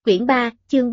Quyển 3, chương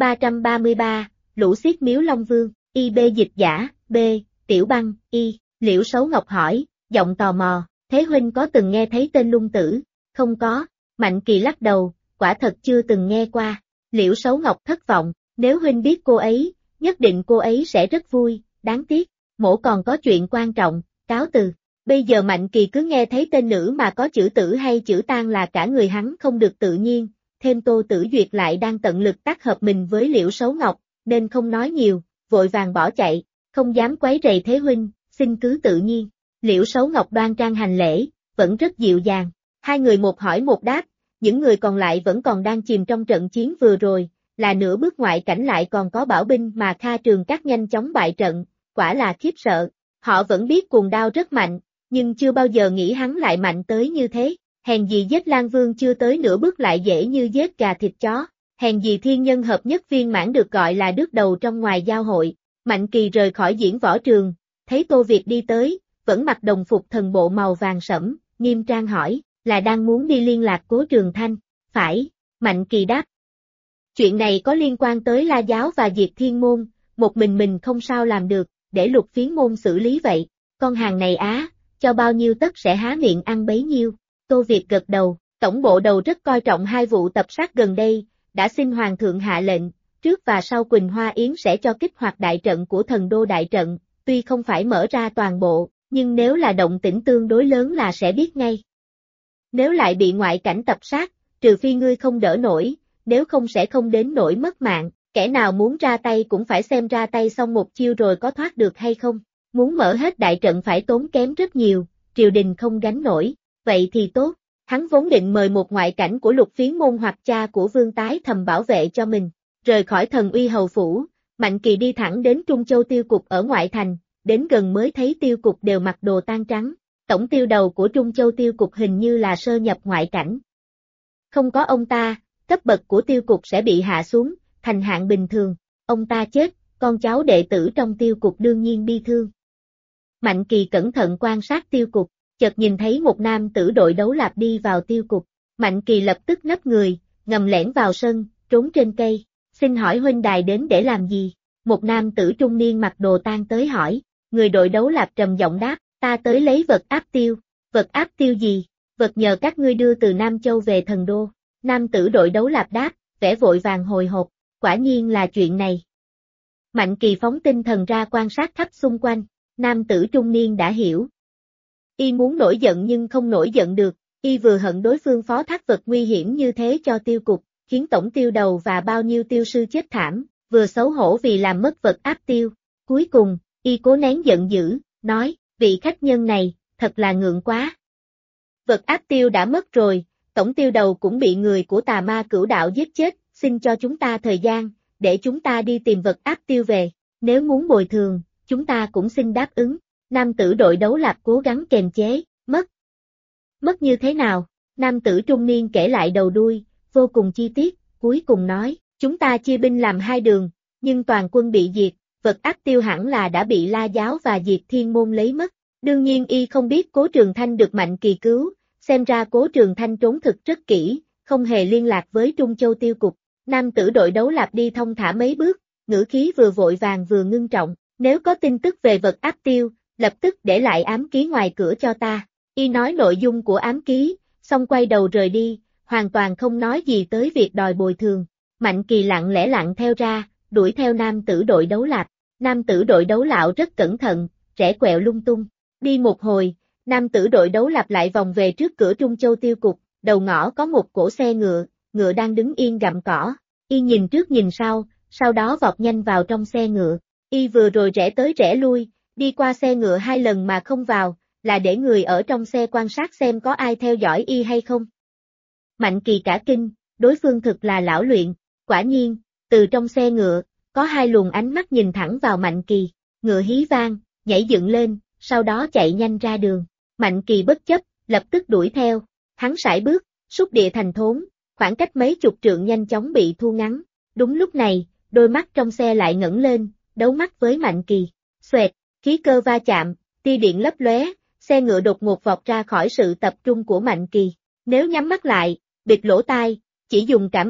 333, Lũ xiết miếu Long Vương, Y B dịch giả, B, Tiểu Băng, Y, Liễu Sấu Ngọc hỏi, giọng tò mò, Thế huynh có từng nghe thấy tên Lung Tử? Không có, Mạnh Kỳ lắc đầu, quả thật chưa từng nghe qua. Liễu Sấu Ngọc thất vọng, nếu huynh biết cô ấy, nhất định cô ấy sẽ rất vui, đáng tiếc, mỗ còn có chuyện quan trọng, cáo từ. Bây giờ Mạnh Kỳ cứ nghe thấy tên nữ mà có chữ Tử hay chữ Tang là cả người hắn không được tự nhiên, thêm Tô Tử Duyệt lại đang tận lực tác hợp mình với Liễu Sấu Ngọc, nên không nói nhiều, vội vàng bỏ chạy, không dám quấy rầy Thế huynh, xin cứ tự nhiên. Liễu Sấu Ngọc đoan trang hành lễ, vẫn rất dịu dàng. Hai người một hỏi một đáp, những người còn lại vẫn còn đang chìm trong trận chiến vừa rồi, là nửa bước ngoại cảnh lại còn có bảo binh mà Kha Trường Các nhanh chóng bại trận, quả là khiếp sợ. Họ vẫn biết Cuồng Đao rất mạnh, nhưng chưa bao giờ nghĩ hắn lại mạnh tới như thế. Hèn gì giết Lan Vương chưa tới nửa bước lại dễ như giết gà thịt chó. Hèn gì thiên nhân hợp nhất viên mãn được gọi là đước đầu trong ngoài giao hội. Mạnh Kỳ rời khỏi diễn võ trường, thấy Tô Việt đi tới, vẫn mặc đồng phục thần bộ màu vàng sẫm, nghiêm trang hỏi, là đang muốn đi liên lạc Cố Trường Thanh? Phải, Mạnh Kỳ đáp. Chuyện này có liên quan tới La Giáo và Diệt Thiên Môn, một mình không sao làm được, để Lục Phiến Môn xử lý vậy. Con hàng này á, cho bao nhiêu tất sẽ há miệng ăn bấy nhiêu. Tô Việt gật đầu, tổng bộ đầu rất coi trọng hai vụ tập sát gần đây, đã xin Hoàng thượng hạ lệnh, trước và sau Quỳnh Hoa Yến sẽ cho kích hoạt đại trận của Thần Đô đại trận, tuy không phải mở ra toàn bộ, nhưng nếu là động tĩnh tương đối lớn là sẽ biết ngay. Nếu lại bị ngoại cảnh tập sát, trừ phi ngươi không đỡ nổi, nếu không sẽ không đến nỗi mất mạng, kẻ nào muốn ra tay cũng phải xem ra tay xong một chiêu rồi có thoát được hay không. Muốn mở hết đại trận phải tốn kém rất nhiều, triều đình không gánh nổi, vậy thì tốt. Hắn vốn định mời một ngoại cảnh của Lục Phiến Môn hoặc cha của Vương Tái Thầm bảo vệ cho mình. Rời khỏi Thần Uy Hầu Phủ, Mạnh Kỳ đi thẳng đến Trung Châu Tiêu Cục ở ngoại thành, đến gần mới thấy Tiêu Cục đều mặc đồ tang trắng. Tổng tiêu đầu của Trung Châu Tiêu Cục hình như là sơ nhập ngoại cảnh. Không có ông ta, cấp bậc của Tiêu Cục sẽ bị hạ xuống, thành hạng bình thường. Ông ta chết, con cháu đệ tử trong Tiêu Cục đương nhiên bi thương. Mạnh Kỳ cẩn thận quan sát Tiêu Cục, chợt nhìn thấy một nam tử đội đấu lạp đi vào Tiêu Cục. Mạnh Kỳ lập tức nấp người, ngầm lẻn vào sân, trốn trên cây. Xin hỏi huynh đài đến để làm gì? Một nam tử trung niên mặc đồ tang tới hỏi. Người đội đấu lạp trầm giọng đáp, ta tới lấy vật áp tiêu. Vật áp tiêu gì? Vật nhờ các ngươi đưa từ Nam Châu về Thần Đô. Nam tử đội đấu lạp đáp, vẻ vội vàng hồi hộp. Quả nhiên là chuyện này. Mạnh Kỳ phóng tinh thần ra quan sát khắp xung quanh. Nam tử trung niên đã hiểu. Y muốn nổi giận nhưng không nổi giận được. Y vừa hận đối phương phó thác vật nguy hiểm như thế cho Tiêu Cục, khiến tổng tiêu đầu và bao nhiêu tiêu sư chết thảm, vừa xấu hổ vì làm mất vật áp tiêu. Cuối cùng, Y cố nén giận dữ, nói, vị khách nhân này, thật là ngượng quá. Vật áp tiêu đã mất rồi, tổng tiêu đầu cũng bị người của Tà Ma Cửu Đạo giết chết, xin cho chúng ta thời gian, để chúng ta đi tìm vật áp tiêu về, nếu muốn bồi thường, chúng ta cũng xin đáp ứng. Nam tử đội đấu lạp cố gắng kềm chế, mất. Mất như thế nào? Nam tử trung niên kể lại đầu đuôi, vô cùng chi tiết, cuối cùng nói, chúng ta chia binh làm hai đường, nhưng toàn quân bị diệt, vật áp tiêu hẳn là đã bị La Giáo và Diệt Thiên Môn lấy mất. Đương nhiên Y không biết Cố Trường Thanh được Mạnh Kỳ cứu, xem ra Cố Trường Thanh trốn thực rất kỹ, không hề liên lạc với Trung Châu Tiêu Cục. Nam tử đội đấu lạp đi thông thả mấy bước, ngữ khí vừa vội vàng vừa ngưng trọng, nếu có tin tức về vật áp tiêu, lập tức để lại ám ký ngoài cửa cho ta. Y nói nội dung của ám ký, xong quay đầu rời đi, hoàn toàn không nói gì tới việc đòi bồi thường. Mạnh Kỳ lặng lẽ lặn theo ra, đuổi theo nam tử đội đấu lạp. Nam tử đội đấu lão rất cẩn thận, rẽ quẹo lung tung. Đi một hồi, nam tử đội đấu lặp lại vòng về trước cửa Trung Châu Tiêu Cục, đầu ngõ có một cỗ xe ngựa, ngựa đang đứng yên gặm cỏ. Y nhìn trước nhìn sau đó vọt nhanh vào trong xe ngựa. Y vừa rồi rẽ tới rẽ lui, đi qua xe ngựa hai lần mà không vào, là để người ở trong xe quan sát xem có ai theo dõi Y hay không. Mạnh Kỳ cả kinh, đối phương thực là lão luyện, quả nhiên, từ trong xe ngựa, có hai luồng ánh mắt nhìn thẳng vào Mạnh Kỳ, ngựa hí vang, nhảy dựng lên, sau đó chạy nhanh ra đường. Mạnh Kỳ bất chấp, lập tức đuổi theo, hắn sải bước, xúc địa thành thốn, khoảng cách mấy chục trượng nhanh chóng bị thu ngắn. Đúng lúc này, đôi mắt trong xe lại ngẩng lên, đấu mắt với Mạnh Kỳ. Xoẹt, khí cơ va chạm, tia điện lấp lóe, xe ngựa đột ngột vọt ra khỏi sự tập trung của Mạnh Kỳ. Nếu nhắm mắt lại, bịt lỗ tai, chỉ dùng cảm ứng,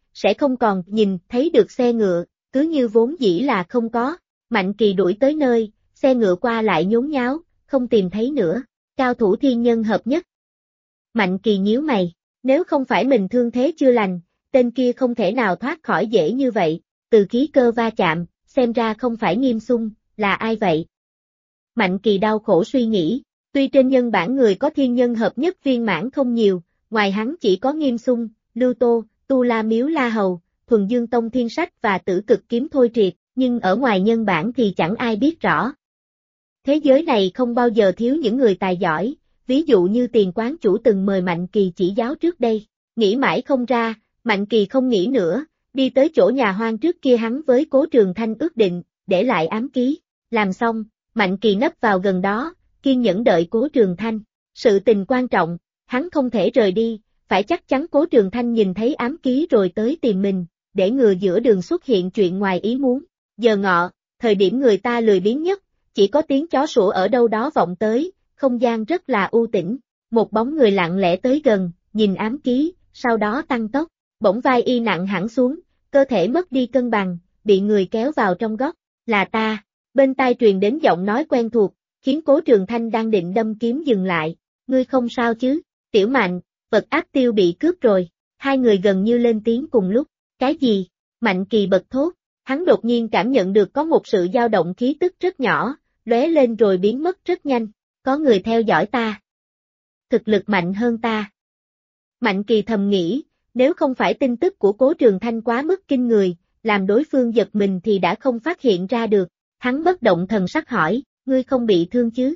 sẽ không còn nhìn thấy được xe ngựa, cứ như vốn dĩ là không có. Mạnh Kỳ đuổi tới nơi, xe ngựa qua lại nhốn nháo, không tìm thấy nữa. Cao thủ thiên nhân hợp nhất. Mạnh Kỳ nhíu mày, nếu không phải mình thương thế chưa lành, tên kia không thể nào thoát khỏi dễ như vậy, từ khí cơ va chạm, xem ra không phải Nghiêm Xung, là ai vậy? Mạnh Kỳ đau khổ suy nghĩ, tuy trên nhân bản người có thiên nhân hợp nhất viên mãn không nhiều, ngoài hắn chỉ có Nghiêm Xung, Lưu Tô, Tu La Miếu La Hầu, Thuần Dương Tông Thiên Sách và Tử Cực Kiếm Thôi Triệt, nhưng ở ngoài nhân bản thì chẳng ai biết rõ. Thế giới này không bao giờ thiếu những người tài giỏi, ví dụ như Tiền quán chủ từng mời Mạnh Kỳ chỉ giáo trước đây, nghĩ mãi không ra, Mạnh Kỳ không nghĩ nữa, đi tới chỗ nhà hoang trước kia hắn với Cố Trường Thanh ước định, để lại ám ký, làm xong, Mạnh Kỳ nấp vào gần đó, kiên nhẫn đợi Cố Trường Thanh, sự tình quan trọng, hắn không thể rời đi, phải chắc chắn Cố Trường Thanh nhìn thấy ám ký rồi tới tìm mình, để ngừa giữa đường xuất hiện chuyện ngoài ý muốn. Giờ ngọ, thời điểm người ta lười biếng nhất, chỉ có tiếng chó sủa ở đâu đó vọng tới, không gian rất là u tĩnh, một bóng người lặng lẽ tới gần, nhìn ám ký, sau đó tăng tốc, bỗng vai y nặng hẳn xuống, cơ thể mất đi cân bằng, bị người kéo vào trong góc, là ta, bên tai truyền đến giọng nói quen thuộc, khiến Cố Trường Thanh đang định đâm kiếm dừng lại, ngươi không sao chứ, Tiểu Mạnh, vật áp tiêu bị cướp rồi, hai người gần như lên tiếng cùng lúc, cái gì, Mạnh Kỳ bật thốt, hắn đột nhiên cảm nhận được có một sự dao động khí tức rất nhỏ, lóe lên rồi biến mất rất nhanh, có người theo dõi ta. Thực lực mạnh hơn ta. Mạnh Kỳ thầm nghĩ, nếu không phải tin tức của Cố Trường Thanh quá mức kinh người, làm đối phương giật mình thì đã không phát hiện ra được, hắn bất động thần sắc hỏi, ngươi không bị thương chứ?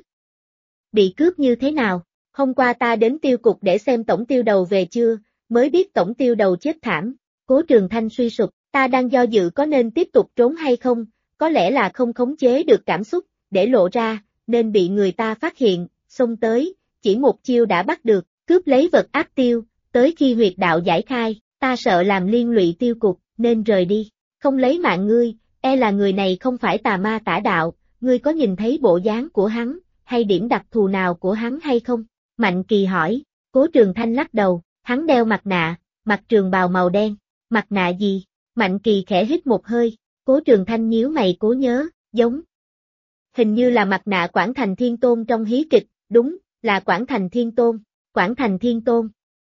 Bị cướp như thế nào? Hôm qua ta đến tiêu cục để xem tổng tiêu đầu về chưa, mới biết tổng tiêu đầu chết thảm. Cố Trường Thanh suy sụp, ta đang do dự có nên tiếp tục trốn hay không, có lẽ là không khống chế được cảm xúc, để lộ ra, nên bị người ta phát hiện, xông tới, chỉ một chiêu đã bắt được, cướp lấy vật áp tiêu, tới khi huyệt đạo giải khai, ta sợ làm liên lụy tiêu cục, nên rời đi, không lấy mạng ngươi, e là người này không phải tà ma tả đạo, ngươi có nhìn thấy bộ dáng của hắn, hay điểm đặc thù nào của hắn hay không? Mạnh Kỳ hỏi, Cố Trường Thanh lắc đầu, hắn đeo mặt nạ, mặc trường bào màu đen, mặt nạ gì? Mạnh Kỳ khẽ hít một hơi, Cố Trường Thanh nhíu mày cố nhớ, giống. Hình như là mặt nạ Quảng Thành Thiên Tôn trong hí kịch, đúng, là Quảng Thành Thiên Tôn, Quảng Thành Thiên Tôn.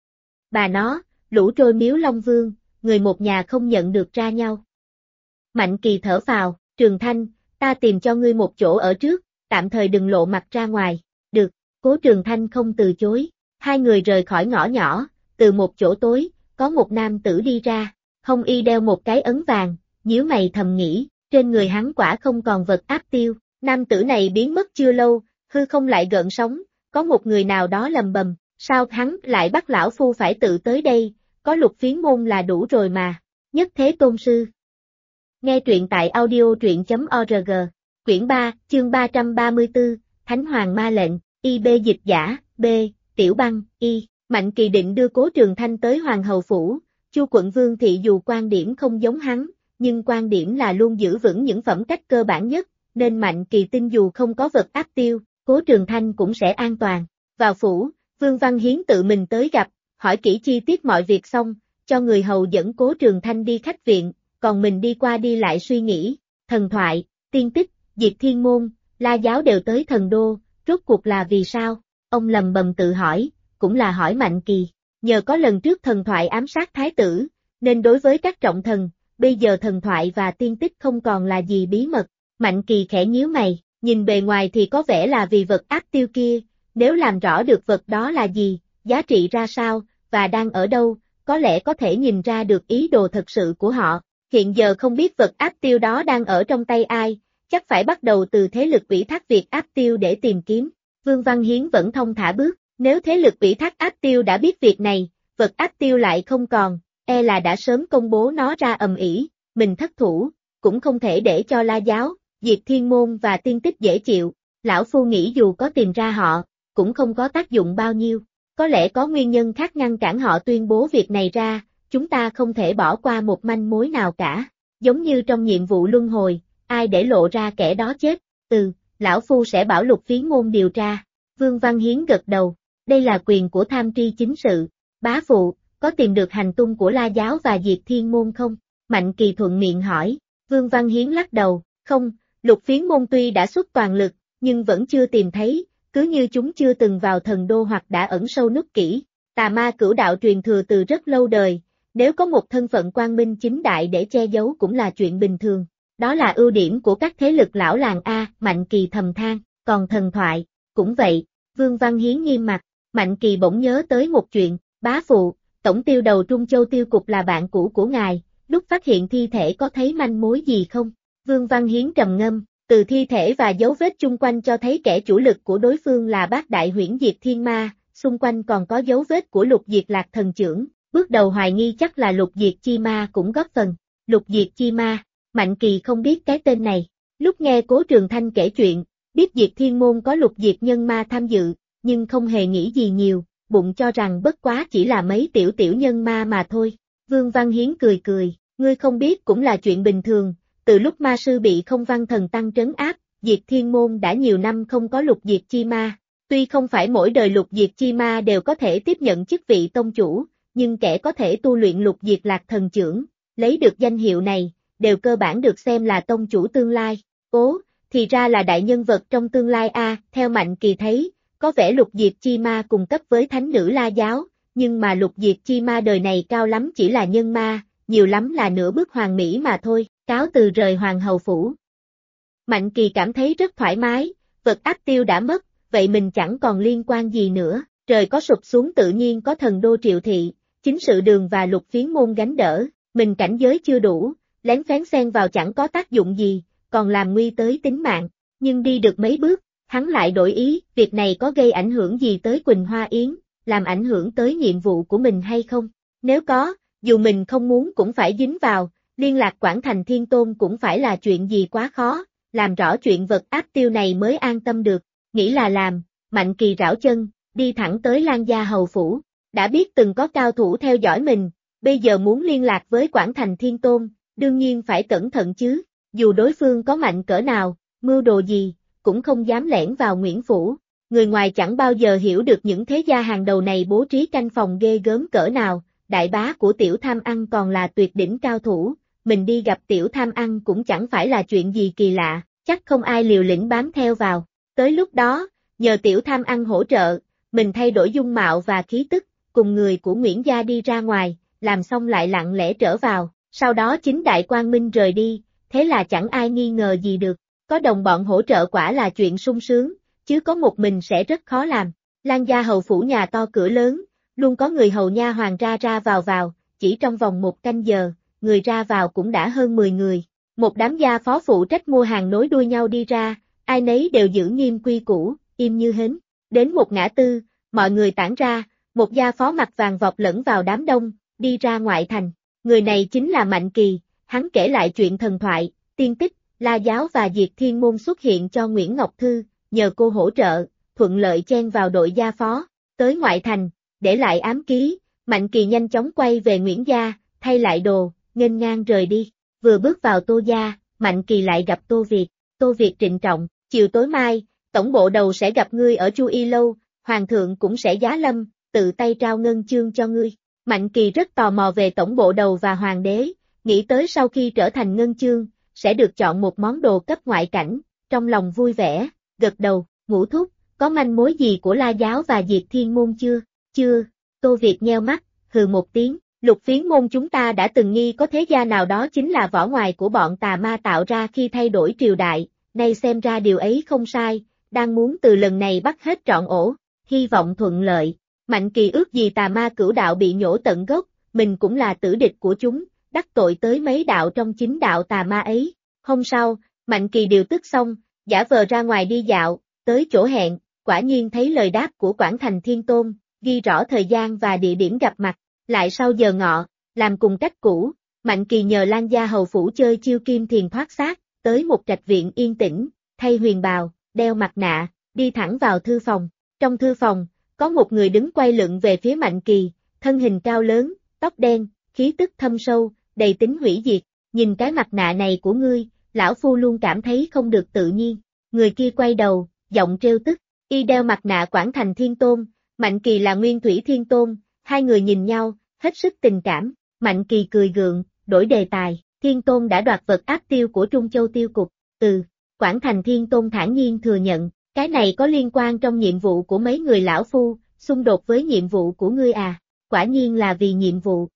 Bà nó, lũ trôi miếu Long Vương, người một nhà không nhận được ra nhau. Mạnh Kỳ thở phào, Trường Thanh, ta tìm cho ngươi một chỗ ở trước, tạm thời đừng lộ mặt ra ngoài, được, Cố Trường Thanh không từ chối, hai người rời khỏi ngõ nhỏ, từ một chỗ tối, có một nam tử đi ra, hông y đeo một cái ấn vàng, nhíu mày thầm nghĩ, trên người hắn quả không còn vật áp tiêu, nam tử này biến mất chưa lâu, hư không lại gợn sóng, có một người nào đó lầm bầm, sao hắn lại bắt lão phu phải tự tới đây, có Lục Phiến môn là đủ rồi mà, Nhất Thế Tôn Sư. Nghe truyện tại audio truyện.org, quyển 3, chương 334, Thánh Hoàng Ma Lệnh, IB dịch giả, B, Tiểu Băng, Y, Mạnh Kỳ định đưa Cố Trường Thanh tới Hoàng Hầu Phủ, Chu Quận Vương Thị dù quan điểm không giống hắn, nhưng quan điểm là luôn giữ vững những phẩm cách cơ bản nhất, nên Mạnh Kỳ tin dù không có vật áp tiêu, Cố Trường Thanh cũng sẽ an toàn. Vào phủ, Vương Văn Hiến tự mình tới gặp, hỏi kỹ chi tiết mọi việc xong, cho người hầu dẫn Cố Trường Thanh đi khách viện, còn mình đi qua đi lại suy nghĩ, thần thoại, tiên tích, Diệt Thiên Môn, La Giáo đều tới thần đô, rốt cuộc là vì sao? Ông lầm bầm tự hỏi, cũng là hỏi Mạnh Kỳ, nhờ có lần trước thần thoại ám sát thái tử, nên đối với các trọng thần, bây giờ thần thoại và tiên tích không còn là gì bí mật. Mạnh Kỳ khẽ nhíu mày, nhìn bề ngoài thì có vẻ là vì vật áp tiêu kia, nếu làm rõ được vật đó là gì, giá trị ra sao, và đang ở đâu, có lẽ có thể nhìn ra được ý đồ thật sự của họ. Hiện giờ không biết vật áp tiêu đó đang ở trong tay ai, chắc phải bắt đầu từ thế lực ủy thác việc áp tiêu để tìm kiếm. Vương Văn Hiến vẫn thong thả bước, nếu thế lực ủy thác áp tiêu đã biết việc này, vật áp tiêu lại không còn, e là đã sớm công bố nó ra ầm ĩ, mình thất thủ, cũng không thể để cho La Giáo, Diệt Thiên Môn và tiên tích dễ chịu. Lão Phu nghĩ dù có tìm ra họ, cũng không có tác dụng bao nhiêu, có lẽ có nguyên nhân khác ngăn cản họ tuyên bố việc này ra, chúng ta không thể bỏ qua một manh mối nào cả, giống như trong nhiệm vụ luân hồi, ai để lộ ra kẻ đó chết, Lão Phu sẽ bảo Lục Phiến môn điều tra. Vương Văn Hiến gật đầu, đây là quyền của tham tri chính sự, bá phụ, có tìm được hành tung của La Giáo và Diệt Thiên Môn không? Mạnh Kỳ thuận miệng hỏi, Vương Văn Hiến lắc đầu, không, Lục Phiến Môn tuy đã xuất toàn lực, nhưng vẫn chưa tìm thấy, cứ như chúng chưa từng vào thần đô hoặc đã ẩn sâu núp kỹ. Tà ma cửu đạo truyền thừa từ rất lâu đời, nếu có một thân phận quang minh chính đại để che giấu cũng là chuyện bình thường. Đó là ưu điểm của các thế lực lão làng A, Mạnh Kỳ thầm than, còn thần thoại, cũng vậy, Vương Văn Hiến nghiêm mặt, Mạnh Kỳ bỗng nhớ tới một chuyện, bá phụ, tổng tiêu đầu Trung Châu Tiêu Cục là bạn cũ của ngài, lúc phát hiện thi thể có thấy manh mối gì không? Vương Văn Hiến trầm ngâm, từ thi thể và dấu vết chung quanh cho thấy kẻ chủ lực của đối phương là bát đại huyễn diệt thiên ma, xung quanh còn có dấu vết của Lục Diệt Lạc thần trưởng, bước đầu hoài nghi chắc là Lục Diệt Chi Ma cũng góp phần. Lục Diệt Chi Ma, Mạnh Kỳ không biết cái tên này, lúc nghe Cố Trường Thanh kể chuyện, biết Diệt Thiên Môn có Lục Diệt Nhân Ma tham dự, nhưng không hề nghĩ gì nhiều, bụng cho rằng bất quá chỉ là mấy tiểu nhân ma mà thôi. Vương Văn Hiến cười cười, ngươi không biết cũng là chuyện bình thường, từ lúc ma sư bị Không Văn Thần Tăng trấn áp, Diệt Thiên Môn đã nhiều năm không có Lục Diệt Chi Ma. Tuy không phải mỗi đời Lục Diệt Chi Ma đều có thể tiếp nhận chức vị tông chủ, nhưng kẻ có thể tu luyện Lục Diệt Lạc thần trưởng, lấy được danh hiệu này, đều cơ bản được xem là tông chủ tương lai. Ố, thì ra là đại nhân vật trong tương lai a. Theo Mạnh Kỳ thấy, có vẻ Lục Diệt Chi Ma cùng cấp với thánh nữ La Giáo, nhưng mà Lục Diệt Chi Ma đời này cao lắm chỉ là nhân ma, nhiều lắm là nửa bước hoàng mỹ mà thôi, cáo từ rời Hoàng Hầu Phủ. Mạnh Kỳ cảm thấy rất thoải mái, vật áp tiêu đã mất, vậy mình chẳng còn liên quan gì nữa, trời có sụp xuống tự nhiên có thần đô Triệu Thị, chính sự đường và Lục Phiến Môn gánh đỡ, mình cảnh giới chưa đủ, lén phén xen vào chẳng có tác dụng gì, còn làm nguy tới tính mạng, nhưng đi được mấy bước, hắn lại đổi ý, việc này có gây ảnh hưởng gì tới Quỳnh Hoa Yến, làm ảnh hưởng tới nhiệm vụ của mình hay không? Nếu có, dù mình không muốn cũng phải dính vào, liên lạc Quảng Thành Thiên Tôn cũng phải là chuyện gì quá khó, làm rõ chuyện vật áp tiêu này mới an tâm được, nghĩ là làm, Mạnh Kỳ rảo chân, đi thẳng tới Lan Gia Hầu Phủ, đã biết từng có cao thủ theo dõi mình, bây giờ muốn liên lạc với Quảng Thành Thiên Tôn, đương nhiên phải cẩn thận chứ, dù đối phương có mạnh cỡ nào, mưu đồ gì, cũng không dám lẻn vào Nguyễn Phủ, người ngoài chẳng bao giờ hiểu được những thế gia hàng đầu này bố trí canh phòng ghê gớm cỡ nào, đại bá của Tiểu Tham Ăn còn là tuyệt đỉnh cao thủ, mình đi gặp Tiểu Tham Ăn cũng chẳng phải là chuyện gì kỳ lạ, chắc không ai liều lĩnh bám theo vào, tới lúc đó, nhờ Tiểu Tham Ăn hỗ trợ, mình thay đổi dung mạo và khí tức, cùng người của Nguyễn gia đi ra ngoài, làm xong lại lặng lẽ trở vào, sau đó chính Đại Quang Minh rời đi, thế là chẳng ai nghi ngờ gì được, có đồng bọn hỗ trợ quả là chuyện sung sướng, chứ có một mình sẽ rất khó làm. Lan Gia Hầu Phủ nhà to cửa lớn, luôn có người hầu nha hoàn ra ra vào, chỉ trong vòng 1 canh giờ, người ra vào cũng đã hơn 10 người, một đám gia phó phụ trách mua hàng nối đuôi nhau đi ra, ai nấy đều giữ nghiêm quy củ, im như hến, đến một ngã tư, mọi người tản ra, một gia phó mặt vàng vọt lẫn vào đám đông, đi ra ngoại thành, người này chính là Mạnh Kỳ, hắn kể lại chuyện thần thoại, tiên tích, La Giáo và Diệt Thiên Môn xuất hiện cho Nguyễn Ngọc Thư, nhờ cô hỗ trợ, thuận lợi chen vào đội gia phó, tới ngoại thành, để lại ám ký, Mạnh Kỳ nhanh chóng quay về Nguyễn gia, thay lại đồ, nghênh ngang rời đi, vừa bước vào Tô gia, Mạnh Kỳ lại gặp Tô Việt trịnh trọng, chiều tối mai, tổng bộ đầu sẽ gặp ngươi ở Chu Y Lâu, Hoàng thượng cũng sẽ giá lâm, tự tay trao ngân chương cho ngươi. Mạnh Kỳ rất tò mò về tổng bộ đầu và hoàng đế, nghĩ tới sau khi trở thành ngân chương, sẽ được chọn một món đồ cấp ngoại cảnh, trong lòng vui vẻ, gật đầu, Ngũ thúc, có manh mối gì của La Giáo và Diệt Thiên Môn chưa? Chưa, Tô Việt nheo mắt, hừ một tiếng, Lục Phiến Môn chúng ta đã từng nghi có thế gia nào đó chính là vỏ ngoài của bọn tà ma tạo ra khi thay đổi triều đại, nay xem ra điều ấy không sai, đang muốn từ lần này bắt hết trọn ổ, hy vọng thuận lợi. Mạnh Kỳ ước gì tà ma cửu đạo bị nhổ tận gốc, mình cũng là tử địch của chúng, đắc tội tới mấy đạo trong chính đạo tà ma ấy. Hôm sau, Mạnh Kỳ điều tức xong, giả vờ ra ngoài đi dạo, tới chỗ hẹn, quả nhiên thấy lời đáp của Quảng Thành Thiên Tôn, ghi rõ thời gian và địa điểm gặp mặt, lại sau giờ ngọ, làm cùng cách cũ, Mạnh Kỳ nhờ Lan Gia Hầu Phủ chơi chiêu kim thiền thoát xác, tới một trạch viện yên tĩnh, thay huyền bào, đeo mặt nạ, đi thẳng vào thư phòng. Trong thư phòng, có một người đứng quay lưng về phía Mạnh Kỳ, thân hình cao lớn, tóc đen, khí tức thâm sâu, đầy tính hủy diệt, nhìn cái mặt nạ này của ngươi, lão phu luôn cảm thấy không được tự nhiên. Người kia quay đầu, giọng trêu tức, y đeo mặt nạ Quảng Thành Thiên Tôn, Mạnh Kỳ là Nguyên Thủy Thiên Tôn, hai người nhìn nhau, hết sức tình cảm. Mạnh Kỳ cười gượng, đổi đề tài, Thiên Tôn đã đoạt vật áp tiêu của Trung Châu tiêu cục. Quảng Thành Thiên Tôn thản nhiên thừa nhận, cái này có liên quan trong nhiệm vụ của mấy người lão phu, xung đột với nhiệm vụ của ngươi à, quả nhiên là vì nhiệm vụ.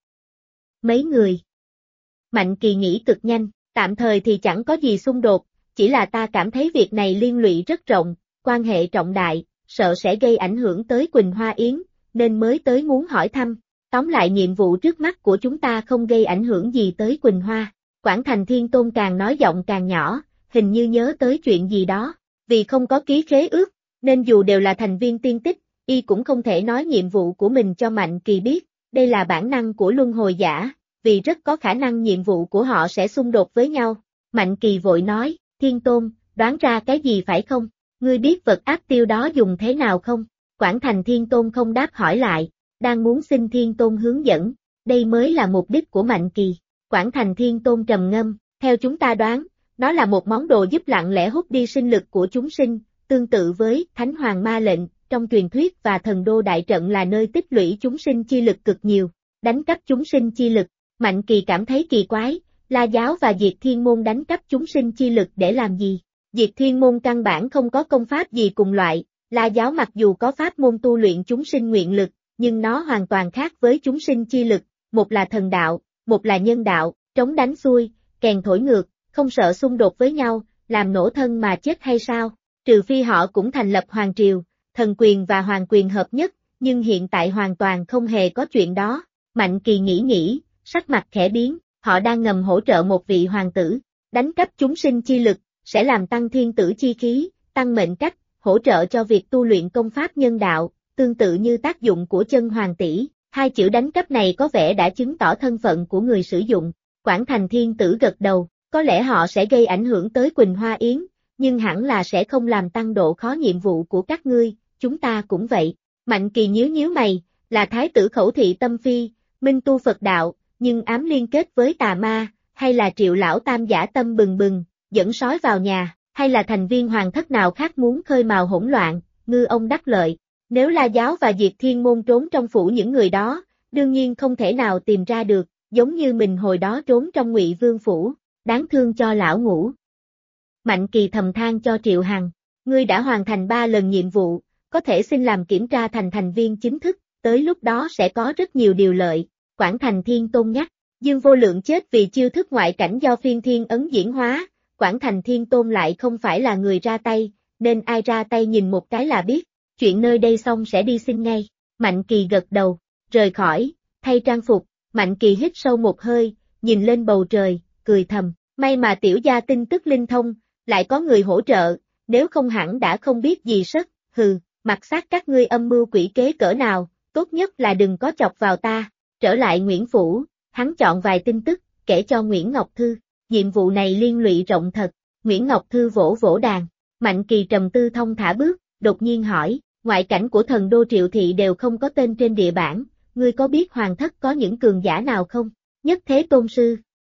Mấy người. Mạnh Kỳ nghĩ cực nhanh, tạm thời thì chẳng có gì xung đột, chỉ là ta cảm thấy việc này liên lụy rất rộng, quan hệ trọng đại, sợ sẽ gây ảnh hưởng tới Quỳnh Hoa Yến, nên mới tới muốn hỏi thăm. Tóm lại nhiệm vụ trước mắt của chúng ta không gây ảnh hưởng gì tới Quỳnh Hoa. Quảng Thành Thiên Tôn càng nói giọng càng nhỏ, hình như nhớ tới chuyện gì đó. Vì không có ký khế ước, nên dù đều là thành viên tiên tích, y cũng không thể nói nhiệm vụ của mình cho Mạnh Kỳ biết. Đây là bản năng của luân hồi giả, vì rất có khả năng nhiệm vụ của họ sẽ xung đột với nhau. Mạnh Kỳ vội nói, Thiên Tôn, đoán ra cái gì phải không? Ngươi biết vật áp tiêu đó dùng thế nào không? Quảng Thành Thiên Tôn không đáp hỏi lại, đang muốn xin Thiên Tôn hướng dẫn, đây mới là mục đích của Mạnh Kỳ. Quảng Thành Thiên Tôn trầm ngâm, theo chúng ta đoán, nó là một món đồ giúp lặng lẽ hút đi sinh lực của chúng sinh, tương tự với Thánh Hoàng Ma Lệnh, trong truyền thuyết và Thần Đô Đại Trận là nơi tích lũy chúng sinh chi lực cực nhiều, đánh cắp chúng sinh chi lực. Mạnh Kỳ cảm thấy kỳ quái, La Giáo và Diệt Thiên Môn đánh cắp chúng sinh chi lực để làm gì? Diệt Thiên Môn căn bản không có công pháp gì cùng loại, La Giáo mặc dù có pháp môn tu luyện chúng sinh nguyện lực, nhưng nó hoàn toàn khác với chúng sinh chi lực, một là thần đạo, một là nhân đạo, trống đánh xuôi, kèn thổi ngược, không sợ xung đột với nhau, làm nổ thân mà chết hay sao? Trừ phi họ cũng thành lập hoàng triều, thần quyền và hoàng quyền hợp nhất, nhưng hiện tại hoàn toàn không hề có chuyện đó. Mạnh Kỳ nghĩ, sắc mặt khẽ biến, họ đang ngầm hỗ trợ một vị hoàng tử, đánh cắp chúng sinh chi lực, sẽ làm tăng thiên tử chi khí, tăng mệnh cách, hỗ trợ cho việc tu luyện công pháp nhân đạo, tương tự như tác dụng của chân hoàng tỷ. Hai chữ đánh cắp này có vẻ đã chứng tỏ thân phận của người sử dụng. Quảng Thành Thiên Tử gật đầu, có lẽ họ sẽ gây ảnh hưởng tới Quỳnh Hoa Yến, nhưng hẳn là sẽ không làm tăng độ khó nhiệm vụ của các ngươi, chúng ta cũng vậy. Mạnh Kỳ nhíu mày, là thái tử khẩu thị tâm phi, minh tu Phật đạo, nhưng ám liên kết với tà ma, hay là Triệu lão tam giả tâm bừng bừng, dẫn sói vào nhà, hay là thành viên hoàng thất nào khác muốn khơi mào hỗn loạn, ngư ông đắc lợi. Nếu La Giáo và Diệt Thiên Môn trốn trong phủ những người đó, đương nhiên không thể nào tìm ra được, giống như mình hồi đó trốn trong Ngụy Vương phủ, đáng thương cho lão ngũ. Mạnh Kỳ thầm than cho Triệu Hằng, ngươi đã hoàn thành 3 lần nhiệm vụ, có thể xin làm kiểm tra thành thành viên chính thức, tới lúc đó sẽ có rất nhiều điều lợi. Quảng Thành Thiên Tôn nhắc, Dương Vô Lượng chết vì chiêu thức ngoại cảnh do phiên thiên ấn diễn hóa, Quảng Thành Thiên Tôn lại không phải là người ra tay, nên ai ra tay nhìn một cái là biết. Chuyện nơi đây xong sẽ đi xin ngay. Mạnh Kỳ gật đầu, rời khỏi, thay trang phục, Mạnh Kỳ hít sâu một hơi, nhìn lên bầu trời, cười thầm, may mà tiểu gia tin tức linh thông, lại có người hỗ trợ, nếu không hẳn đã không biết gì sất, mặc xác các ngươi âm mưu quỷ kế cỡ nào, tốt nhất là đừng có chọc vào ta. Trở lại Nguyễn Phủ, hắn chọn vài tin tức, kể cho Nguyễn Ngọc Thư, nhiệm vụ này liên lụy rộng thật. Nguyễn Ngọc Thư vỗ vỗ đàn, Mạnh Kỳ trầm tư thong thả bước, đột nhiên hỏi, ngoại cảnh của thần đô Triệu Thị đều không có tên trên địa bản, ngươi có biết hoàng thất có những cường giả nào không? Nhất Thế Tôn Sư.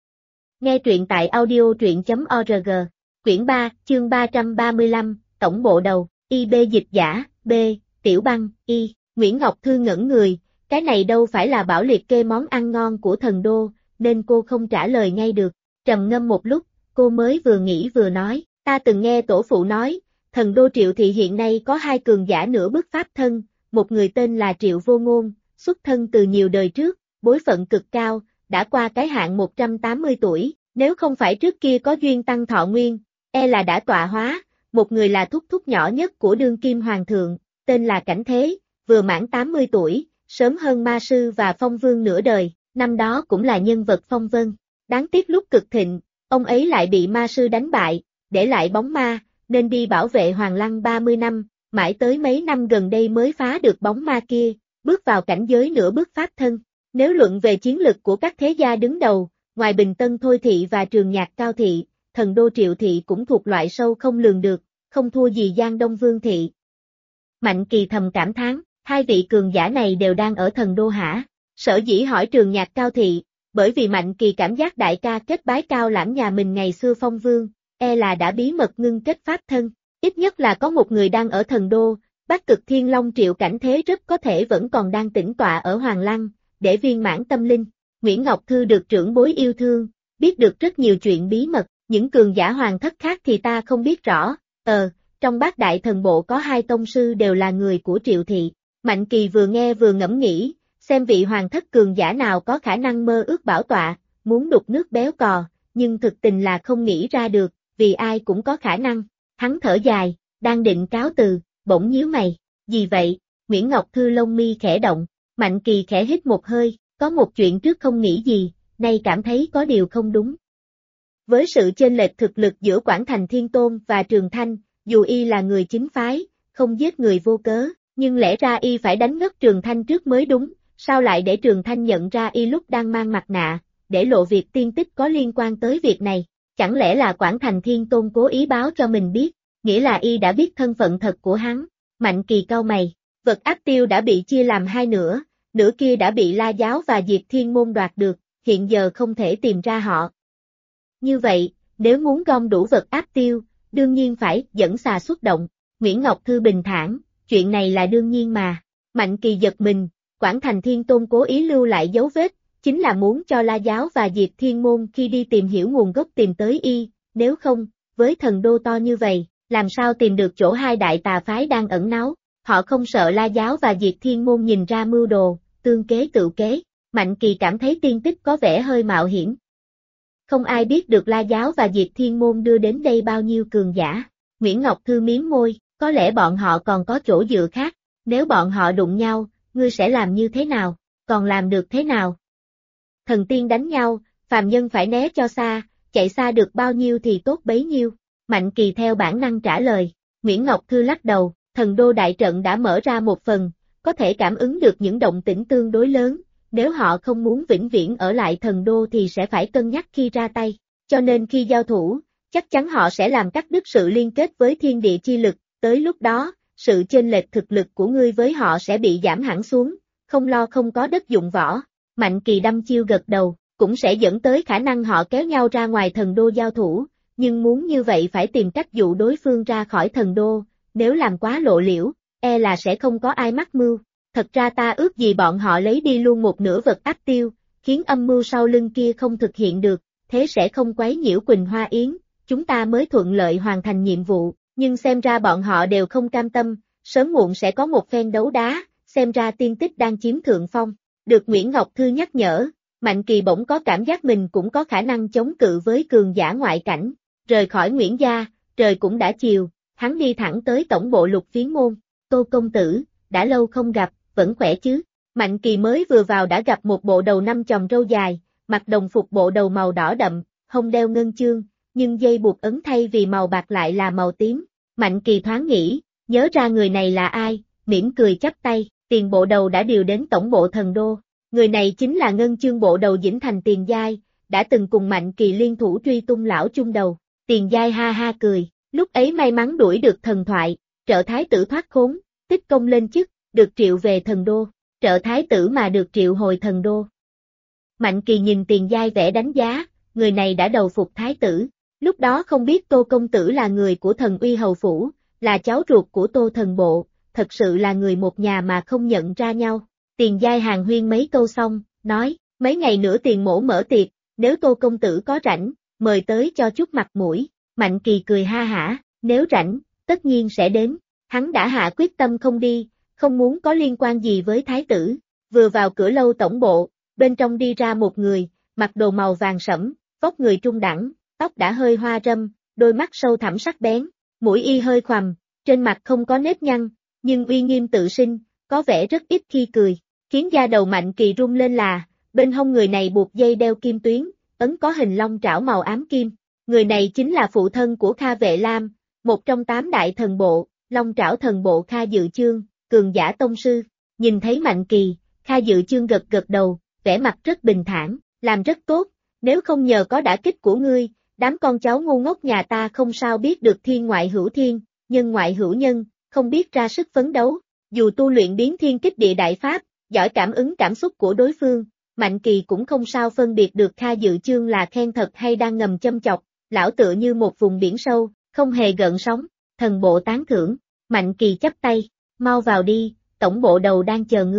Nghe truyện tại audio.org, quyển 3, chương 335, tổng bộ đầu, IB dịch giả, B, Tiểu Băng, Y, Nguyễn Ngọc Thư ngẩn người, cái này đâu phải là bảo liệt kê món ăn ngon của thần đô, nên cô không trả lời ngay được, trầm ngâm một lúc, cô mới vừa nghĩ vừa nói, ta từng nghe tổ phụ nói, thần đô Triệu Thị hiện nay có 2 cường giả nửa bước pháp thân, một người tên là Triệu Vô Ngôn, xuất thân từ nhiều đời trước, bối phận cực cao, đã qua cái hạn 180 tuổi, nếu không phải trước kia có duyên tăng thọ nguyên, là đã tọa hóa, một người là thúc thúc nhỏ nhất của đương kim hoàng thượng, tên là Cảnh Thế, vừa mãn 80 tuổi, sớm hơn Ma Sư và Phong Vương nửa đời, năm đó cũng là nhân vật phong vân. Đáng tiếc lúc cực thịnh, ông ấy lại bị Ma Sư đánh bại, để lại bóng ma, nên đi bảo vệ Hoàng Lăng 30 năm, mãi tới mấy năm gần đây mới phá được bóng ma kia, bước vào cảnh giới nửa bước pháp thân. Nếu luận về chiến lực của các thế gia đứng đầu, ngoài Bình Tân Thôi Thị và Trường Nhạc Cao Thị, thần đô Triệu Thị cũng thuộc loại sâu không lường được, không thua gì Giang Đông Vương Thị. Mạnh Kỳ thầm cảm thán, 2 vị cường giả này đều đang ở thần đô hả? Sở dĩ hỏi Trường Nhạc Cao Thị, bởi vì Mạnh Kỳ cảm giác đại ca kết bái Cao Lãm nhà mình ngày xưa Phong Vương, là đã bí mật ngưng kết pháp thân, ít nhất là có một người đang ở thần đô. Bắc Cực Thiên Long Triệu Cảnh Thế rất có thể vẫn còn đang tĩnh tọa ở Hoàng Lăng, để viên mãn tâm linh. Nguyễn Ngọc Thư được trưởng bối yêu thương, biết được rất nhiều chuyện bí mật, những cường giả hoàng thất khác thì ta không biết rõ, trong bát đại thần bộ có 2 tông sư đều là người của Triệu Thị. Mạnh Kỳ vừa nghe vừa ngẫm nghĩ, xem vị hoàng thất cường giả nào có khả năng mơ ước bảo tọa, muốn đục nước béo cò, nhưng thực tình là không nghĩ ra được, vì ai cũng có khả năng. Hắn thở dài, đang định cáo từ, bỗng nhíu mày, gì vậy? Nguyễn Ngọc Thư lông mi khẽ động, Mạnh Kỳ khẽ hít một hơi, có một chuyện trước không nghĩ gì, nay cảm thấy có điều không đúng. Với sự chênh lệch thực lực giữa Quảng Thành Thiên Tôn và Trường Thanh, dù y là người chính phái, không giết người vô cớ, nhưng lẽ ra y phải đánh ngất Trường Thanh trước mới đúng, sao lại để Trường Thanh nhận ra y lúc đang mang mặt nạ, để lộ việc tiên tích có liên quan tới việc này, chẳng lẽ là Quảng Thành Thiên Tôn cố ý báo cho mình biết, nghĩa là y đã biết thân phận thật của hắn. Mạnh Kỳ cau mày, vật áp tiêu đã bị chia làm 2 nửa, nửa kia đã bị La Giáo và Diệp Thiên Môn đoạt được, hiện giờ không thể tìm ra họ. Như vậy, nếu muốn gom đủ vật áp tiêu, đương nhiên phải dẫn xà xuất động. Nguyễn Ngọc Thư bình thản, chuyện này là đương nhiên mà. Mạnh Kỳ giật mình, Quảng Thành Thiên Tôn cố ý lưu lại dấu vết, chính là muốn cho La Giáo và Diệp Thiên Môn khi đi tìm hiểu nguồn gốc tìm tới y, nếu không, với thần đô to như vậy, làm sao tìm được chỗ 2 đại tà phái đang ẩn náu, họ không sợ La Giáo và Diệp Thiên Môn nhìn ra mưu đồ, tương kế tự kế. Mạnh Kỳ cảm thấy tiên tích có vẻ hơi mạo hiểm. Không ai biết được La Giáo và Diệp Thiên Môn đưa đến đây bao nhiêu cường giả. Nguyễn Ngọc Thư mím môi, có lẽ bọn họ còn có chỗ dựa khác, nếu bọn họ đụng nhau, ngươi sẽ làm như thế nào, còn làm được thế nào? Thần tiên đánh nhau, phàm nhân phải né cho xa, chạy xa được bao nhiêu thì tốt bấy nhiêu. Mạnh Kỳ theo bản năng trả lời, Nguyễn Ngọc Thư lắc đầu, thần đô đại trận đã mở ra một phần, có thể cảm ứng được những động tĩnh tương đối lớn, nếu họ không muốn vĩnh viễn ở lại thần đô thì sẽ phải cân nhắc khi ra tay, cho nên khi giao thủ, chắc chắn họ sẽ làm cắt đứt sự liên kết với thiên địa chi lực, tới lúc đó, sự chênh lệch thực lực của ngươi với họ sẽ bị giảm hẳn xuống, không lo không có đất dụng võ. Mạnh Kỳ đăm chiêu gật đầu, cũng sẽ dẫn tới khả năng họ kéo nhau ra ngoài thần đô giao thủ, nhưng muốn như vậy phải tìm cách dụ đối phương ra khỏi thần đô, nếu làm quá lộ liễu, e là sẽ không có ai mắc mưu. Thật ra ta ước gì bọn họ lấy đi luôn một nửa vật áp tiêu, khiến âm mưu sau lưng kia không thực hiện được, thế sẽ không quấy nhiễu Quỳnh Hoa Yến, chúng ta mới thuận lợi hoàn thành nhiệm vụ, nhưng xem ra bọn họ đều không cam tâm, sớm muộn sẽ có một phen đấu đá, xem ra tiên tích đang chiếm thượng phong. Được Nguyễn Ngọc Thư nhắc nhở, Mạnh Kỳ bỗng có cảm giác mình cũng có khả năng chống cự với cường giả ngoại cảnh, rời khỏi Nguyễn gia, trời cũng đã chiều, hắn đi thẳng tới tổng bộ Lục Phiến Môn. Tô công tử, đã lâu không gặp, vẫn khỏe chứ? Mạnh Kỳ mới vừa vào đã gặp một bộ đầu 5 chòm râu dài, mặc đồng phục bộ đầu màu đỏ đậm, hông đeo ngân chương, nhưng dây buộc ấn thay vì màu bạc lại là màu tím. Mạnh Kỳ thoáng nghĩ, nhớ ra người này là ai, mỉm cười chắp tay, Tiền bộ đầu đã điều đến tổng bộ thần đô. Người này chính là ngân chương bộ đầu Dĩnh Thành Tiền Giai, đã từng cùng Mạnh Kỳ liên thủ truy tung lão chung đầu. Tiền Giai ha ha cười, lúc ấy may mắn đuổi được thần thoại, trợ thái tử thoát khốn, tích công lên chức, được triệu về thần đô, trợ thái tử mà được triệu hồi thần đô. Mạnh Kỳ nhìn Tiền Giai vẽ đánh giá, người này đã đầu phục thái tử, lúc đó không biết Tô công tử là người của Thần Uy hầu phủ, là cháu ruột của Tô thần bộ, thật sự là người một nhà mà không nhận ra nhau. Tiền Giai hàn huyên mấy câu xong, nói, mấy ngày nữa Tiền mỗ mở tiệc, nếu Tô công tử có rảnh, mời tới cho chút mặt mũi. Mạnh Kỳ cười ha hả, nếu rảnh, tất nhiên sẽ đến. Hắn đã hạ quyết tâm không đi, không muốn có liên quan gì với thái tử. Vừa vào cửa lâu tổng bộ, bên trong đi ra một người, mặc đồ màu vàng sẫm, vóc người trung đẳng, tóc đã hơi hoa râm, đôi mắt sâu thẳm sắc bén, mũi y hơi khoằm, trên mặt không có nếp nhăn, nhưng uy nghiêm tự sinh, có vẻ rất ít khi cười, khiến da đầu Mạnh Kỳ rung lên là, bên hông người này buộc dây đeo kim tuyến, ấn có hình long trảo màu ám kim. Người này chính là phụ thân của Kha Vệ Lam, một trong 8 đại thần bộ, long trảo thần bộ Kha Dự Chương, cường giả tông sư. Nhìn thấy Mạnh Kỳ, Kha Dự Chương gật gật đầu, vẻ mặt rất bình thản, làm rất tốt, nếu không nhờ có đả kích của ngươi, đám con cháu ngu ngốc nhà ta không sao biết được thiên ngoại hữu thiên, nhân ngoại hữu nhân, không biết ra sức phấn đấu. Dù tu luyện biến thiên kích địa đại pháp, giỏi cảm ứng cảm xúc của đối phương, Mạnh Kỳ cũng không sao phân biệt được Kha Dự Chương là khen thật hay đang ngầm châm chọc, lão tựa như một vùng biển sâu, không hề gợn sóng. Thần bộ tán thưởng, Mạnh Kỳ chắp tay, mau vào đi, tổng bộ đầu đang chờ ngươi.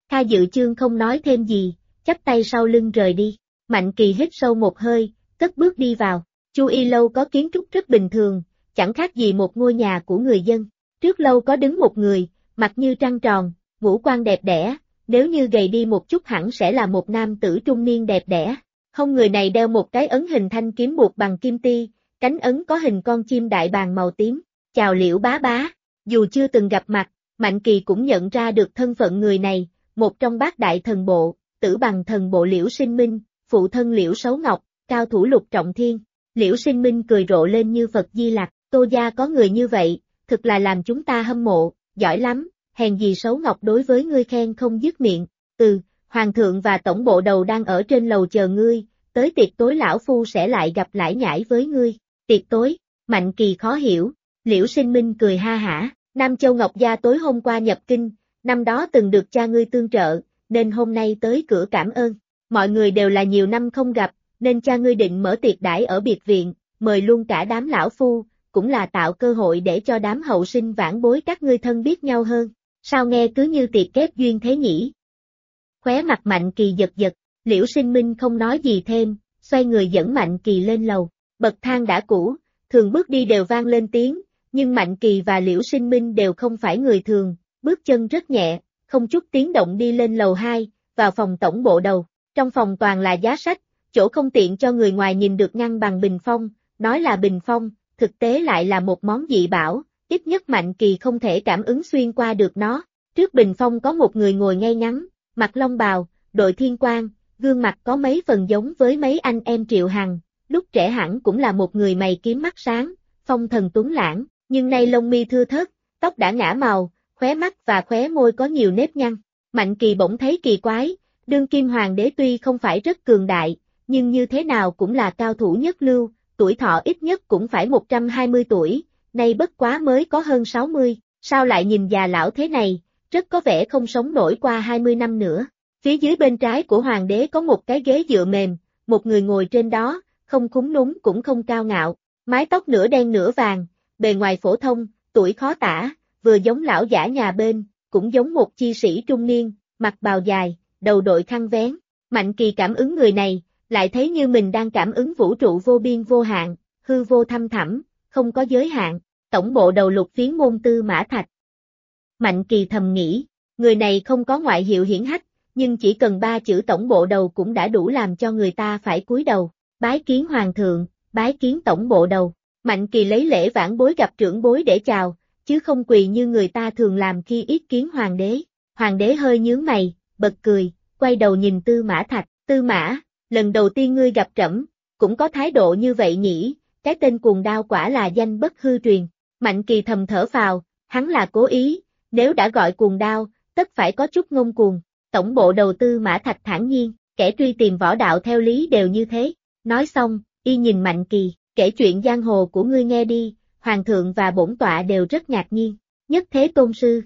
Kha Dự Chương không nói thêm gì, chắp tay sau lưng rời đi. Mạnh Kỳ hít sâu một hơi, cất bước đi vào. Chu Y Lâu có kiến trúc rất bình thường, chẳng khác gì một ngôi nhà của người dân. Trước lâu có đứng một người, mặt như trăng tròn, ngũ quan đẹp đẽ, nếu như gầy đi một chút hẳn sẽ là một nam tử trung niên đẹp đẽ. Hông người này đeo một cái ấn hình thanh kiếm buộc bằng kim ti, cánh ấn có hình con chim đại bàng màu tím. Chào Liễu bá bá, dù chưa từng gặp mặt, Mạnh Kỳ cũng nhận ra được thân phận người này, một trong bát đại thần bộ, Tử Bằng thần bộ Liễu Sinh Minh, phụ thân Liễu Sấu Ngọc, cao thủ Lục Trọng Thiên. Liễu Sinh Minh cười rộ lên như Phật Di Lặc, Tô gia có người như vậy, thực là làm chúng ta hâm mộ, giỏi lắm, hèn gì Sấu Ngọc đối với ngươi khen không dứt miệng. Hoàng thượng và tổng bộ đầu đang ở trên lầu chờ ngươi, tới tiệc tối lão phu sẽ lại gặp lải nhải với ngươi. Tiệc tối, Mạnh Kỳ khó hiểu, Liễu Sinh Minh cười ha hả, Nam Châu Ngọc gia tối hôm qua nhập kinh, năm đó từng được cha ngươi tương trợ, nên hôm nay tới cửa cảm ơn. Mọi người đều là nhiều năm không gặp, nên cha ngươi định mở tiệc đãi ở biệt viện, mời luôn cả đám lão phu, cũng là tạo cơ hội để cho đám hậu sinh vãn bối các ngươi thân biết nhau hơn. Sao nghe cứ như tiệc kép duyên thế nhỉ? Khóe mặt Mạnh Kỳ giật giật, Liễu Sinh Minh không nói gì thêm, xoay người dẫn Mạnh Kỳ lên lầu. Bậc thang đã cũ, thường bước đi đều vang lên tiếng, nhưng Mạnh Kỳ và Liễu Sinh Minh đều không phải người thường, bước chân rất nhẹ, không chút tiếng động đi lên lầu 2, vào phòng tổng bộ đầu. Trong phòng toàn là giá sách, chỗ không tiện cho người ngoài nhìn được ngăn bằng bình phong, nói là bình phong, thực tế lại là một món dị bảo, ít nhất Mạnh Kỳ không thể cảm ứng xuyên qua được nó. Trước bình phong có một người ngồi ngay ngắn, mặc long bào, đội thiên quang, gương mặt có mấy phần giống với mấy anh em Triệu Hằng, lúc trẻ hẳn cũng là một người mày kiếm mắt sáng, phong thần tuấn lãng, nhưng nay lông mi thưa thớt, tóc đã ngả màu, khóe mắt và khóe môi có nhiều nếp nhăn. Mạnh Kỳ bỗng thấy kỳ quái, đương kim hoàng đế tuy không phải rất cường đại, nhưng như thế nào cũng là cao thủ nhất lưu, tuổi thọ ít nhất cũng phải 120 tuổi, nay bất quá mới có hơn 60, sao lại nhìn già lão thế này, rất có vẻ không sống nổi qua 20 năm nữa. Phía dưới bên trái của hoàng đế có một cái ghế dựa mềm, một người ngồi trên đó, không cúm núm cũng không cao ngạo, mái tóc nửa đen nửa vàng, bề ngoài phổ thông, tuổi khó tả, vừa giống lão giả nhà bên, cũng giống một chi sĩ trung niên, mặc bào dài, đầu đội khăn vén. Mạnh Kỳ cảm ứng người này, lại thấy như mình đang cảm ứng vũ trụ vô biên vô hạn, hư vô thăm thẳm, không có giới hạn. Tổng bộ đầu Lục Phiến môn Tư Mã Thạch. Mạnh Kỳ thầm nghĩ, người này không có ngoại hiệu hiển hách, nhưng chỉ cần 3 chữ tổng bộ đầu cũng đã đủ làm cho người ta phải cúi đầu. Bái kiến hoàng thượng, bái kiến tổng bộ đầu. Mạnh Kỳ lấy lễ vãn bối gặp trưởng bối để chào, chứ không quỳ như người ta thường làm khi yết kiến hoàng đế. Hoàng đế hơi nhướng mày, bật cười, quay đầu nhìn Tư Mã Thạch. Tư Mã, lần đầu tiên ngươi gặp trẫm, cũng có thái độ như vậy nhỉ, cái tên cuồng đao quả là danh bất hư truyền. Mạnh Kỳ thầm thở phào, hắn là cố ý, nếu đã gọi cuồng đao, tất phải có chút ngông cuồng. Tổng bộ đầu Tư Mã Thạch thản nhiên, kẻ truy tìm võ đạo theo lý đều như thế. Nói xong, y nhìn Mạnh Kỳ, kể chuyện giang hồ của ngươi nghe đi, hoàng thượng và bổn tọa đều rất ngạc nhiên. Nhất Thế Tôn Sư.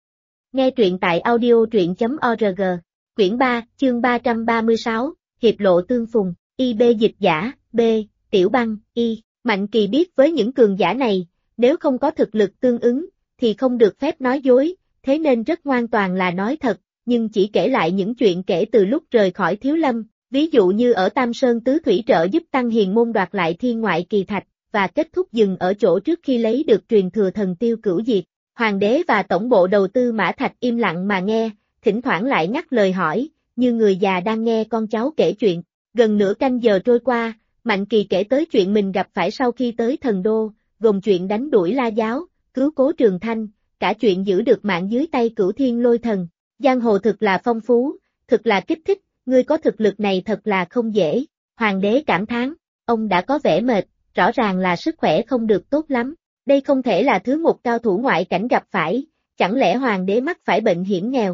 Nghe truyện tại audio truyện.org, quyển 3, chương 336, Hiệp lộ tương phùng, IB dịch giả, B, Tiểu Băng, Y. Mạnh Kỳ biết với những cường giả này, nếu không có thực lực tương ứng, thì không được phép nói dối, thế nên rất ngoan toàn là nói thật, nhưng chỉ kể lại những chuyện kể từ lúc rời khỏi Thiếu Lâm, ví dụ như ở Tam Sơn Tứ Thủy trợ giúp Tăng Hiền Môn đoạt lại Thiên Ngoại Kỳ Thạch, và kết thúc dừng ở chỗ trước khi lấy được truyền thừa thần tiêu cửu diệt. Hoàng đế và tổng bộ đầu Tư Mã Thạch im lặng mà nghe, thỉnh thoảng lại ngắt lời hỏi, như người già đang nghe con cháu kể chuyện. Gần nửa canh giờ trôi qua, Mạnh Kỳ kể tới chuyện mình gặp phải sau khi tới Thần Đô, gồm chuyện đánh đuổi La Giáo, cứu Cố Trường Thanh, cả chuyện giữ được mạng dưới tay Cửu Thiên Lôi Thần. Giang hồ thực là phong phú, thực là kích thích, ngươi có thực lực này thật là không dễ. Hoàng đế cảm thán, ông đã có vẻ mệt, rõ ràng là sức khỏe không được tốt lắm. Đây không thể là thứ một cao thủ ngoại cảnh gặp phải, chẳng lẽ hoàng đế mắc phải bệnh hiểm nghèo?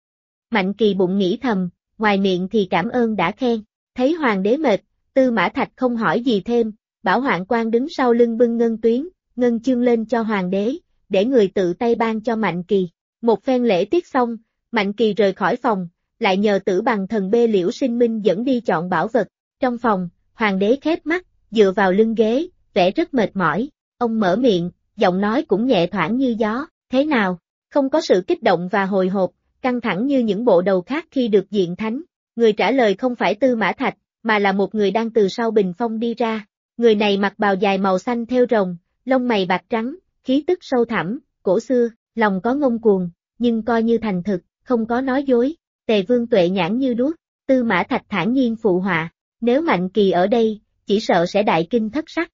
Mạnh Kỳ bụng nghĩ thầm, ngoài miệng thì cảm ơn đã khen. Thấy hoàng đế mệt, Tư Mã Thạch không hỏi gì thêm, bảo Hoạn Quan đứng sau lưng bưng ngân tuyến, ngân chương lên cho hoàng đế, để người tự tay ban cho Mạnh Kỳ. Một phen lễ tiết xong, Mạnh Kỳ rời khỏi phòng, lại nhờ Tử Bằng thần bê Liễu Sinh Minh dẫn đi chọn bảo vật. Trong phòng, hoàng đế khép mắt, dựa vào lưng ghế, vẻ rất mệt mỏi. Ông mở miệng, giọng nói cũng nhẹ thoảng như gió, thế nào, không có sự kích động và hồi hộp, căng thẳng như những bộ đầu khác khi được diện thánh. Người trả lời không phải Tư Mã Thạch, mà là một người đang từ sau bình phong đi ra. Người này mặc bào dài màu xanh thêu rồng, lông mày bạc trắng, khí tức sâu thẳm, cổ xưa, lòng có ngông cuồng, nhưng coi như thành thực, không có nói dối. Tề Vương tuệ nhãn như đuốc, Tư Mã Thạch thản nhiên phụ họa, nếu Mạnh Kỳ ở đây, chỉ sợ sẽ đại kinh thất sắc.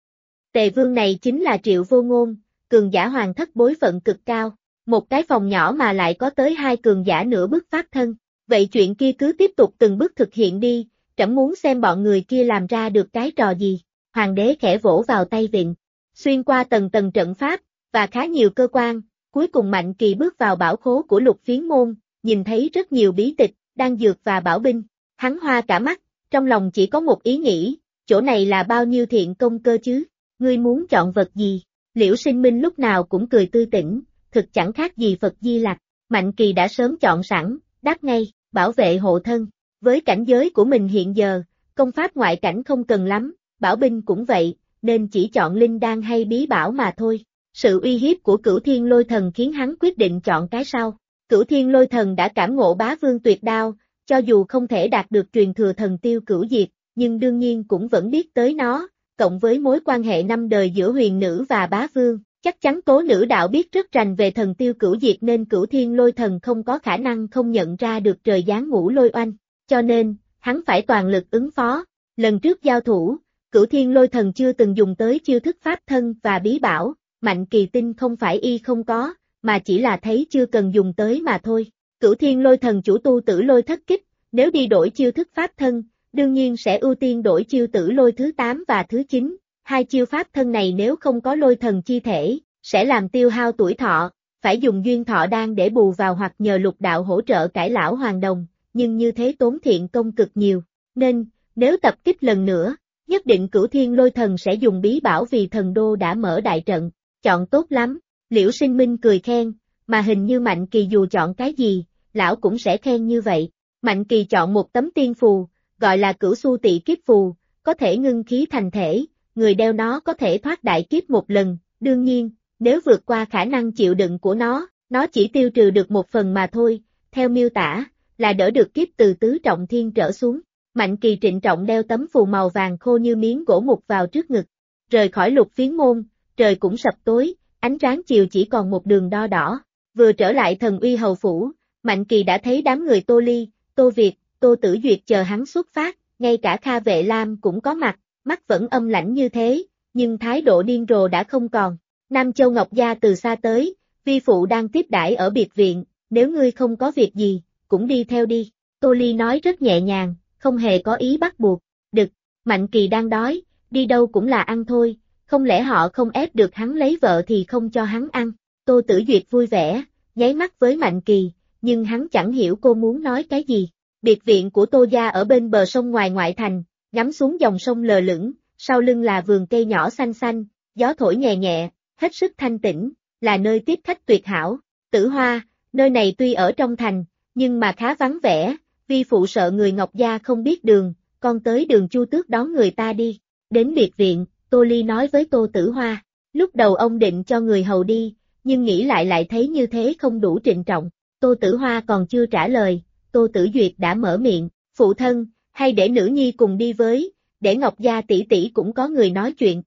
Tề Vương này chính là Triệu Vô Ngôn, cường giả hoàng thất bối phận cực cao, một cái phòng nhỏ mà lại có tới 2 cường giả nửa bước pháp thân. Vậy chuyện kia cứ tiếp tục từng bước thực hiện đi, trẫm muốn xem bọn người kia làm ra được cái trò gì. Hoàng đế khẽ vỗ vào tay vịn, xuyên qua tầng tầng trận pháp, và khá nhiều cơ quan, cuối cùng Mạnh Kỳ bước vào bảo khố của Lục Phiến Môn, nhìn thấy rất nhiều bí tịch, đan dược và bảo binh. Hắn hoa cả mắt, trong lòng chỉ có một ý nghĩ, chỗ này là bao nhiêu thiện công cơ chứ, ngươi muốn chọn vật gì? Liễu Sinh Minh lúc nào cũng cười tươi tỉnh, thực chẳng khác gì Phật Di Lặc. Mạnh Kỳ đã sớm chọn sẵn, đáp ngay, bảo vệ hộ thân. Với cảnh giới của mình hiện giờ, công pháp ngoại cảnh không cần lắm, bảo binh cũng vậy, nên chỉ chọn linh đan hay bí bảo mà thôi. Sự uy hiếp của Cửu Thiên Lôi Thần khiến hắn quyết định chọn cái sau. Cửu Thiên Lôi Thần đã cảm ngộ Bá Vương Tuyệt Đao, cho dù không thể đạt được truyền thừa thần tiêu cửu diệt, nhưng đương nhiên cũng vẫn biết tới nó, cộng với mối quan hệ 5 đời giữa huyền nữ và Bá Vương, chắc chắn Tố Nữ đạo biết rất rành về thần tiêu cửu diệt nên Cửu Thiên Lôi Thần không có khả năng không nhận ra được trời giáng ngũ lôi oanh, cho nên, hắn phải toàn lực ứng phó. Lần trước giao thủ, Cửu Thiên Lôi Thần chưa từng dùng tới chiêu thức pháp thân và bí bảo, Mạnh Kỳ tin không phải y không có, mà chỉ là thấy chưa cần dùng tới mà thôi. Cửu Thiên Lôi Thần chủ tu Tử Lôi thất kích, nếu đi đổi chiêu thức pháp thân, đương nhiên sẽ ưu tiên đổi chiêu Tử Lôi thứ 8 và thứ 9, 2 chiêu pháp thân này nếu không có lôi thần chi thể, sẽ làm tiêu hao tuổi thọ, phải dùng duyên thọ đan để bù vào hoặc nhờ lục đạo hỗ trợ cải lão hoàng đồng, nhưng như thế tốn thiện công cực nhiều, nên, nếu tập kích lần nữa, nhất định Cửu Thiên Lôi Thần sẽ dùng bí bảo vì thần đô đã mở đại trận, chọn tốt lắm. Liễu Sinh Minh cười khen, mà hình như Mạnh Kỳ dù chọn cái gì, lão cũng sẽ khen như vậy. Mạnh Kỳ chọn một tấm tiên phù, gọi là Cửu Xu Tị Kiếp Phù, có thể ngưng khí thành thể, người đeo nó có thể thoát đại kiếp một lần, đương nhiên, nếu vượt qua khả năng chịu đựng của nó chỉ tiêu trừ được một phần mà thôi, theo miêu tả, là đỡ được kiếp từ tứ trọng thiên trở xuống. Mạnh Kỳ trịnh trọng đeo tấm phù màu vàng khô như miếng gỗ mục vào trước ngực, rời khỏi Lục Phiến Môn, trời cũng sập tối, ánh sáng chiều chỉ còn một đường đo đỏ. Vừa trở lại Thần Uy Hầu Phủ, Mạnh Kỳ đã thấy đám người Tô Ly, Tô Việt, Tô Tử Duyệt chờ hắn xuất phát, ngay cả Kha Vệ Lam cũng có mặt, mắt vẫn âm lãnh như thế, nhưng thái độ điên rồ đã không còn. Nam Châu Ngọc Gia từ xa tới, vi phụ đang tiếp đãi ở biệt viện, nếu ngươi không có việc gì, cũng đi theo đi. Tô Ly nói rất nhẹ nhàng, không hề có ý bắt buộc. Đực, Mạnh Kỳ đang đói, đi đâu cũng là ăn thôi, không lẽ họ không ép được hắn lấy vợ thì không cho hắn ăn. Tô Tử Duyệt vui vẻ, nháy mắt với Mạnh Kỳ, nhưng hắn chẳng hiểu cô muốn nói cái gì. Biệt viện của Tô gia ở bên bờ sông ngoài ngoại thành, ngắm xuống dòng sông lờ lững, sau lưng là vườn cây nhỏ xanh xanh, gió thổi nhẹ nhẹ, hết sức thanh tĩnh, là nơi tiếp khách tuyệt hảo. Tử Hoa, nơi này tuy ở trong thành, nhưng mà khá vắng vẻ, vi phụ sợ người Ngọc Gia không biết đường, con tới đường Chu Tước đón người ta đi. Đến biệt viện, Tô Ly nói với Tô Tử Hoa, lúc đầu ông định cho người hầu đi, nhưng nghĩ lại thấy như thế không đủ trịnh trọng. Tô Tử Hoa còn chưa trả lời, Tô Tử Duyệt đã mở miệng, phụ thân, hay để nữ nhi cùng đi với, để Ngọc Gia tỷ tỷ cũng có người nói chuyện.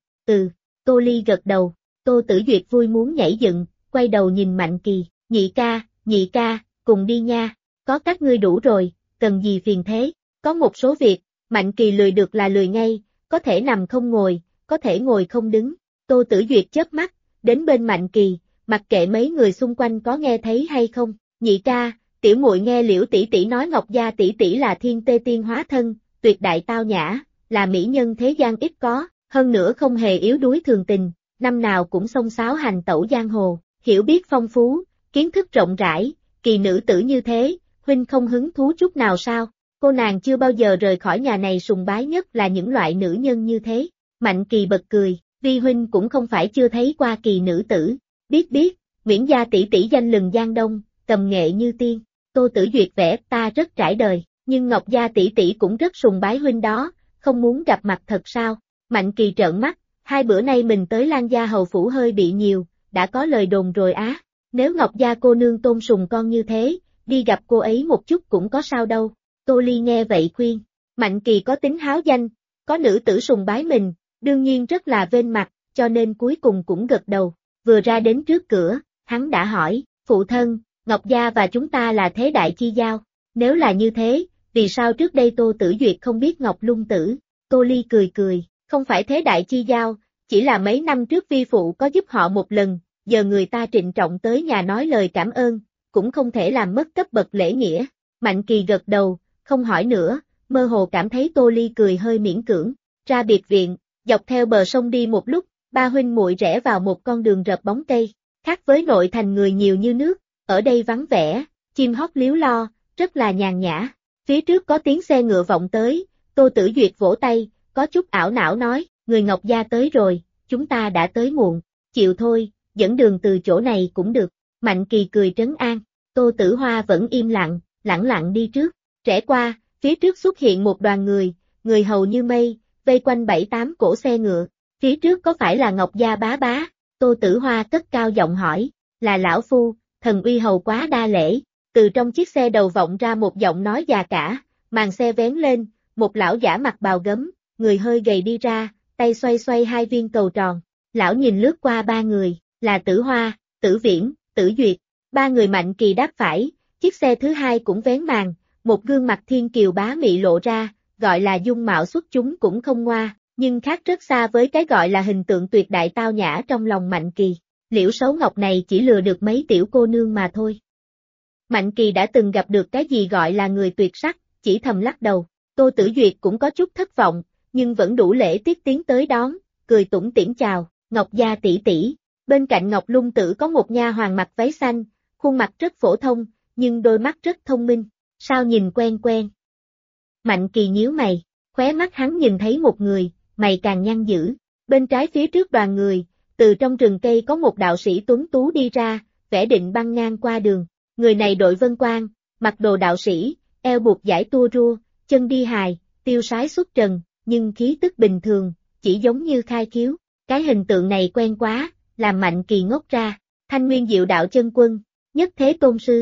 Tô Ly gật đầu, Tô Tử Duyệt vui muốn nhảy dựng, quay đầu nhìn Mạnh Kỳ, nhị ca, cùng đi nha, có các ngươi đủ rồi, cần gì phiền thế, có một số việc, Mạnh Kỳ lười được là lười ngay, có thể nằm không ngồi, có thể ngồi không đứng. Tô Tử Duyệt chớp mắt, đến bên Mạnh Kỳ, mặc kệ mấy người xung quanh có nghe thấy hay không, nhị ca, tiểu muội nghe Liễu tỷ tỷ nói Ngọc Gia tỷ tỷ là thiên tê tiên hóa thân, tuyệt đại tao nhã, là mỹ nhân thế gian ít có, hơn nữa không hề yếu đuối thường tình, năm nào cũng xông xáo hành tẩu giang hồ, hiểu biết phong phú, kiến thức rộng rãi, kỳ nữ tử như thế, huynh không hứng thú chút nào sao? Cô nàng chưa bao giờ rời khỏi nhà này, sùng bái nhất là những loại nữ nhân như thế. Mạnh Kỳ bật cười, vi huynh cũng không phải chưa thấy qua kỳ nữ tử, biết, Nguyễn Gia tỷ tỷ danh lừng Giang Đông, cầm nghệ như tiên. Tô Tử Duyệt vẽ, ta rất trải đời, nhưng Ngọc Gia tỷ tỷ cũng rất sùng bái huynh đó, không muốn gặp mặt thật sao? Mạnh Kỳ trợn mắt, 2 bữa nay mình tới Lan Gia hầu phủ hơi bị nhiều, đã có lời đồn rồi á. Nếu Ngọc Gia cô nương tôn sùng con như thế, đi gặp cô ấy một chút cũng có sao đâu. Tô Ly nghe vậy khuyên, Mạnh Kỳ có tính háo danh, có nữ tử sùng bái mình, đương nhiên rất là vênh mặt, cho nên cuối cùng cũng gật đầu. Vừa ra đến trước cửa, hắn đã hỏi, phụ thân, Ngọc Gia và chúng ta là thế đại chi giao, nếu là như thế, vì sao trước đây Tô Tử Duyệt không biết Ngọc Lung Tử? Tô Ly cười cười, không phải thế đại chi giao, chỉ là mấy năm trước vi phụ có giúp họ một lần, giờ người ta trịnh trọng tới nhà nói lời cảm ơn, cũng không thể làm mất cấp bậc lễ nghĩa. Mạnh Kỳ gật đầu, không hỏi nữa, mơ hồ cảm thấy Tô Ly cười hơi miễn cưỡng. Ra biệt viện, dọc theo bờ sông đi một lúc, ba huynh muội rẽ vào một con đường rợp bóng cây. Khác với nội thành người nhiều như nước, ở đây vắng vẻ, chim hót líu lo, rất là nhàn nhã. Phía trước có tiếng xe ngựa vọng tới, Tô Tử Duyệt vỗ tay, có chút ảo não nói, người Ngọc Gia tới rồi, chúng ta đã tới muộn, chịu thôi, dẫn đường từ chỗ này cũng được. Mạnh Kỳ cười trấn an, Tô Tử Hoa vẫn im lặng, lẳng lặng đi trước. Rẽ qua, phía trước xuất hiện một đoàn người hầu như mây, vây quanh 7-8 cỗ xe ngựa. Phía trước có phải là Ngọc Gia bá bá? Tô Tử Hoa cất cao giọng hỏi, là lão phu, thần uy hầu quá đa lễ. Từ trong chiếc xe đầu vọng ra một giọng nói già cả, màn xe vén lên, một lão giả mặc bào gấm, người hơi gầy đi ra, tay xoay xoay hai viên cầu tròn. Lão nhìn lướt qua ba người, là Tử Hoa, Tử Viễn, Tử Duyệt. Ba người Mạnh Kỳ đáp phải, chiếc xe thứ hai cũng vén màn, một gương mặt thiên kiều bá mị lộ ra, gọi là dung mạo xuất chúng cũng không ngoa, nhưng khác rất xa với cái gọi là hình tượng tuyệt đại tao nhã trong lòng Mạnh Kỳ. Liễu Sấu Ngọc này chỉ lừa được mấy tiểu cô nương mà thôi. Mạnh Kỳ đã từng gặp được cái gì gọi là người tuyệt sắc, chỉ thầm lắc đầu. Tô Tử Duyệt cũng có chút thất vọng, nhưng vẫn đủ lễ tiết tiến tới đón, cười tủm tỉm chào, Ngọc Gia tỷ tỷ. Bên cạnh Ngọc Lung Tử có một nha hoàn mặc váy xanh, khuôn mặt rất phổ thông, nhưng đôi mắt rất thông minh. Sao nhìn quen quen? Mạnh Kỳ nhíu mày, khóe mắt hắn nhìn thấy một người, mày càng nhăn dữ. Bên trái phía trước đoàn người, từ trong rừng cây có một đạo sĩ tuấn tú đi ra, vẻ định băng ngang qua đường. Người này đội vân quan, mặc đồ đạo sĩ, eo buộc dải tua rua, chân đi hài, tiêu sái xuất trần, nhưng khí tức bình thường, chỉ giống như khai khiếu. Cái hình tượng này quen quá, làm Mạnh Kỳ ngốc ra. Thanh Nguyên Diệu Đạo Chân Quân, Nhất Thế Tôn Sư.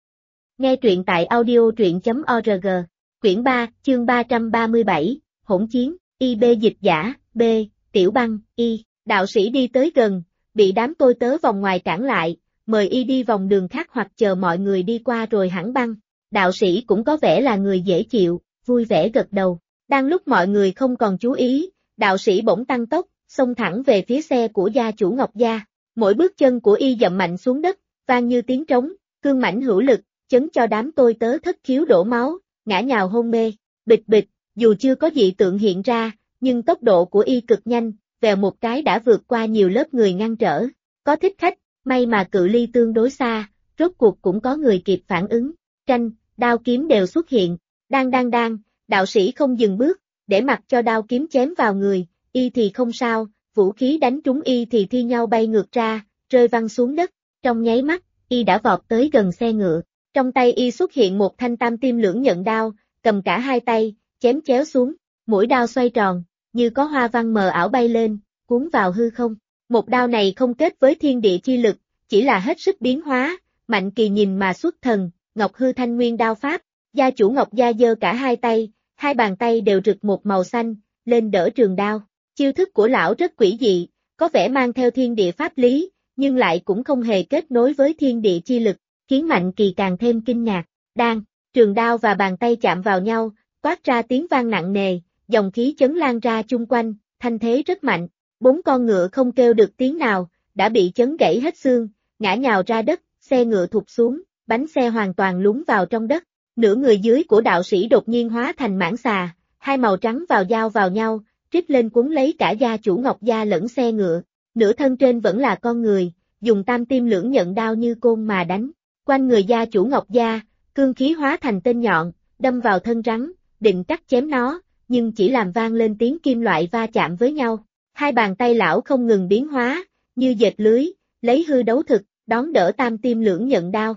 Nghe truyện tại audio.org, quyển 3, chương 337, hỗn chiến, IB dịch giả, B, Tiểu Băng, Y. Đạo sĩ đi tới gần, bị đám tôi tớ vòng ngoài cản lại, mời y đi vòng đường khác hoặc chờ mọi người đi qua rồi hẳn băng. Đạo sĩ cũng có vẻ là người dễ chịu, vui vẻ gật đầu. Đang lúc mọi người không còn chú ý, đạo sĩ bỗng tăng tốc, xông thẳng về phía xe của gia chủ Ngọc Gia. Mỗi bước chân của y dậm mạnh xuống đất, vang như tiếng trống, cương mãnh hữu lực, chấn cho đám tôi tớ thất khiếu đổ máu, ngã nhào hôn mê. Bịch bịch, dù chưa có dị tượng hiện ra, nhưng tốc độ của y cực nhanh, vèo một cái đã vượt qua nhiều lớp người ngăn trở. Có thích khách, may mà cự ly tương đối xa, rốt cuộc cũng có người kịp phản ứng. Tranh, đao kiếm đều xuất hiện. Đang, đạo sĩ không dừng bước, để mặc cho đao kiếm chém vào người, y thì không sao, vũ khí đánh trúng y thì thi nhau bay ngược ra, rơi văng xuống đất. Trong nháy mắt, y đã vọt tới gần xe ngựa. Trong tay y xuất hiện một thanh tam tim lưỡng nhận đao, cầm cả hai tay, chém chéo xuống, mũi đao xoay tròn, như có hoa văn mờ ảo bay lên, cuốn vào hư không. Một đao này không kết với thiên địa chi lực, chỉ là hết sức biến hóa. Mạnh Kỳ nhìn mà xuất thần, Ngọc Hư Thanh Nguyên đao pháp. Gia chủ Ngọc Gia giơ cả hai tay, hai bàn tay đều rực một màu xanh, lên đỡ trường đao. Chiêu thức của lão rất quỷ dị, có vẻ mang theo thiên địa pháp lý, nhưng lại cũng không hề kết nối với thiên địa chi lực, khiến Mạnh Kỳ càng thêm kinh ngạc. Trường đao và bàn tay chạm vào nhau, toát ra tiếng vang nặng nề, dòng khí chấn lan ra chung quanh, thanh thế rất mạnh. 4 con ngựa không kêu được tiếng nào, đã bị chấn gãy hết xương, ngã nhào ra đất, xe ngựa thụt xuống, bánh xe hoàn toàn lún vào trong đất. Nửa người dưới của đạo sĩ đột nhiên hóa thành mãng xà, hai màu trắng giao vào nhau, trích lên cuốn lấy cả gia chủ Ngọc Gia lẫn xe ngựa. Nửa thân trên vẫn là con người, dùng tam tim lưỡng nhận đao như côn mà đánh. Quanh người gia chủ Ngọc Gia, cương khí hóa thành tên nhọn, đâm vào thân rắn, định cắt chém nó, nhưng chỉ làm vang lên tiếng kim loại va chạm với nhau. Hai bàn tay lão không ngừng biến hóa, như dệt lưới, lấy hư đấu thực, đón đỡ tam tim lưỡng nhận đao.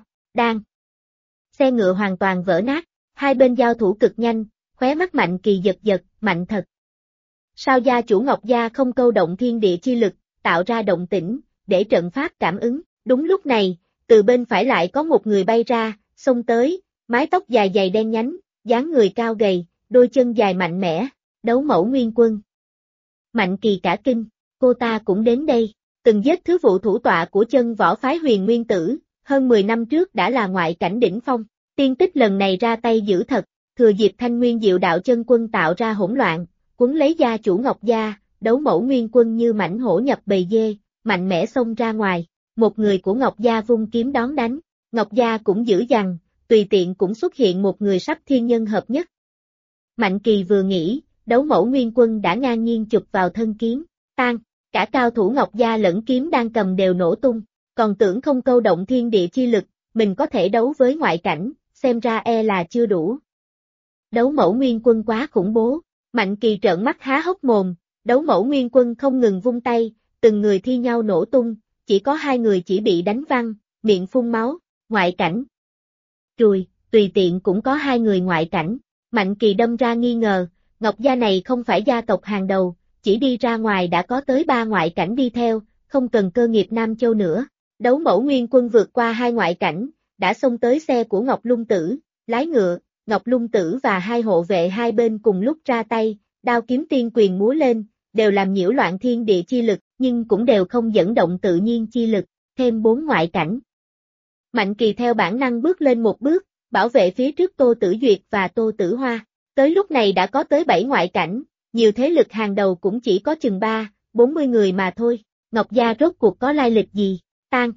Xe ngựa hoàn toàn vỡ nát, hai bên giao thủ cực nhanh, khóe mắt Mạnh Kỳ giật, mạnh thật. Sao gia chủ Ngọc Gia không câu động thiên địa chi lực, tạo ra động tĩnh, để trận pháp cảm ứng? Đúng lúc này, từ bên phải lại có một người bay ra, xông tới, mái tóc dài dày đen nhánh, dáng người cao gầy, đôi chân dài mạnh mẽ, đấu mẫu nguyên quân. Mạnh Kỳ cả kinh, cô ta cũng đến đây, từng giết thứ vụ thủ tọa của chân võ phái Huyền Nguyên Tử, hơn 10 năm trước đã là ngoại cảnh đỉnh phong, tiên tích lần này ra tay dữ thật, thừa dịp Thanh Nguyên Diệu Đạo chân quân tạo ra hỗn loạn, cuốn lấy gia chủ Ngọc Gia, đấu mẫu nguyên quân như mãnh hổ nhập bầy dê, mạnh mẽ xông ra ngoài, một người của Ngọc Gia vung kiếm đón đánh, Ngọc Gia cũng dữ dằn, tùy tiện cũng xuất hiện một người sắp thiên nhân hợp nhất. Mạnh Kỳ vừa nghĩ, đấu mẫu nguyên quân đã ngang nhiên chụp vào thân kiếm, tan, cả cao thủ Ngọc Gia lẫn kiếm đang cầm đều nổ tung, còn tưởng không câu động thiên địa chi lực, mình có thể đấu với ngoại cảnh, xem ra e là chưa đủ. Đấu mẫu nguyên quân quá khủng bố, Mạnh Kỳ trợn mắt há hốc mồm, đấu mẫu nguyên quân không ngừng vung tay, từng người thi nhau nổ tung, chỉ có 2 người chỉ bị đánh văng, miệng phun máu, ngoại cảnh. Chùi, tùy tiện cũng có 2 người ngoại cảnh, Mạnh Kỳ đâm ra nghi ngờ, Ngọc Gia này không phải gia tộc hàng đầu, chỉ đi ra ngoài đã có tới 3 ngoại cảnh đi theo, không cần cơ nghiệp Nam Châu nữa. Đấu mẫu nguyên quân vượt qua 2 ngoại cảnh, đã xông tới xe của Ngọc Lung Tử, lái ngựa, Ngọc Lung Tử và 2 hộ vệ hai bên cùng lúc ra tay, đao kiếm tiên quyền múa lên, đều làm nhiễu loạn thiên địa chi lực, nhưng cũng đều không dẫn động tự nhiên chi lực, thêm 4 ngoại cảnh. Mạnh Kỳ theo bản năng bước lên một bước, bảo vệ phía trước Tô Tử Duyệt và Tô Tử Hoa, tới lúc này đã có tới 7 ngoại cảnh, nhiều thế lực hàng đầu cũng chỉ có chừng 40 người mà thôi, Ngọc Gia rốt cuộc có lai lịch gì, tan.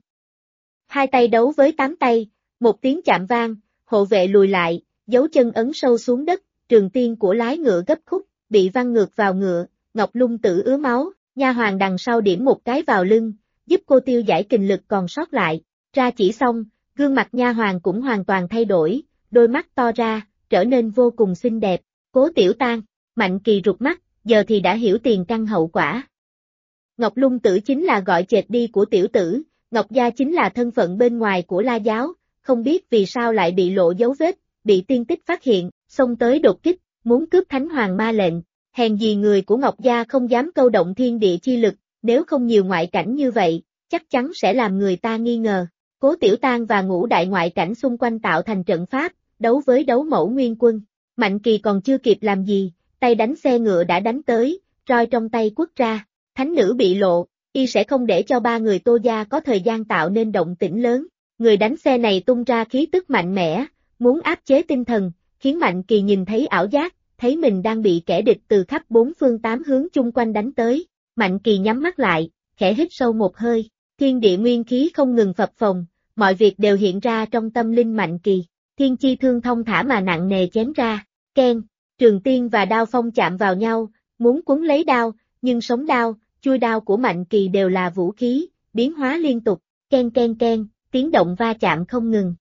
2 tay đấu với 8 tay, một tiếng chạm vang, hộ vệ lùi lại, dấu chân ấn sâu xuống đất, trường tiên của lái ngựa gấp khúc, bị văng ngược vào ngựa, Ngọc Lung Tử ứa máu, nha hoàn đằng sau điểm một cái vào lưng, giúp cô tiêu giải kình lực còn sót lại, ra chỉ xong, gương mặt nha hoàn cũng hoàn toàn thay đổi, đôi mắt to ra, trở nên vô cùng xinh đẹp, Cố Tiểu Tang, Mạnh Kỳ rụt mắt, giờ thì đã hiểu tiền căn hậu quả. Ngọc Lung Tử chính là gọi chệch đi của tiểu tử, Ngọc Gia chính là thân phận bên ngoài của La Giáo, không biết vì sao lại bị lộ dấu vết, bị tiên tích phát hiện, xông tới đột kích, muốn cướp Thánh Hoàng Ma lệnh, hèn gì người của Ngọc Gia không dám câu động thiên địa chi lực, nếu không nhiều ngoại cảnh như vậy, chắc chắn sẽ làm người ta nghi ngờ. Cố Tiểu Tang và ngũ đại ngoại cảnh xung quanh tạo thành trận pháp, đấu với đấu mẫu nguyên quân. Mạnh Kỳ còn chưa kịp làm gì, tay đánh xe ngựa đã đánh tới, roi trong tay quất ra, thánh nữ bị lộ, y sẽ không để cho 3 người Tô Gia có thời gian tạo nên động tĩnh lớn. Người đánh xe này tung ra khí tức mạnh mẽ, muốn áp chế tinh thần, khiến Mạnh Kỳ nhìn thấy ảo giác, thấy mình đang bị kẻ địch từ khắp 4 phương 8 hướng chung quanh đánh tới. Mạnh Kỳ nhắm mắt lại, khẽ hít sâu một hơi, thiên địa nguyên khí không ngừng phập phồng, mọi việc đều hiện ra trong tâm linh Mạnh Kỳ. Thiên chi thương thông thả mà nặng nề chém ra, keng, trường tiên và đao phong chạm vào nhau, muốn cuốn lấy đao, nhưng sống đao, chui đao của Mạnh Kỳ đều là vũ khí, biến hóa liên tục, ken ken ken, tiếng động va chạm không ngừng.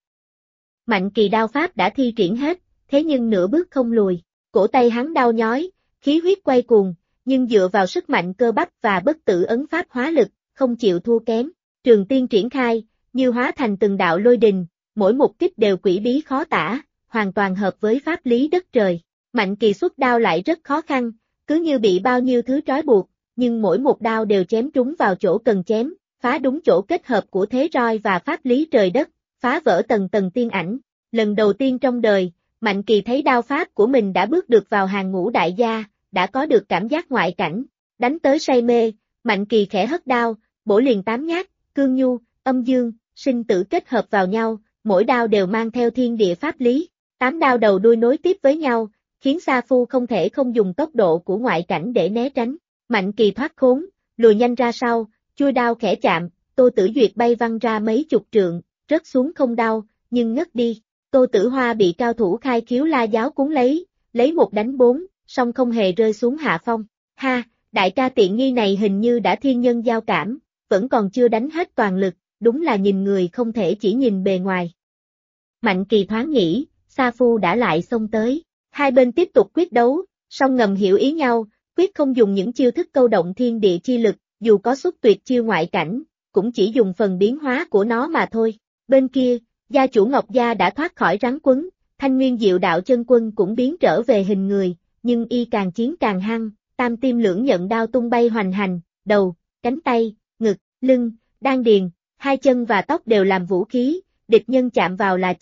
Mạnh Kỳ đao pháp đã thi triển hết, thế nhưng nửa bước không lùi, cổ tay hắn đau nhói, khí huyết quay cuồng, nhưng dựa vào sức mạnh cơ bắp và bất tử ấn pháp hóa lực, không chịu thua kém. Trường tiên triển khai, như hóa thành từng đạo lôi đình, mỗi một kích đều quỷ bí khó tả, hoàn toàn hợp với pháp lý đất trời. Mạnh Kỳ xuất đao lại rất khó khăn, cứ như bị bao nhiêu thứ trói buộc, nhưng mỗi một đao đều chém trúng vào chỗ cần chém, phá đúng chỗ kết hợp của thế roi và pháp lý trời đất, phá vỡ tầng tầng tiên ảnh. Lần đầu tiên trong đời, Mạnh Kỳ thấy đao pháp của mình đã bước được vào hàng ngũ đại gia, đã có được cảm giác ngoại cảnh, đánh tới say mê, Mạnh Kỳ khẽ hất đao, bổ liền 8 nhát, cương nhu, âm dương, sinh tử kết hợp vào nhau, mỗi đao đều mang theo thiên địa pháp lý, 8 đao đầu đuôi nối tiếp với nhau, khiến Sa Phu không thể không dùng tốc độ của ngoại cảnh để né tránh. Mạnh Kỳ thoát khốn, lùi nhanh ra sau, chui đao khẽ chạm, Tô Tử Duyệt bay văng ra mấy chục trượng, rớt xuống không đau, nhưng ngất đi. Tô Tử Hoa bị cao thủ khai khiếu La Giáo cuốn lấy 1 đánh 4, song không hề rơi xuống hạ phong. Ha, đại ca tiện nghi này hình như đã thiên nhân giao cảm, vẫn còn chưa đánh hết toàn lực, đúng là nhìn người không thể chỉ nhìn bề ngoài. Mạnh Kỳ thoáng nghĩ, Sa Phu đã lại xông tới, hai bên tiếp tục quyết đấu, song ngầm hiểu ý nhau, quyết không dùng những chiêu thức câu động thiên địa chi lực, dù có xuất tuyệt chiêu ngoại cảnh, cũng chỉ dùng phần biến hóa của nó mà thôi. Bên kia, gia chủ Ngọc Gia đã thoát khỏi rắn quấn, Thanh Nguyên Diệu Đạo chân quân cũng biến trở về hình người, nhưng y càng chiến càng hăng, tam tim lưỡng nhận đao tung bay hoành hành, đầu, cánh tay, ngực, lưng, đan điền, hai chân và tóc đều làm vũ khí, địch nhân chạm vào là chết,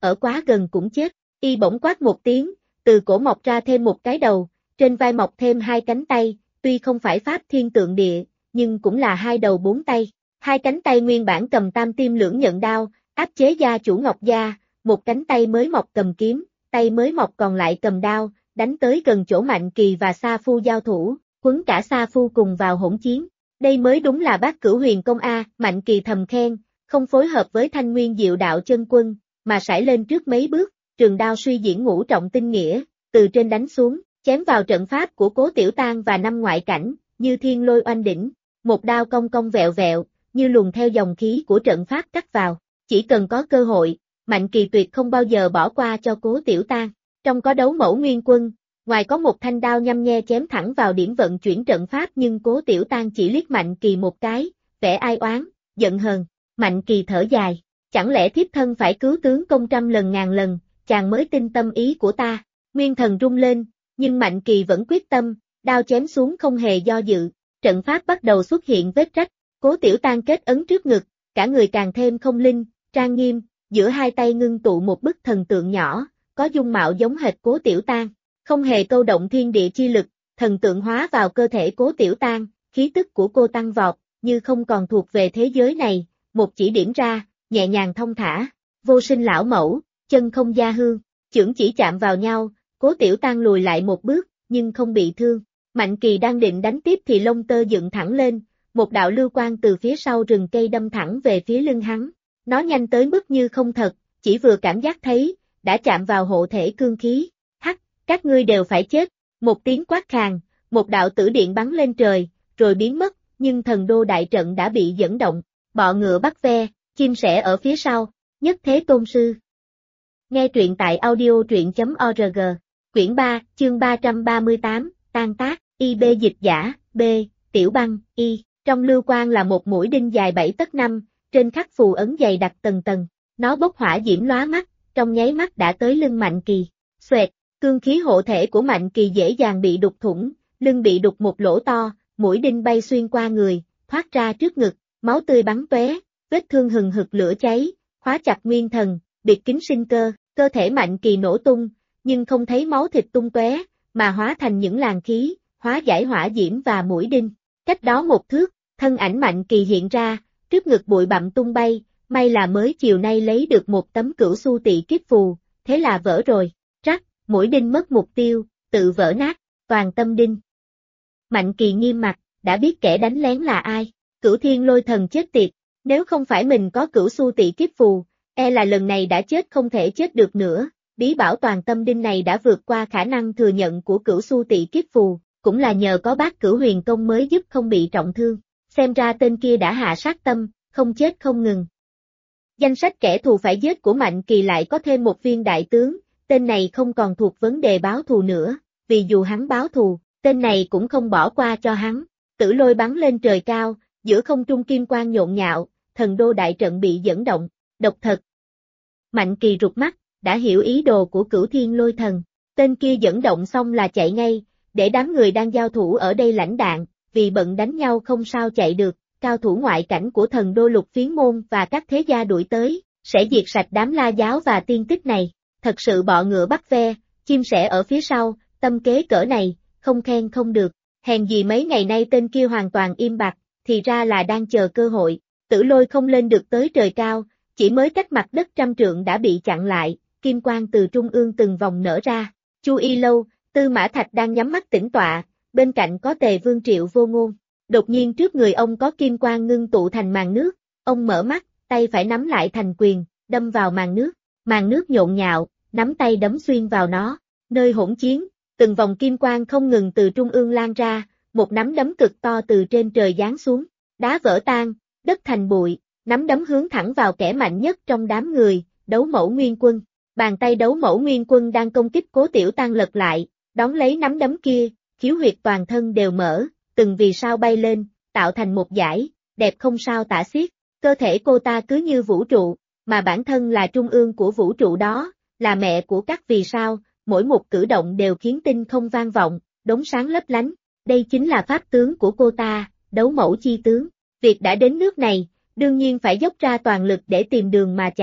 ở quá gần cũng chết. Y bỗng quát một tiếng, từ cổ mọc ra thêm một cái đầu, trên vai mọc thêm hai cánh tay, tuy không phải pháp thiên tượng địa, nhưng cũng là hai đầu bốn tay. Hai cánh tay nguyên bản cầm tam tiêm lưỡng nhận đao, áp chế gia chủ Ngọc Gia, một cánh tay mới mọc cầm kiếm, tay mới mọc còn lại cầm đao, đánh tới gần chỗ Mạnh Kỳ và Sa Phu giao thủ, quấn cả Sa Phu cùng vào hỗn chiến. Đây mới đúng là Bát Cửu Huyền Công a, Mạnh Kỳ thầm khen, không phối hợp với Thanh Nguyên Diệu Đạo chân quân, mà sải lên trước mấy bước, trường đao suy diễn ngũ trọng tinh nghĩa, từ trên đánh xuống, chém vào trận pháp của Cố Tiểu Tang và năm ngoại cảnh, như thiên lôi oanh đỉnh, một đao cong cong vẹo vẹo, như luồn theo dòng khí của trận pháp cắt vào. Chỉ cần có cơ hội, Mạnh Kỳ tuyệt không bao giờ bỏ qua cho Cố Tiểu Tang. Trong có đấu mẫu nguyên quân, ngoài có một thanh đao nhăm nhe chém thẳng vào điểm vận chuyển trận pháp, nhưng Cố Tiểu Tang chỉ liếc Mạnh Kỳ một cái, vẻ ai oán, giận hờn. Mạnh Kỳ thở dài, chẳng lẽ thiếp thân phải cứu tướng công trăm lần ngàn lần, chàng mới tin tâm ý của ta. Nguyên thần rung lên, nhưng Mạnh Kỳ vẫn quyết tâm, đao chém xuống không hề do dự. Trận pháp bắt đầu xuất hiện vết rách, Cố Tiểu Tang kết ấn trước ngực, cả người càng thêm không linh, trang nghiêm, giữa hai tay ngưng tụ một bức thần tượng nhỏ, có dung mạo giống hệt Cố Tiểu Tang, không hề câu động thiên địa chi lực, thần tượng hóa vào cơ thể Cố Tiểu Tang, khí tức của cô tăng vọt, như không còn thuộc về thế giới này, một chỉ điểm ra, nhẹ nhàng thông thả, vô sinh lão mẫu, chân không gia hương, chưởng chỉ chạm vào nhau, Cố Tiểu Tang lùi lại một bước, nhưng không bị thương. Mạnh Kỳ đang định đánh tiếp thì lông tơ dựng thẳng lên, một đạo lưu quang từ phía sau rừng cây đâm thẳng về phía lưng hắn. Nó nhanh tới mức như không thật, chỉ vừa cảm giác thấy, đã chạm vào hộ thể cương khí. Hắc, các ngươi đều phải chết. Một tiếng quát khàn, một đạo tử điện bắn lên trời, rồi biến mất, nhưng thần đô đại trận đã bị dẫn động. Bọ ngựa bắt ve, chim sẻ ở phía sau, nhất thế tôn sư. Nghe truyện tại audio.truyện.org, quyển 3, chương 338, tan tác, IB dịch giả, B, Tiểu Băng, Y. Trong lưu quang là một mũi đinh dài 7 tấc 5, trên khắc phù ấn dày đặc tầng tầng, nó bốc hỏa diễm lóa mắt, trong nháy mắt đã tới lưng Mạnh Kỳ. Xoẹt, cương khí hộ thể của Mạnh Kỳ dễ dàng bị đục thủng, lưng bị đục một lỗ to, mũi đinh bay xuyên qua người, thoát ra trước ngực, máu tươi bắn tóe, vết thương hừng hực lửa cháy, khóa chặt nguyên thần, biệt kín sinh cơ, cơ thể Mạnh Kỳ nổ tung, nhưng không thấy máu thịt tung tóe, mà hóa thành những làn khí, hóa giải hỏa diễm và mũi đinh. Cách đó một thước, thân ảnh Mạnh Kỳ hiện ra, trước ngực bụi bặm tung bay, may là mới chiều nay lấy được một tấm cửu xu tỵ kiếp phù, thế là vỡ rồi. Rắc, mũi đinh mất mục tiêu, tự vỡ nát, toàn tâm đinh. Mạnh Kỳ nghiêm mặt, đã biết kẻ đánh lén là ai. Cửu Thiên Lôi Thần chết tiệt, nếu không phải mình có cửu xu tỵ kiếp phù, e là lần này đã chết không thể chết được nữa. Bí bảo toàn tâm đinh này đã vượt qua khả năng thừa nhận của cửu xu tỵ kiếp phù, cũng là nhờ có Bát Cửu Huyền Công mới giúp không bị trọng thương. Xem ra tên kia đã hạ sát tâm, không chết không ngừng. Danh sách kẻ thù phải giết của Mạnh Kỳ lại có thêm một viên đại tướng, tên này không còn thuộc vấn đề báo thù nữa, vì dù hắn báo thù, tên này cũng không bỏ qua cho hắn. Tử lôi bắn lên trời cao, giữa không trung kim quang nhộn nhạo, thần đô đại trận bị dẫn động, độc thật. Mạnh Kỳ rụt mắt, đã hiểu ý đồ của Cửu Thiên Lôi Thần, tên kia dẫn động xong là chạy ngay, để đám người đang giao thủ ở đây lãnh đạn, vì bận đánh nhau không sao chạy được, cao thủ ngoại cảnh của thần đô Lục Phiến Môn và các thế gia đuổi tới, sẽ diệt sạch đám La Giáo và tiên tích này. Thật sự bọ ngựa bắt ve, chim sẻ ở phía sau, tâm kế cỡ này, không khen không được. Hèn gì mấy ngày nay tên kia hoàn toàn im bặt, thì ra là đang chờ cơ hội. Tử lôi không lên được tới trời cao, chỉ mới cách mặt đất 100 trượng đã bị chặn lại, kim quang từ trung ương từng vòng nở ra. Chu Y Lâu, Tư Mã Thạch đang nhắm mắt tĩnh tọa, bên cạnh có Tề Vương Triệu Vô Ngôn. Đột nhiên trước người ông có kim quang ngưng tụ thành màn nước, ông mở mắt, tay phải nắm lại thành quyền, đâm vào màn nước nhộn nhạo, nắm tay đấm xuyên vào nó, nơi hỗn chiến, từng vòng kim quang không ngừng từ trung ương lan ra, một nắm đấm cực to từ trên trời giáng xuống, đá vỡ tan, đất thành bụi, nắm đấm hướng thẳng vào kẻ mạnh nhất trong đám người, Đấu Mẫu Nguyên Quân. Bàn tay Đấu Mẫu Nguyên Quân đang công kích Cố Tiểu Tang lật lại, đón lấy nắm đấm kia, khiếu huyệt toàn thân đều mở, từng vì sao bay lên, tạo thành một dải, đẹp không sao tả xiết. Cơ thể cô ta cứ như vũ trụ, mà bản thân là trung ương của vũ trụ đó, là mẹ của các vì sao, mỗi một cử động đều khiến tinh không vang vọng, đống sáng lấp lánh. Đây chính là pháp tướng của cô ta, Đấu Mẫu chi tướng. Việc đã đến nước này, đương nhiên phải dốc ra toàn lực để tìm đường mà chạy.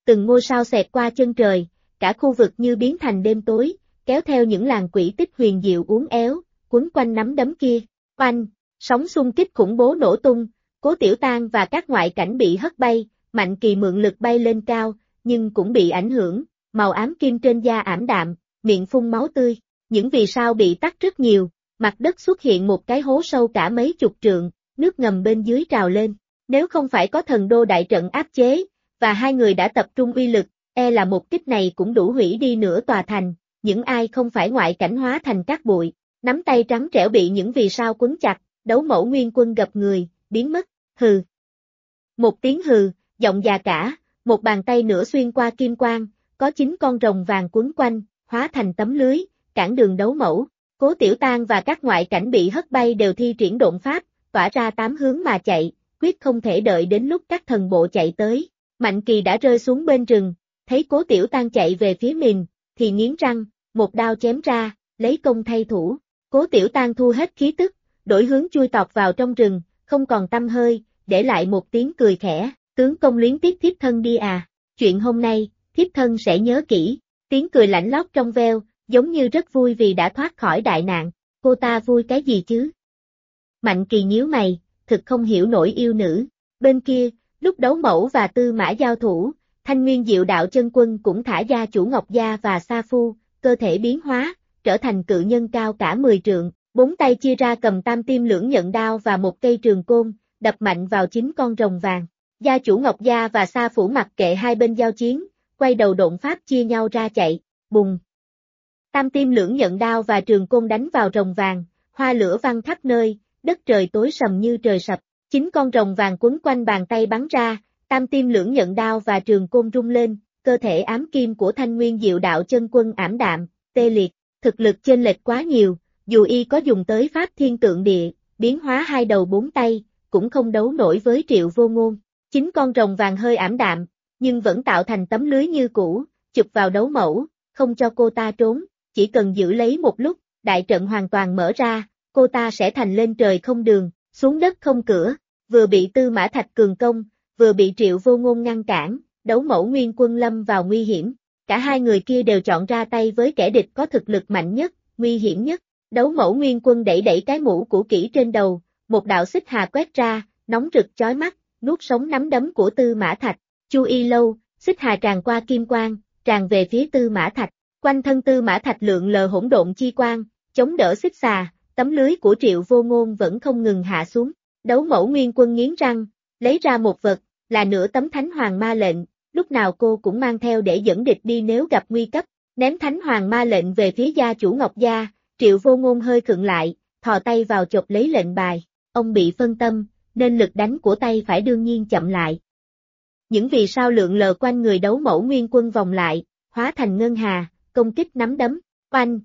từng ngôi sao xẹt qua chân trời, cả khu vực như biến thành đêm tối, kéo theo những làn quỷ tích huyền diệu uốn éo, quấn quanh nắm đấm kia. Oanh, sóng xung kích khủng bố nổ tung, Cố Tiểu Tang và các ngoại cảnh bị hất bay, Mạnh Kỳ mượn lực bay lên cao, nhưng cũng bị ảnh hưởng, màu ám kim trên da ảm đạm, miệng phun máu tươi, những vì sao bị tắc rất nhiều, mặt đất xuất hiện một cái hố sâu cả mấy chục trượng, nước ngầm bên dưới trào lên. Nếu không phải có thần đô đại trận áp chế, và hai người đã tập trung uy lực, là một kích này cũng đủ hủy đi nửa tòa thành, những ai không phải ngoại cảnh hóa thành cát bụi, nắm tay trắng trẻo bị những vì sao quấn chặt, Đấu Mẫu Nguyên Quân gập người, biến mất, hừ. Một tiếng hừ, giọng già cả, một bàn tay nửa xuyên qua kim quang, có 9 con rồng vàng quấn quanh, hóa thành tấm lưới, cản đường Đấu Mẫu. Cố Tiểu Tang và các ngoại cảnh bị hất bay đều thi triển độn pháp, tỏa ra 8 hướng mà chạy, quyết không thể đợi đến lúc các thần bộ chạy tới. Mạnh Kỳ đã rơi xuống bên rừng, thấy Cố Tiểu Tang chạy về phía mình, thì nghiến răng, một đao chém ra, lấy công thay thủ. Cố Tiểu Tang thu hết khí tức, đổi hướng chui tọt vào trong rừng, không còn tăm hơi, để lại một tiếng cười khẽ, tướng công luyến tiếc thiếp thân đi à, chuyện hôm nay, thiếp thân sẽ nhớ kỹ, tiếng cười lạnh lót trong veo, giống như rất vui vì đã thoát khỏi đại nạn, cô ta vui cái gì chứ? Mạnh Kỳ nhíu mày, thực không hiểu nổi yêu nữ, bên kia, lúc Đấu Mẫu và Tư Mã giao thủ, Thanh Nguyên Diệu Đạo Chân Quân cũng thả gia chủ Ngọc Gia và Sa Phu, cơ thể biến hóa, trở thành cự nhân cao cả 10 trượng, 4 tay chia ra cầm tam tim lưỡng nhận đao và một cây trường côn, đập mạnh vào 9 con rồng vàng. Gia chủ Ngọc Gia và Sa Phủ mặc kệ hai bên giao chiến, quay đầu độn pháp chia nhau ra chạy, bùng. Tam tim lưỡng nhận đao và trường côn đánh vào rồng vàng, hoa lửa văng khắp nơi, đất trời tối sầm như trời sập, 9 con rồng vàng quấn quanh bàn tay bắn ra, tam tim lưỡng nhận đao và trường côn rung lên, cơ thể ám kim của Thanh Nguyên Diệu Đạo Chân Quân ảm đạm, tê liệt, thực lực chênh lệch quá nhiều, dù y có dùng tới pháp thiên tượng địa, biến hóa hai đầu bốn tay, cũng không đấu nổi với Triệu Vô Ngôn. 9 con rồng vàng hơi ảm đạm, nhưng vẫn tạo thành tấm lưới như cũ, chụp vào Đấu Mẫu, không cho cô ta trốn, chỉ cần giữ lấy một lúc, đại trận hoàn toàn mở ra, cô ta sẽ thành lên trời không đường, xuống đất không cửa, vừa bị Tư Mã Thạch cường công, vừa bị Triệu Vô Ngôn ngăn cản, Đấu Mẫu Nguyên Quân lâm vào nguy hiểm. Cả hai người kia đều chọn ra tay với kẻ địch có thực lực mạnh nhất, nguy hiểm nhất. Đấu Mẫu Nguyên Quân đẩy cái mũ cũ kỹ trên đầu, một đạo xích hà quét ra, nóng rực chói mắt, nuốt sống nắm đấm của Tư Mã Thạch. Chu y lâu, xích hà tràn qua kim quang, tràn về phía Tư Mã Thạch. Quanh thân Tư Mã Thạch lượn lờ hỗn độn chi quang, chống đỡ xích xà, tấm lưới của Triệu Vô Ngôn vẫn không ngừng hạ xuống. Đấu Mẫu Nguyên Quân nghiến răng, lấy ra một vật, là nửa tấm Thánh Hoàng Ma lệnh, lúc nào cô cũng mang theo để dẫn địch đi nếu gặp nguy cấp. Ném Thánh Hoàng Ma lệnh về phía gia chủ Ngọc Gia, Triệu Vô Ngôn hơi khựng lại, thò tay vào chộp lấy lệnh bài. Ông bị phân tâm, nên lực đánh của tay phải đương nhiên chậm lại. Những vì sao lượn lờ quanh người Đấu Mẫu Nguyên Quân vòng lại, hóa thành ngân hà, công kích nắm đấm, oanh.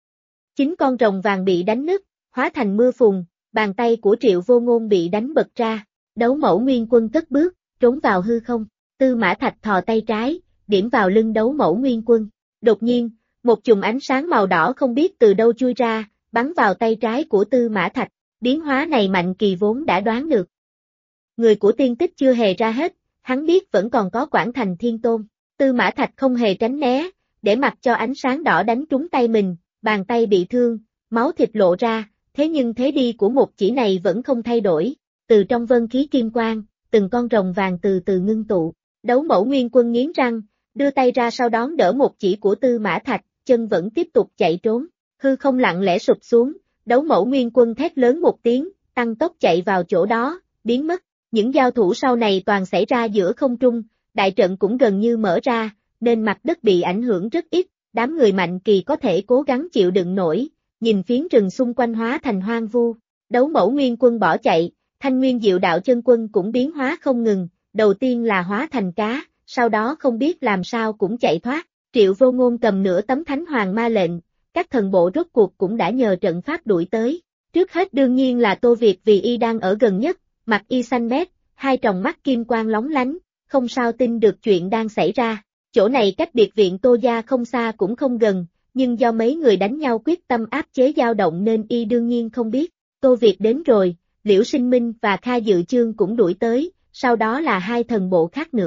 9 con rồng vàng bị đánh nứt, hóa thành mưa phùn, bàn tay của Triệu Vô Ngôn bị đánh bật ra, Đấu Mẫu Nguyên Quân cất bước, trốn vào hư không, Tư Mã Thạch thò tay trái, điểm vào lưng Đấu Mẫu Nguyên Quân. Đột nhiên, một chùm ánh sáng màu đỏ không biết từ đâu chui ra, bắn vào tay trái của Tư Mã Thạch, biến hóa này Mạnh Kỳ vốn đã đoán được. Người của tiên tích chưa hề ra hết, hắn biết vẫn còn có Quảng Thành Thiên Tôn, Tư Mã Thạch không hề tránh né, để mặc cho ánh sáng đỏ đánh trúng tay mình, bàn tay bị thương, máu thịt lộ ra, thế nhưng thế đi của một chỉ này vẫn không thay đổi, từ trong vân khí kim quang, từng con rồng vàng từ từ ngưng tụ. Đấu Mẫu Nguyên Quân nghiến răng, đưa tay ra sau đón đỡ một chỉ của Tư Mã Thạch, chân vẫn tiếp tục chạy trốn, hư không lặng lẽ sụp xuống, Đấu Mẫu Nguyên Quân thét lớn một tiếng, tăng tốc chạy vào chỗ đó, biến mất. Những giao thủ sau này toàn xảy ra giữa không trung, đại trận cũng gần như mở ra, nên mặt đất bị ảnh hưởng rất ít, đám người Mạnh Kỳ có thể cố gắng chịu đựng nổi, nhìn phiến rừng xung quanh hóa thành hoang vu. Đấu Mẫu Nguyên Quân bỏ chạy, Thanh Nguyên Diệu Đạo Chân Quân cũng biến hóa không ngừng, đầu tiên là hóa thành cá, sau đó không biết làm sao cũng chạy thoát. Triệu Vô Ngôn cầm nửa tấm Thánh Hoàng Ma lệnh, các thần bộ rốt cuộc cũng đã nhờ trận pháp đuổi tới. Trước hết đương nhiên là Tô Việt vì y đang ở gần nhất, mặt y xanh mét, hai tròng mắt kim quang lóng lánh, không sao tin được chuyện đang xảy ra. Chỗ này cách biệt viện Tô gia không xa cũng không gần, nhưng do mấy người đánh nhau quyết tâm áp chế dao động nên y đương nhiên không biết. Tô Việt đến rồi, Liễu Sinh Minh và Kha Dự Chương cũng đuổi tới, sau đó là hai thần bộ khác nữa.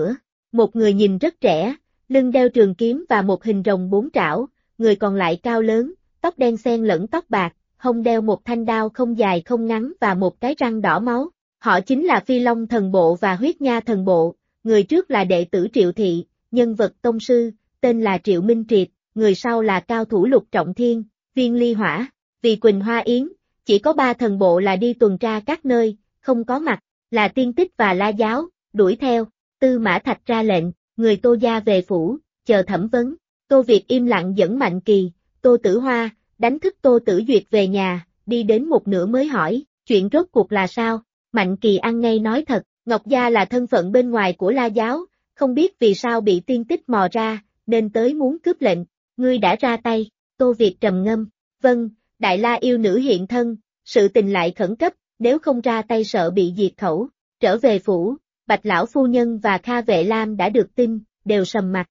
Một người nhìn rất trẻ, lưng đeo trường kiếm và một hình rồng bốn trảo, người còn lại cao lớn, tóc đen xen lẫn tóc bạc, hông đeo một thanh đao không dài không ngắn và một cái răng đỏ máu. Họ chính là Phi Long Thần Bộ và Huyết Nha Thần Bộ, người trước là đệ tử Triệu Thị, nhân vật tông sư, tên là Triệu Minh Triệt, người sau là cao thủ Lục Trọng Thiên, Viên Ly Hỏa. Vì Quỳnh Hoa Yến, chỉ có 3 thần bộ là đi tuần tra các nơi, không có mặt, là Tiên Tích và La Giáo, đuổi theo. Tư Mã Thạch ra lệnh, người Tô gia về phủ, chờ thẩm vấn. Tô Việt im lặng dẫn Mạnh Kỳ, Tô Tử Hoa, đánh thức Tô Tử Duyệt về nhà, đi đến một nửa mới hỏi, chuyện rốt cuộc là sao? Mạnh Kỳ ăn ngay nói thật, Ngọc Gia là thân phận bên ngoài của La Giáo, không biết vì sao bị Tiên Tích mò ra, nên tới muốn cướp lệnh, ngươi đã ra tay. Tô Việt trầm ngâm, vâng, Đại La yêu nữ hiện thân, sự tình lại khẩn cấp, nếu không ra tay sợ bị diệt khẩu. Trở về phủ, Bạch lão phu nhân và Kha Vệ Lam đã được tin, đều sầm mặt.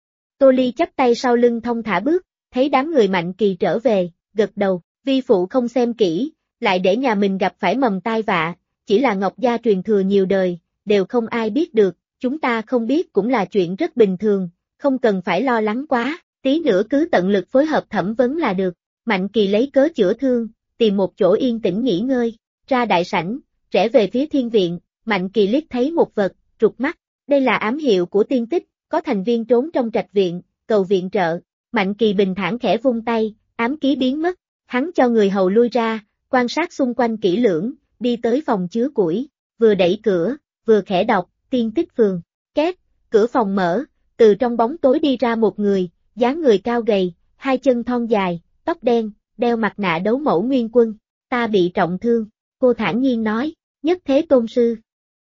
Tô Ly chắp tay sau lưng thong thả bước, thấy đám người Mạnh Kỳ trở về, gật đầu, vi phụ không xem kỹ, lại để nhà mình gặp phải mầm tai vạ, chỉ là Ngọc Gia truyền thừa nhiều đời, đều không ai biết được, chúng ta không biết cũng là chuyện rất bình thường, không cần phải lo lắng quá, tí nữa cứ tận lực phối hợp thẩm vấn là được. Mạnh Kỳ lấy cớ chữa thương, tìm một chỗ yên tĩnh nghỉ ngơi, ra đại sảnh, rẽ về phía thiên viện. Mạnh Kỳ liếc thấy một vật, trục mắt, đây là ám hiệu của Tiên Tích, có thành viên trốn trong trạch viện, cầu viện trợ. Mạnh Kỳ bình thản khẽ vung tay, ám ký biến mất, hắn cho người hầu lui ra, quan sát xung quanh kỹ lưỡng, đi tới phòng chứa củi, vừa đẩy cửa, vừa khẽ đọc, Tiên Tích phường. Két, cửa phòng mở, từ trong bóng tối đi ra một người, dáng người cao gầy, hai chân thon dài, tóc đen, đeo mặt nạ đấu mẫu Nguyên Quân. Ta bị trọng thương, cô thản nhiên nói, nhất thế tôn sư.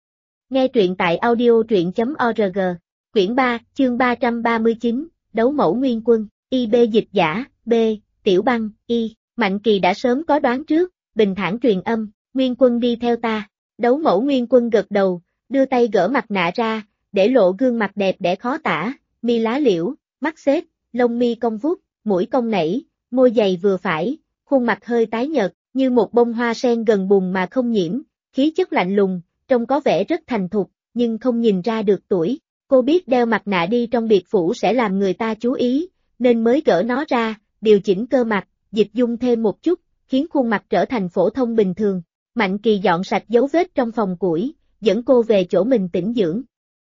Nghe truyện tại audio.org, quyển 3, chương 339, đấu mẫu Nguyên Quân, IB dịch giả, B, Tiểu Băng, Y, Mạnh Kỳ đã sớm có đoán trước, bình thản truyền âm, Nguyên Quân đi theo ta, đấu mẫu Nguyên Quân gật đầu, đưa tay gỡ mặt nạ ra, để lộ gương mặt đẹp đẽ khó tả, mi lá liễu, mắt xếp, lông mi cong vút, mũi cong nảy, môi dày vừa phải, khuôn mặt hơi tái nhợt, như một bông hoa sen gần bùn mà không nhiễm, khí chất lạnh lùng, trông có vẻ rất thành thục, nhưng không nhìn ra được tuổi. Cô biết đeo mặt nạ đi trong biệt phủ sẽ làm người ta chú ý, nên mới gỡ nó ra, điều chỉnh cơ mặt, dịch dung thêm một chút, khiến khuôn mặt trở thành phổ thông bình thường. Mạnh Kỳ dọn sạch dấu vết trong phòng củi, dẫn cô về chỗ mình tĩnh dưỡng.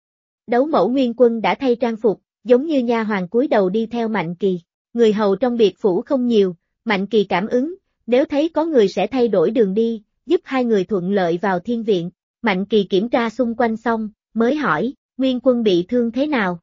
Đấu mẫu Nguyên Quân đã thay trang phục, giống như nha hoàn cúi đầu đi theo Mạnh Kỳ. Người hầu trong biệt phủ không nhiều, Mạnh Kỳ cảm ứng, nếu thấy có người sẽ thay đổi đường đi, giúp hai người thuận lợi vào thiên viện. Mạnh Kỳ kiểm tra xung quanh xong, mới hỏi, Nguyên Quân bị thương thế nào?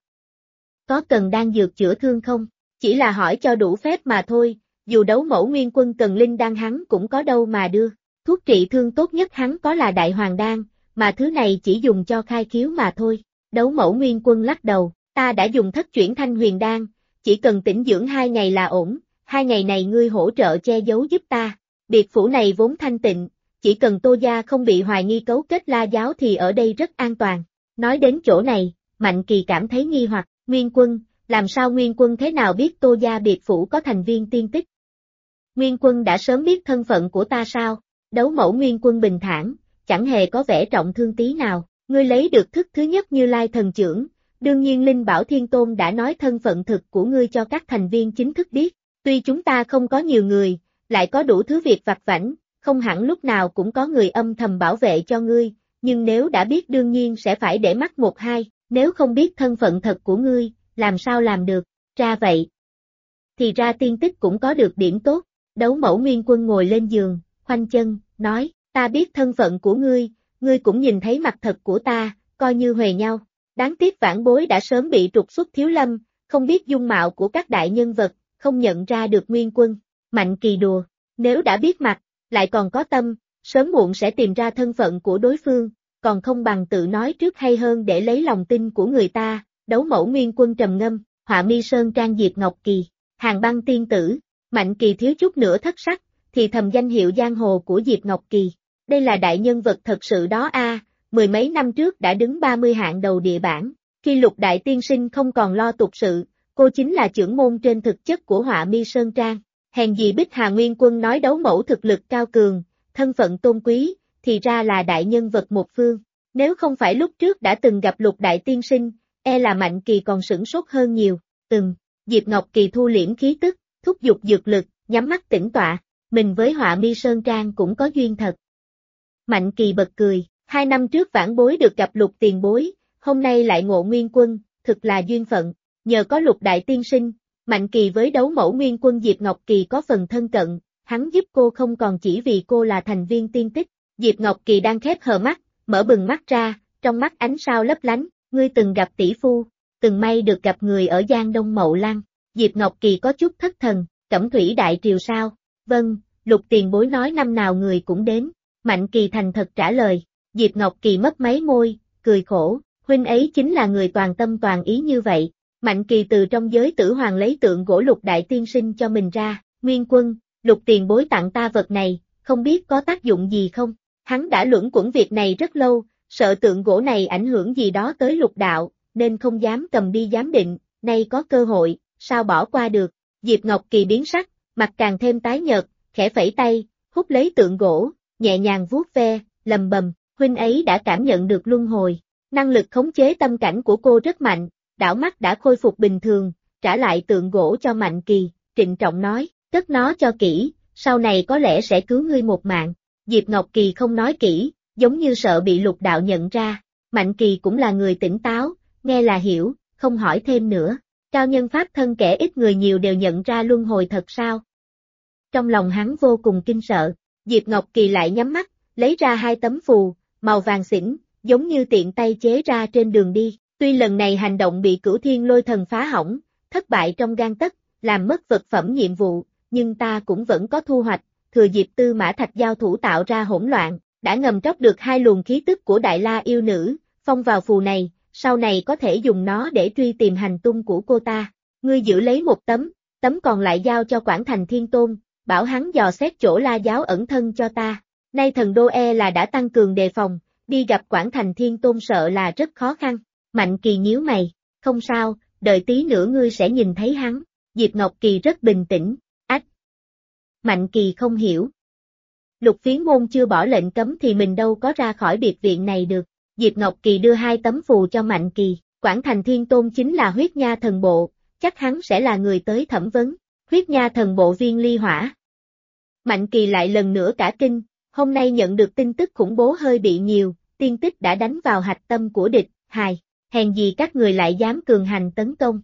Có cần đan dược chữa thương không? Chỉ là hỏi cho đủ phép mà thôi, dù đấu mẫu Nguyên Quân cần linh đan hắn cũng có đâu mà đưa. Thuốc trị thương tốt nhất hắn có là đại hoàng đan, mà thứ này chỉ dùng cho khai khiếu mà thôi. Đấu mẫu Nguyên Quân lắc đầu, ta đã dùng thất chuyển thanh huyền đan, chỉ cần tĩnh dưỡng 2 ngày là ổn, 2 ngày này ngươi hỗ trợ che giấu giúp ta. Biệt phủ này vốn thanh tịnh, chỉ cần Tô gia không bị hoài nghi cấu kết La Giáo thì ở đây rất an toàn. Nói đến chỗ này, Mạnh Kỳ cảm thấy nghi hoặc, Nguyên Quân, làm sao Nguyên Quân thế nào biết Tô gia biệt phủ có thành viên Tiên Tích? Nguyên Quân đã sớm biết thân phận của ta sao? Đấu mẫu Nguyên Quân bình thản, chẳng hề có vẻ trọng thương tí nào, ngươi lấy được thức thứ nhất Như Lai thần trưởng, đương nhiên Linh Bảo Thiên Tôn đã nói thân phận thực của ngươi cho các thành viên chính thức biết, tuy chúng ta không có nhiều người, lại có đủ thứ việc vặt vãnh, không hẳn lúc nào cũng có người âm thầm bảo vệ cho ngươi, nhưng nếu đã biết đương nhiên sẽ phải để mắt một hai, nếu không biết thân phận thật của ngươi, làm sao làm được, ra vậy. Thì ra Tiên Tích cũng có được điểm tốt, đấu mẫu Nguyên Quân ngồi lên giường, khoanh chân, nói, ta biết thân phận của ngươi cũng nhìn thấy mặt thật của ta, coi như huề nhau. Đáng tiếc vãn bối đã sớm bị trục xuất thiếu lâm, không biết dung mạo của các đại nhân vật, không nhận ra được Nguyên Quân. Mạnh Kỳ đùa, nếu đã biết mặt, lại còn có tâm, sớm muộn sẽ tìm ra thân phận của đối phương, còn không bằng tự nói trước hay hơn để lấy lòng tin của người ta. Đấu mẫu Nguyên Quân trầm ngâm, Họa Mi Sơn Trang Diệp Ngọc Kỳ, Hàng Băng Tiên Tử. Mạnh Kỳ thiếu chút nữa thất sắc, thì thầm danh hiệu giang hồ của Diệp Ngọc Kỳ. Đây là đại nhân vật thật sự đó a, mười mấy năm trước đã đứng 30 hạng đầu địa bảng. Khi Lục Đại Tiên Sinh không còn lo tục sự, cô chính là trưởng môn trên thực chất của Họa Mi Sơn Trang. Hèn gì Bích Hà Nguyên Quân nói đấu mẫu thực lực cao cường, thân phận tôn quý, thì ra là đại nhân vật một phương. Nếu không phải lúc trước đã từng gặp Lục Đại Tiên Sinh, e là Mạnh Kỳ còn sửng sốt hơn nhiều. Diệp Ngọc Kỳ thu liễm khí tức, thúc giục dược lực, nhắm mắt tĩnh tọa, mình với họa mi sơn trang cũng có duyên thật. Mạnh Kỳ bật cười, 2 năm trước vãn bối được gặp Lục tiền bối, hôm nay lại ngộ Nguyên Quân, thực là duyên phận, nhờ có Lục đại tiên sinh, Mạnh Kỳ với đấu mẫu Nguyên Quân Diệp Ngọc Kỳ có phần thân cận, hắn giúp cô không còn chỉ vì cô là thành viên tiên tích. Diệp Ngọc Kỳ đang khép hờ mắt, mở bừng mắt ra, trong mắt ánh sao lấp lánh, ngươi từng gặp tỷ phu, từng may được gặp người ở Giang Đông Mậu Lăng. Diệp Ngọc Kỳ có chút thất thần, Cẩm Thủy Đại Triều sao? Vâng, Lục tiền bối nói năm nào người cũng đến. Mạnh Kỳ thành thật trả lời. Diệp Ngọc Kỳ mấp máy môi, cười khổ, huynh ấy chính là người toàn tâm toàn ý như vậy. Mạnh Kỳ từ trong giới tử hoàng lấy tượng gỗ Lục đại tiên sinh cho mình ra. Nguyên Quân, Lục tiền bối tặng ta vật này, không biết có tác dụng gì không? Hắn đã luẩn quẩn việc này rất lâu, sợ tượng gỗ này ảnh hưởng gì đó tới Lục đạo, nên không dám cầm đi giám định, nay có cơ hội, sao bỏ qua được. Diệp Ngọc Kỳ biến sắc, mặt càng thêm tái nhợt, khẽ phẩy tay, hút lấy tượng gỗ, nhẹ nhàng vuốt ve, lầm bầm, huynh ấy đã cảm nhận được luân hồi. Năng lực khống chế tâm cảnh của cô rất mạnh, đảo mắt đã khôi phục bình thường, trả lại tượng gỗ cho Mạnh Kỳ, trịnh trọng nói, cất nó cho kỹ, sau này có lẽ sẽ cứu ngươi một mạng. Diệp Ngọc Kỳ không nói kỹ, giống như sợ bị Lục đạo nhận ra. Mạnh Kỳ cũng là người tỉnh táo, nghe là hiểu, không hỏi thêm nữa. Cao nhân pháp thân kẻ ít người nhiều đều nhận ra luân hồi thật sao? Trong lòng hắn vô cùng kinh sợ, Diệp Ngọc Kỳ lại nhắm mắt, lấy ra 2 tấm phù, màu vàng xỉn, giống như tiện tay chế ra trên đường đi. Tuy lần này hành động bị Cửu Thiên Lôi Thần phá hỏng, thất bại trong gang tấc, làm mất vật phẩm nhiệm vụ, nhưng ta cũng vẫn có thu hoạch, thừa dịp Tư Mã Thạch giao thủ tạo ra hỗn loạn, đã ngầm tróc được 2 luồng khí tức của Đại La yêu nữ, phong vào phù này, sau này có thể dùng nó để truy tìm hành tung của cô ta. Ngươi giữ lấy 1 tấm còn lại giao cho Quảng Thành Thiên Tôn, bảo hắn dò xét chỗ La giáo ẩn thân cho ta. Nay Thần Đô e là đã tăng cường đề phòng, đi gặp Quảng Thành Thiên Tôn sợ là rất khó khăn. Mạnh Kỳ nhíu mày, không sao, đợi tí nữa ngươi sẽ nhìn thấy hắn. Diệp Ngọc Kỳ rất bình tĩnh, ách. Mạnh Kỳ không hiểu. Lục Phiến Môn chưa bỏ lệnh cấm thì mình đâu có ra khỏi biệt viện này được. Diệp Ngọc Kỳ đưa 2 tấm phù cho Mạnh Kỳ, Quảng Thành Thiên Tôn chính là huyết nha thần bộ, chắc hắn sẽ là người tới thẩm vấn. Huyết nha thần bộ viên ly hỏa. Mạnh Kỳ lại lần nữa cả kinh, hôm nay nhận được tin tức khủng bố hơi bị nhiều, tiên tích đã đánh vào hạch tâm của địch, hèn gì các người lại dám cường hành tấn công.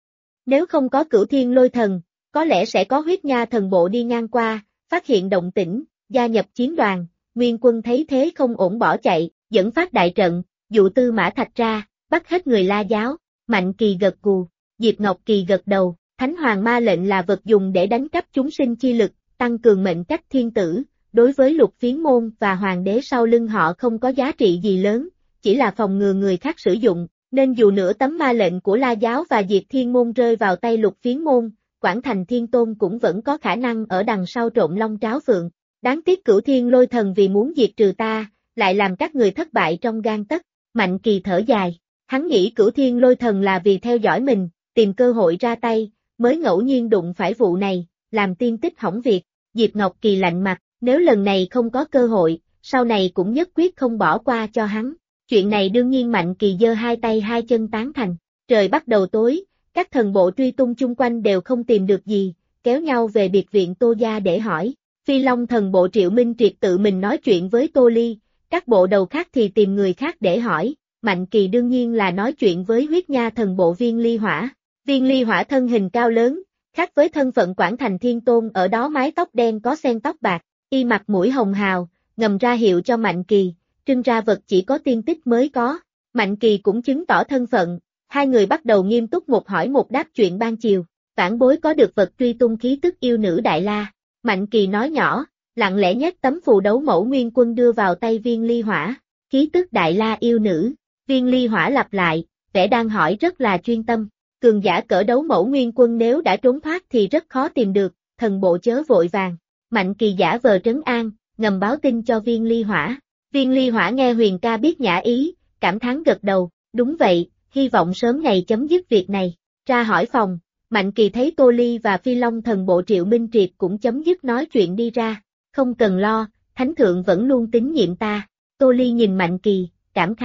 Nếu không có Cửu Thiên Lôi Thần, có lẽ sẽ có huyết nha thần bộ đi ngang qua, phát hiện động tĩnh, gia nhập chiến đoàn. Nguyên Quân thấy thế không ổn bỏ chạy, dẫn phát đại trận, dụ Tư Mã Thạch ra, bắt hết người La giáo. Mạnh Kỳ gật gù, Diệp Ngọc Kỳ gật đầu, Thánh Hoàng Ma lệnh là vật dùng để đánh cắp chúng sinh chi lực, tăng cường mệnh cách thiên tử, đối với Lục Phiến Môn và Hoàng đế sau lưng họ không có giá trị gì lớn, chỉ là phòng ngừa người khác sử dụng, nên dù nửa tấm ma lệnh của La giáo và Diệt Thiên Môn rơi vào tay Lục Phiến Môn, Quảng Thành Thiên Tôn cũng vẫn có khả năng ở đằng sau trộn lông tráo phượng. Đáng tiếc Cửu Thiên Lôi Thần vì muốn diệt trừ ta, lại làm các người thất bại trong gang tấc. Mạnh Kỳ thở dài, hắn nghĩ Cửu Thiên Lôi Thần là vì theo dõi mình, tìm cơ hội ra tay, mới ngẫu nhiên đụng phải vụ này, làm tiên tích hỏng việc. Diệp Ngọc Kỳ lạnh mặt, nếu lần này không có cơ hội, sau này cũng nhất quyết không bỏ qua cho hắn. Chuyện này đương nhiên Mạnh Kỳ giơ 2 tay 2 chân tán thành. Trời bắt đầu tối, các thần bộ truy tung chung quanh đều không tìm được gì, kéo nhau về biệt viện Tô gia để hỏi. Phi Long thần bộ Triệu Minh Triệt tự mình nói chuyện với Tô Ly, các bộ đầu khác thì tìm người khác để hỏi. Mạnh Kỳ đương nhiên là nói chuyện với huyết nha thần bộ Viên Ly Hỏa. Viên Ly Hỏa thân hình cao lớn, khác với thân phận Quảng Thành Thiên Tôn ở đó mái tóc đen có xen tóc bạc, y mặt mũi hồng hào, ngầm ra hiệu cho Mạnh Kỳ, trưng ra vật chỉ có tiên tích mới có. Mạnh Kỳ cũng chứng tỏ thân phận, 2 người bắt đầu nghiêm túc một hỏi một đáp chuyện ban chiều. Vãn bối có được vật truy tung khí tức yêu nữ Đại La. Mạnh Kỳ nói nhỏ, lặng lẽ nhét tấm phù đấu mẫu Nguyên Quân đưa vào tay Viên Ly Hỏa. Khí tức Đại La yêu nữ. Viên Ly Hỏa lặp lại, vẻ đang hỏi rất là chuyên tâm. Cường giả cỡ đấu mẫu Nguyên Quân nếu đã trốn thoát thì rất khó tìm được, thần bộ chớ vội vàng. Mạnh Kỳ giả vờ trấn an, ngầm báo tin cho Viên Ly Hỏa. Viên Ly Hỏa nghe Huyền ca biết nhã ý, cảm thán gật đầu, đúng vậy, hy vọng sớm ngày chấm dứt việc này. Ra hỏi phòng, Mạnh Kỳ thấy Tô Ly và Phi Long thần bộ Triệu Minh Triệt cũng chấm dứt nói chuyện đi ra, không cần lo, Thánh Thượng vẫn luôn tín nhiệm ta. Tô Ly nhìn Mạnh Kỳ, cảm khái,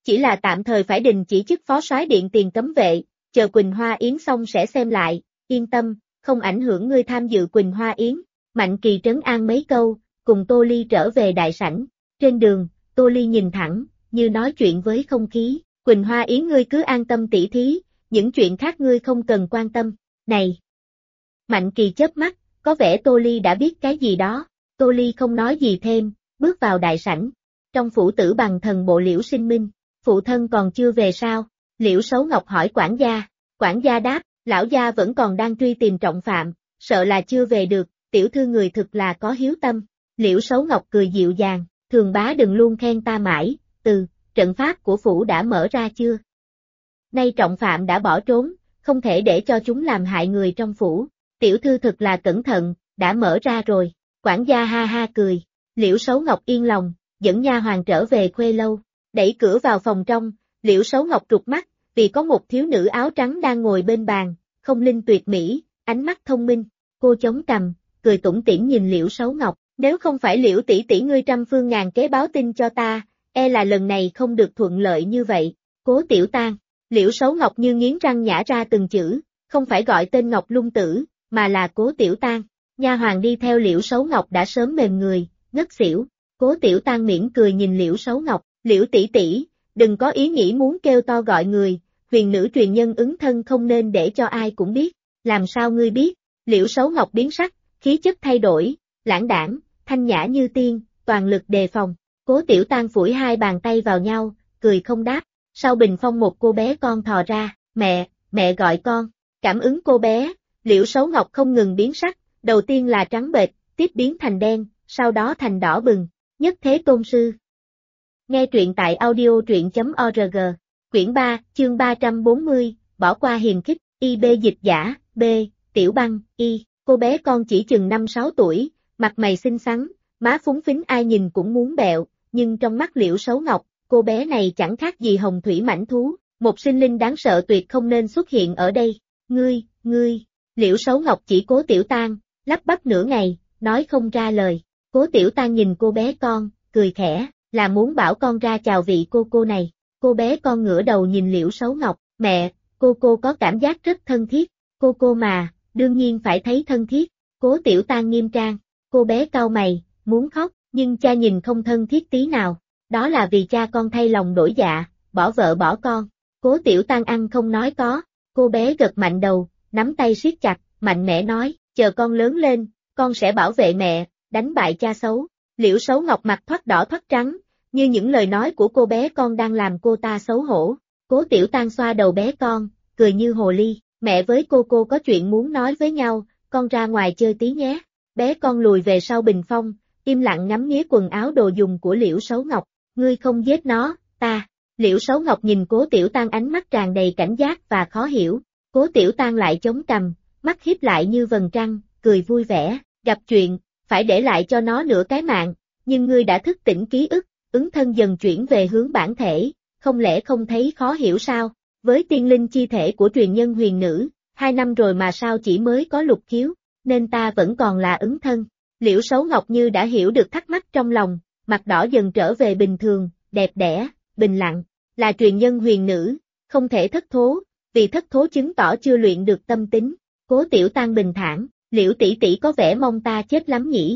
chỉ là tạm thời phải đình chỉ chức phó soái điện tiền cấm vệ, chờ Quỳnh Hoa Yến xong sẽ xem lại, yên tâm, không ảnh hưởng ngươi tham dự Quỳnh Hoa Yến. Mạnh Kỳ trấn an mấy câu, cùng Tô Ly trở về đại sảnh. Trên đường, Tô Ly nhìn thẳng, như nói chuyện với không khí, Quỳnh Hoa Yến ngươi cứ an tâm tỉ thí, những chuyện khác ngươi không cần quan tâm. Này! Mạnh Kỳ chớp mắt, có vẻ Tô Ly đã biết cái gì đó. Tô Ly không nói gì thêm, bước vào đại sảnh. Trong phủ Tử Bằng Thần bộ Liễu Sinh Minh, phụ thân còn chưa về sao? Liễu Sấu Ngọc hỏi quản gia. Quản gia đáp, lão gia vẫn còn đang truy tìm trọng phạm, sợ là chưa về được, tiểu thư người thực là có hiếu tâm. Liễu Sấu Ngọc cười dịu dàng, Thường bá đừng luôn khen ta mãi, trận pháp của phủ đã mở ra chưa? Nay trọng phạm đã bỏ trốn, không thể để cho chúng làm hại người trong phủ. Tiểu thư thật là cẩn thận, đã mở ra rồi. Quản gia ha ha cười. Liễu Sấu Ngọc yên lòng, dẫn nha hoàn trở về khuê lâu. Đẩy cửa vào phòng trong, Liễu Sấu Ngọc trục mắt, vì có một thiếu nữ áo trắng đang ngồi bên bàn, không linh tuyệt mỹ, ánh mắt thông minh. Cô chống cằm, cười tủm tỉm nhìn Liễu Sấu Ngọc. Nếu không phải Liễu tỷ tỷ ngươi trăm phương ngàn kế báo tin cho ta, e là lần này không được thuận lợi như vậy. Cố Tiểu Tang. Liễu Sấu Ngọc như nghiến răng nhả ra từng chữ, không phải gọi tên Ngọc Lung Tử, mà là Cố Tiểu Tang. Nha hoàn đi theo Liễu Sấu Ngọc đã sớm mềm người, ngất xỉu. Cố Tiểu Tang mỉm cười nhìn Liễu Sấu Ngọc, Liễu tỷ tỷ, đừng có ý nghĩ muốn kêu to gọi người, huyền nữ truyền nhân ứng thân không nên để cho ai cũng biết. Làm sao ngươi biết? Liễu Sấu Ngọc biến sắc, khí chất thay đổi, lãng đãng, thanh nhã như tiên, toàn lực đề phòng. Cố Tiểu Tang phủi hai bàn tay vào nhau, cười không đáp. Sau bình phong một cô bé con thò ra, mẹ gọi con. Cảm ứng cô bé, Liễu Sấu Ngọc không ngừng biến sắc, đầu tiên là trắng bệch, tiếp biến thành đen, sau đó thành đỏ bừng. Nhất Thế Tôn Sư. Nghe truyện tại audio.org. Quyển 3, chương 340, bỏ qua hiềm khích, IB dịch giả, B, Tiểu Băng, Y. Cô bé con chỉ chừng 5-6 tuổi, mặt mày xinh xắn, má phúng phính ai nhìn cũng muốn bẹo, nhưng trong mắt Liễu Sấu Ngọc, cô bé này chẳng khác gì hồng thủy mãnh thú, một sinh linh đáng sợ tuyệt không nên xuất hiện ở đây. Ngươi, Liễu Sấu Ngọc chỉ Cố Tiểu Tang, lắp bắp nửa ngày, nói không ra lời. Cố Tiểu Tang nhìn cô bé con, cười khẽ, là muốn bảo con ra chào vị cô này. Cô bé con ngửa đầu nhìn Liễu Sấu Ngọc, mẹ, cô có cảm giác rất thân thiết. Cô mà, đương nhiên phải thấy thân thiết. Cố Tiểu Tang nghiêm trang, cô bé cau mày, muốn khóc, nhưng cha nhìn không thân thiết tí nào. Đó là vì cha con thay lòng đổi dạ, bỏ vợ bỏ con. Cố Tiểu Tang ăn không nói có. Cô bé gật mạnh đầu, nắm tay siết chặt, mạnh mẽ nói, chờ con lớn lên, con sẽ bảo vệ mẹ, đánh bại cha xấu. Liễu Sấu Ngọc mặt thoát đỏ thoát trắng, như những lời nói của cô bé con đang làm cô ta xấu hổ. Cố Tiểu Tang xoa đầu bé con, cười như hồ ly, mẹ với cô có chuyện muốn nói với nhau, con ra ngoài chơi tí nhé. Bé con lùi về sau bình phong, im lặng ngắm nghía quần áo đồ dùng của Liễu Sấu Ngọc. Ngươi không giết nó, ta. Liễu Sấu Ngọc nhìn Cố Tiểu Tang ánh mắt tràn đầy cảnh giác và khó hiểu. Cố Tiểu Tang lại chống cằm, mắt híp lại như vầng trăng, cười vui vẻ, gặp chuyện, phải để lại cho nó nửa cái mạng, nhưng ngươi đã thức tỉnh ký ức, ứng thân dần chuyển về hướng bản thể, không lẽ không thấy khó hiểu sao? Với tiên linh chi thể của truyền nhân huyền nữ, 2 năm rồi mà sao chỉ mới có lục khiếu, nên ta vẫn còn là ứng thân. Liễu Sấu Ngọc như đã hiểu được thắc mắc trong lòng, mặt đỏ dần trở về bình thường, đẹp đẽ, bình lặng, là truyền nhân huyền nữ, không thể thất thố, vì thất thố chứng tỏ chưa luyện được tâm tính. Cố Tiểu Tang bình thản, Liễu tỷ tỷ có vẻ mong ta chết lắm nhỉ.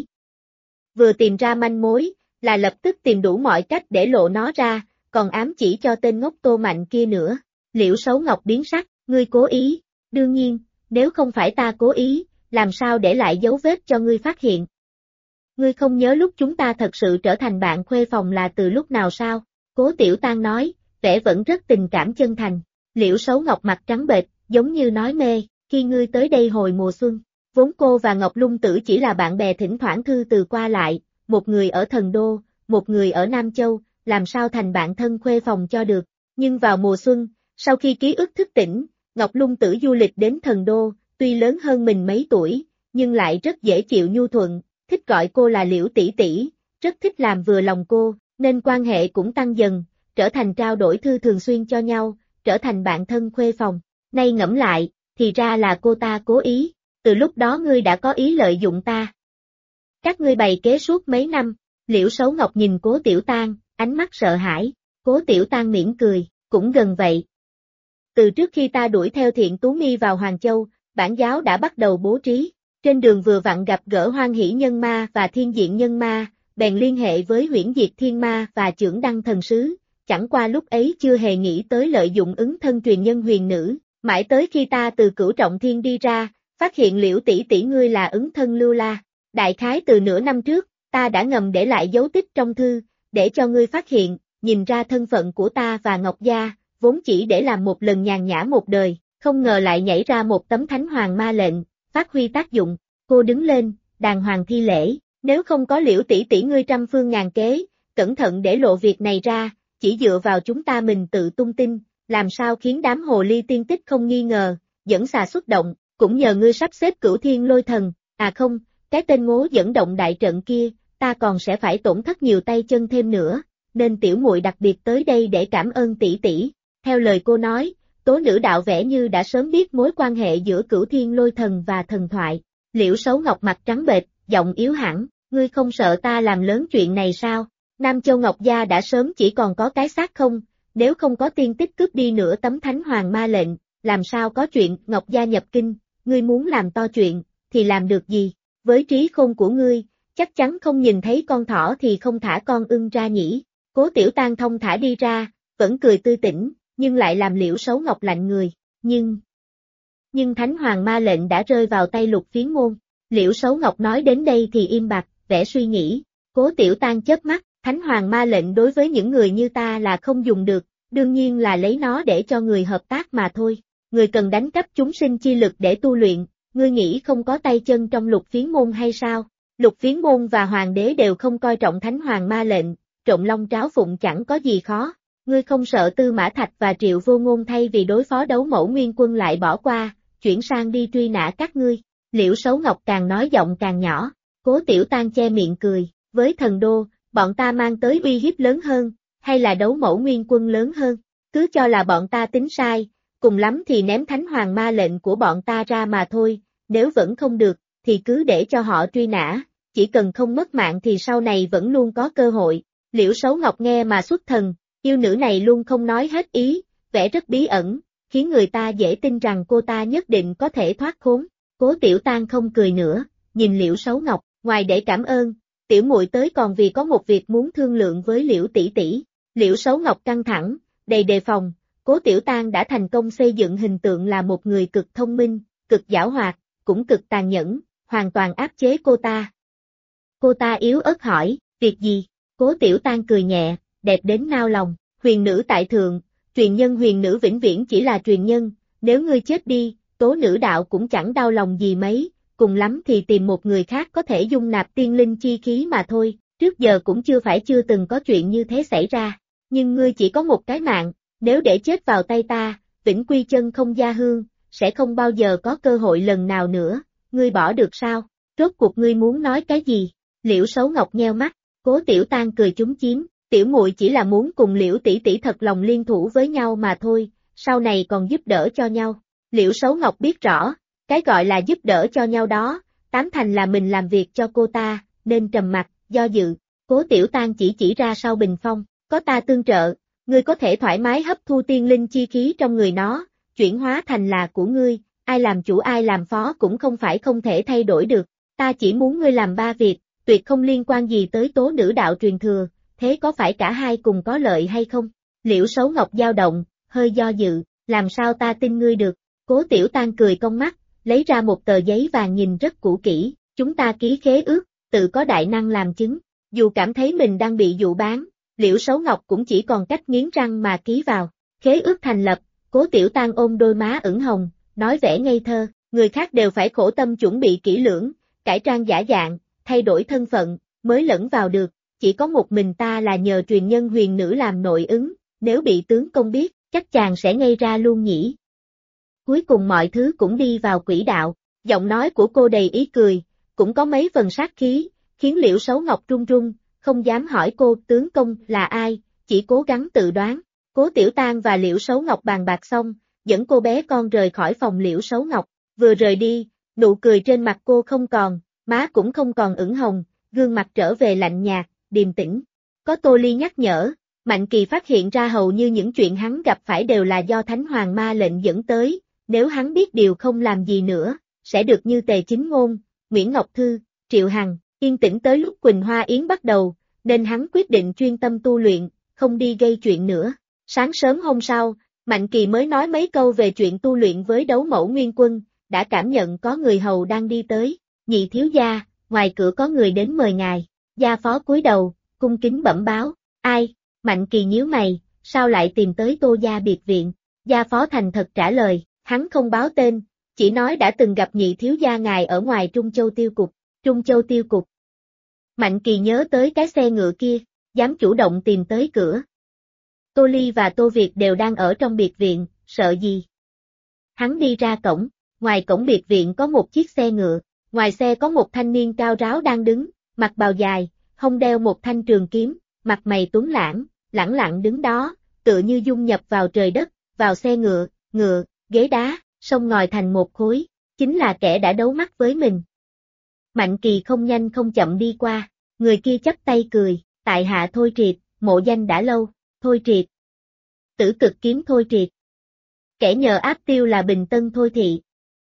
Vừa tìm ra manh mối, là lập tức tìm đủ mọi cách để lộ nó ra, còn ám chỉ cho tên ngốc Tô Mạnh kia nữa. Liễu Sấu Ngọc biến sắc, ngươi cố ý, đương nhiên, nếu không phải ta cố ý, làm sao để lại dấu vết cho ngươi phát hiện. Ngươi không nhớ lúc chúng ta thật sự trở thành bạn khuê phòng là từ lúc nào sao? Cố Tiểu Tang nói, vẻ vẫn rất tình cảm chân thành. Liễu Sấu Ngọc mặt trắng bệch, giống như nói mê, khi ngươi tới đây hồi mùa xuân, vốn cô và Ngọc Lung Tử chỉ là bạn bè thỉnh thoảng thư từ qua lại, một người ở Thần Đô, một người ở Nam Châu, làm sao thành bạn thân khuê phòng cho được. Nhưng vào mùa xuân, sau khi ký ức thức tỉnh, Ngọc Lung Tử du lịch đến Thần Đô, tuy lớn hơn mình mấy tuổi, nhưng lại rất dễ chịu nhu thuận, thích gọi cô là Liễu tỷ tỷ, rất thích làm vừa lòng cô, nên quan hệ cũng tăng dần, trở thành trao đổi thư thường xuyên cho nhau, trở thành bạn thân khuê phòng. Nay ngẫm lại, thì ra là cô ta cố ý, từ lúc đó ngươi đã có ý lợi dụng ta. Các ngươi bày kế suốt mấy năm. Liễu Sấu Ngọc nhìn Cố Tiểu Tang, ánh mắt sợ hãi. Cố Tiểu Tang mỉm cười, cũng gần vậy. Từ trước khi ta đuổi theo Thiện Tú Mi vào Hoàng Châu, bản giáo đã bắt đầu bố trí. Trên đường vừa vặn gặp gỡ Hoan Hỷ Nhân Ma và Thiên Diện Nhân Ma, bèn liên hệ với Huyễn Diệt Thiên Ma và Chưởng Đăng Thần Sứ, chẳng qua lúc ấy chưa hề nghĩ tới lợi dụng ứng thân truyền nhân huyền nữ, mãi tới khi ta từ Cửu Trọng Thiên đi ra, phát hiện Liễu tỷ tỷ ngươi là ứng thân Lưu La. Đại khái từ nửa năm trước, ta đã ngầm để lại dấu tích trong thư, để cho ngươi phát hiện, nhìn ra thân phận của ta và Ngọc Gia, vốn chỉ để làm một lần nhàn nhã một đời, không ngờ lại nhảy ra một tấm Thánh Hoàng Ma lệnh, phát huy tác dụng. Cô đứng lên, đàng hoàng thi lễ, nếu không có Liễu tỷ tỷ ngươi trăm phương ngàn kế, cẩn thận để lộ việc này ra, chỉ dựa vào chúng ta mình tự tung tin, làm sao khiến đám hồ ly tiên tích không nghi ngờ, dẫn xà xuất động, cũng nhờ ngươi sắp xếp Cửu Thiên Lôi Thần, à không, cái tên ngố dẫn động đại trận kia, ta còn sẽ phải tổn thất nhiều tay chân thêm nữa, nên tiểu muội đặc biệt tới đây để cảm ơn tỷ tỷ. Theo lời cô nói, Tố Nữ đạo vẻ như đã sớm biết mối quan hệ giữa Cửu Thiên Lôi Thần và thần thoại. Liễu Sấu Ngọc mặt trắng bệch, giọng yếu hẳn, ngươi không sợ ta làm lớn chuyện này sao? Nam Châu Ngọc Gia đã sớm chỉ còn có cái xác không, nếu không có tiên tích cướp đi nửa tấm Thánh Hoàng Ma lệnh, làm sao có chuyện Ngọc Gia nhập kinh, ngươi muốn làm to chuyện, thì làm được gì? Với trí khôn của ngươi, chắc chắn không nhìn thấy con thỏ thì không thả con ưng ra nhỉ? Cố Tiểu Tang thông thả đi ra, vẫn cười tươi tỉnh, nhưng lại làm Liễu Sấu Ngọc lạnh người, nhưng Thánh Hoàng Ma lệnh đã rơi vào tay Lục Phiến Môn. Liễu Sấu Ngọc nói đến đây thì im bặt, vẻ suy nghĩ. Cố Tiểu Tang chớp mắt, Thánh Hoàng Ma lệnh đối với những người như ta là không dùng được, đương nhiên là lấy nó để cho người hợp tác mà thôi. Người cần đánh cắp chúng sinh chi lực để tu luyện, ngươi nghĩ không có tay chân trong Lục Phiến Môn hay sao? Lục Phiến Môn và Hoàng đế đều không coi trọng Thánh Hoàng Ma lệnh, trộn lông tráo phụng chẳng có gì khó. Ngươi không sợ Tư Mã Thạch và Triệu Vô Ngôn thay vì đối phó Đấu Mẫu Nguyên Quân lại bỏ qua, chuyển sang đi truy nã các ngươi. Liễu Sấu Ngọc càng nói giọng càng nhỏ, Cố Tiểu Tang che miệng cười, với thần đô, bọn ta mang tới uy hiếp lớn hơn, hay là Đấu Mẫu Nguyên Quân lớn hơn, cứ cho là bọn ta tính sai, cùng lắm thì ném Thánh Hoàng Ma lệnh của bọn ta ra mà thôi, nếu vẫn không được, thì cứ để cho họ truy nã, chỉ cần không mất mạng thì sau này vẫn luôn có cơ hội. Liễu Sấu Ngọc nghe mà xuất thần, yêu nữ này luôn không nói hết ý, vẻ rất bí ẩn, khiến người ta dễ tin rằng cô ta nhất định có thể thoát khốn. Cố Tiểu Tang không cười nữa, nhìn Liễu Sấu Ngọc, ngoài để cảm ơn, tiểu muội tới còn vì có một việc muốn thương lượng với Liễu tỷ tỷ. Liễu Sấu Ngọc căng thẳng, đầy đề phòng, Cố Tiểu Tang đã thành công xây dựng hình tượng là một người cực thông minh, cực giảo hoạt, cũng cực tàn nhẫn, hoàn toàn áp chế cô ta. Cô ta yếu ớt hỏi, việc gì? Cố Tiểu Tang cười nhẹ, đẹp đến nao lòng, huyền nữ tại thượng, truyền nhân huyền nữ vĩnh viễn chỉ là truyền nhân, nếu ngươi chết đi, Tố Nữ đạo cũng chẳng đau lòng gì mấy, cùng lắm thì tìm một người khác có thể dung nạp tiên linh chi khí mà thôi, trước giờ cũng chưa từng có chuyện như thế xảy ra, nhưng ngươi chỉ có một cái mạng, nếu để chết vào tay ta, vĩnh quy chân không gia hương, sẽ không bao giờ có cơ hội lần nào nữa, ngươi bỏ được sao? Rốt cuộc ngươi muốn nói cái gì? Liễu Sấu Ngọc nheo mắt, Cố Tiểu Tang cười trúng chiếm, tiểu muội chỉ là muốn cùng Liễu tỷ tỷ thật lòng liên thủ với nhau mà thôi, sau này còn giúp đỡ cho nhau. Liễu Sấu Ngọc biết rõ, cái gọi là giúp đỡ cho nhau đó, tám thành là mình làm việc cho cô ta, nên trầm mặc, do dự. Cố Tiểu Tang chỉ ra sau bình phong, có ta tương trợ, ngươi có thể thoải mái hấp thu tiên linh chi khí trong người nó, chuyển hóa thành là của ngươi, ai làm chủ ai làm phó cũng không phải không thể thay đổi được, ta chỉ muốn ngươi làm ba việc, tuyệt không liên quan gì tới Tố Nữ đạo truyền thừa, thế có phải cả hai cùng có lợi hay không? Liễu Sấu Ngọc dao động, hơi do dự, làm sao ta tin ngươi được? Cố Tiểu Tang cười cong mắt, lấy ra một tờ giấy vàng nhìn rất cũ kỹ, chúng ta ký khế ước, tự có đại năng làm chứng, dù cảm thấy mình đang bị dụ bán, Liễu Sấu Ngọc cũng chỉ còn cách nghiến răng mà ký vào. Khế ước thành lập, Cố Tiểu Tang ôm đôi má ửng hồng, nói vẻ ngây thơ, người khác đều phải khổ tâm chuẩn bị kỹ lưỡng, cải trang giả dạng, thay đổi thân phận, mới lẫn vào được, chỉ có một mình ta là nhờ truyền nhân huyền nữ làm nội ứng, nếu bị tướng công biết, chắc chàng sẽ ngây ra luôn nhỉ. Cuối cùng mọi thứ cũng đi vào quỹ đạo, giọng nói của cô đầy ý cười, cũng có mấy phần sát khí, khiến Liễu Sấu Ngọc run run, không dám hỏi cô tướng công là ai, chỉ cố gắng tự đoán. Cố Tiểu Tang và Liễu Sấu Ngọc bàn bạc xong, dẫn cô bé con rời khỏi phòng Liễu Sấu Ngọc, vừa rời đi, nụ cười trên mặt cô không còn, má cũng không còn ửng hồng, gương mặt trở về lạnh nhạt, điềm tĩnh. Có Tô Ly nhắc nhở, Mạnh Kỳ phát hiện ra hầu như những chuyện hắn gặp phải đều là do Thánh Hoàng Ma lệnh dẫn tới, nếu hắn biết điều không làm gì nữa, sẽ được như Tề Chính Ngôn, Nguyễn Ngọc Thư, Triệu Hằng, yên tĩnh tới lúc Quỳnh Hoa Yến bắt đầu, nên hắn quyết định chuyên tâm tu luyện, không đi gây chuyện nữa. Sáng sớm hôm sau, Mạnh Kỳ mới nói mấy câu về chuyện tu luyện với Đấu Mẫu Nguyên Quân, đã cảm nhận có người hầu đang đi tới. Nhị thiếu gia, ngoài cửa có người đến mời ngài. Gia phó cúi đầu, cung kính bẩm báo. Ai? Mạnh Kỳ nhíu mày, sao lại tìm tới Tô gia biệt viện? Gia phó thành thật trả lời, hắn không báo tên, chỉ nói đã từng gặp nhị thiếu gia ngài ở ngoài Trung Châu Tiêu Cục. Trung Châu Tiêu Cục. Mạnh Kỳ nhớ tới cái xe ngựa kia, dám chủ động tìm tới cửa. Tô Ly và Tô Việt đều đang ở trong biệt viện, sợ gì? Hắn đi ra cổng, ngoài cổng biệt viện có một chiếc xe ngựa, ngoài xe có một thanh niên cao ráo đang đứng, mặc bào dài, hông đeo một thanh trường kiếm, mặt mày tuấn lãng, lẳng lặng đứng đó, tựa như dung nhập vào trời đất, vào xe ngựa, ghế đá, xông ngòi thành một khối, chính là kẻ đã đấu mắt với mình. Mạnh Kỳ không nhanh không chậm đi qua, người kia chắp tay cười, tại hạ Thôi Triệt, mộ danh đã lâu. Thôi Triệt. Tử Cực Kiếm Thôi Triệt. Kẻ nhờ áp tiêu là Bình Tân Thôi Thị.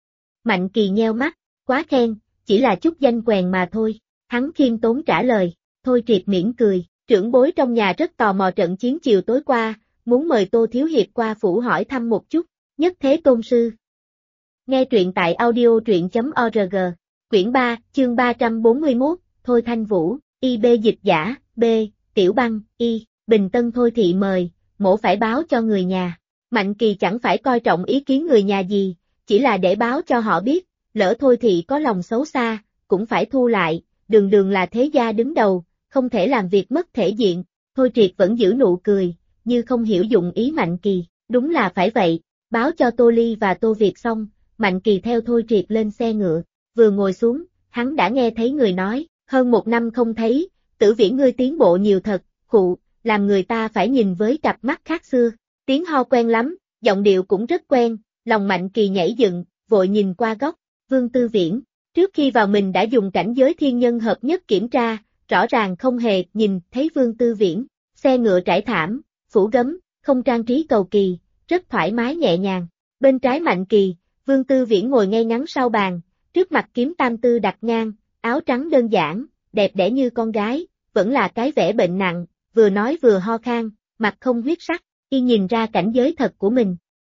Mạnh Kỳ nheo mắt, quá khen, chỉ là chút danh quèn mà thôi. Hắn khiêm tốn trả lời, Thôi Triệt mỉm cười, trưởng bối trong nhà rất tò mò trận chiến chiều tối qua, muốn mời Tô Thiếu Hiệp qua phủ hỏi thăm một chút, nhất thế tôn sư. Nghe truyện tại audio.org, quyển 3, chương 341, Thôi Thanh Vũ, IB dịch giả, B, Tiểu Băng, Y. Bình Tân Thôi Thị mời, mổ phải báo cho người nhà. Mạnh Kỳ chẳng phải coi trọng ý kiến người nhà gì, chỉ là để báo cho họ biết, lỡ Thôi Thị có lòng xấu xa, cũng phải thu lại, đường đường là thế gia đứng đầu, không thể làm việc mất thể diện. Thôi Triệt vẫn giữ nụ cười, như không hiểu dụng ý Mạnh Kỳ, đúng là phải vậy, báo cho Tô Ly và Tô Việt xong, Mạnh Kỳ theo Thôi Triệt lên xe ngựa, vừa ngồi xuống, hắn đã nghe thấy người nói, hơn 1 năm không thấy, Tử Viễn ngươi tiến bộ nhiều thật, khụ. Làm người ta phải nhìn với cặp mắt khác xưa, tiếng ho quen lắm, giọng điệu cũng rất quen, lòng Mạnh Kỳ nhảy dựng, vội nhìn qua góc, Vương Tư Viễn, trước khi vào mình đã dùng cảnh giới thiên nhân hợp nhất kiểm tra, rõ ràng không hề nhìn thấy Vương Tư Viễn, xe ngựa trải thảm, phủ gấm, không trang trí cầu kỳ, rất thoải mái nhẹ nhàng, bên trái Mạnh Kỳ, Vương Tư Viễn ngồi ngay ngắn sau bàn, trước mặt kiếm tam tư đặt ngang, áo trắng đơn giản, đẹp đẽ như con gái, vẫn là cái vẻ bệnh nặng. Vừa nói vừa ho khan, mặt không huyết sắc, y nhìn ra cảnh giới thật của mình.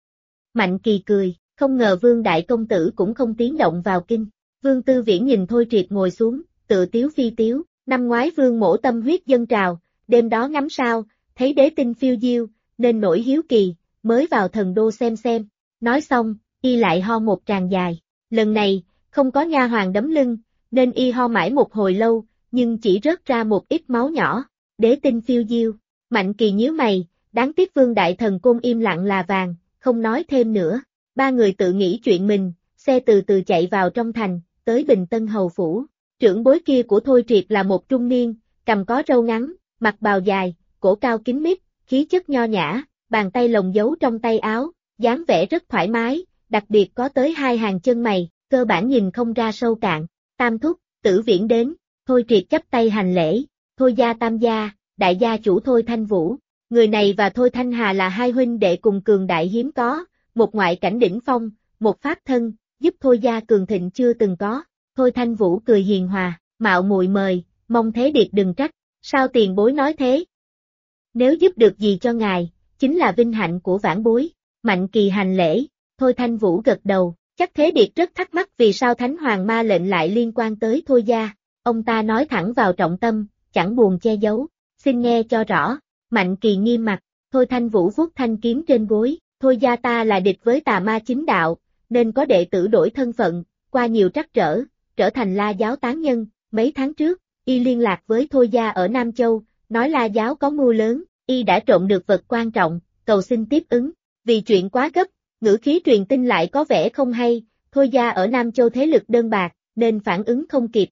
Mạnh Kỳ cười, không ngờ Vương Đại Công Tử cũng không tiếng động vào kinh. Vương Tư Viễn nhìn Thôi Triệt ngồi xuống, tự tiếu phi tiếu, năm ngoái Vương mổ tâm huyết dâng trào, đêm đó ngắm sao, thấy đế tinh phiêu diêu, nên nổi hiếu kỳ, mới vào thần đô xem. Nói xong, y lại ho một tràng dài. Lần này, không có nha hoàn đấm lưng, nên y ho mãi một hồi lâu, nhưng chỉ rớt ra một ít máu nhỏ. Đế tinh phiêu diêu, Mạnh Kỳ nhíu mày, đáng tiếc Vương Đại Thần Côn im lặng là vàng, không nói thêm nữa. Ba người tự nghĩ chuyện mình, xe từ từ chạy vào trong thành, tới Bình Tân Hầu Phủ. Trưởng bối kia của Thôi Triệt là một trung niên, cằm có râu ngắn, mặc bào dài, cổ cao kín mít, khí chất nho nhã, bàn tay lồng giấu trong tay áo, dáng vẻ rất thoải mái, đặc biệt có tới 2 hàng chân mày, cơ bản nhìn không ra sâu cạn. Tam thúc, Tử Viễn đến, Thôi Triệt chắp tay hành lễ. Thôi gia tam gia, đại gia chủ Thôi Thanh Vũ, người này và Thôi Thanh Hà là hai huynh đệ cùng cường đại hiếm có, một ngoại cảnh đỉnh phong, một pháp thân, giúp Thôi gia cường thịnh chưa từng có. Thôi Thanh Vũ cười hiền hòa, mạo muội mời, mong thế điệt đừng trách, sao tiền bối nói thế? Nếu giúp được gì cho ngài, chính là vinh hạnh của vãn bối. Mạnh Kỳ hành lễ, Thôi Thanh Vũ gật đầu, chắc thế điệt rất thắc mắc vì sao Thánh Hoàng Ma lệnh lại liên quan tới Thôi gia. Ông ta nói thẳng vào trọng tâm, chẳng buồn che giấu, xin nghe cho rõ. Mạnh Kỳ nghiêm mặt, Thôi Thanh Vũ vuốt thanh kiếm trên gối, Thôi gia ta là địch với tà ma chính đạo, nên có đệ tử đổi thân phận, qua nhiều trắc trở, trở thành La giáo tán nhân. Mấy tháng trước, y liên lạc với Thôi gia ở Nam Châu, nói La giáo có mưu lớn, y đã trộm được vật quan trọng, cầu xin tiếp ứng. Vì chuyện quá gấp, ngữ khí truyền tin lại có vẻ không hay, Thôi gia ở Nam Châu thế lực đơn bạc, nên phản ứng không kịp.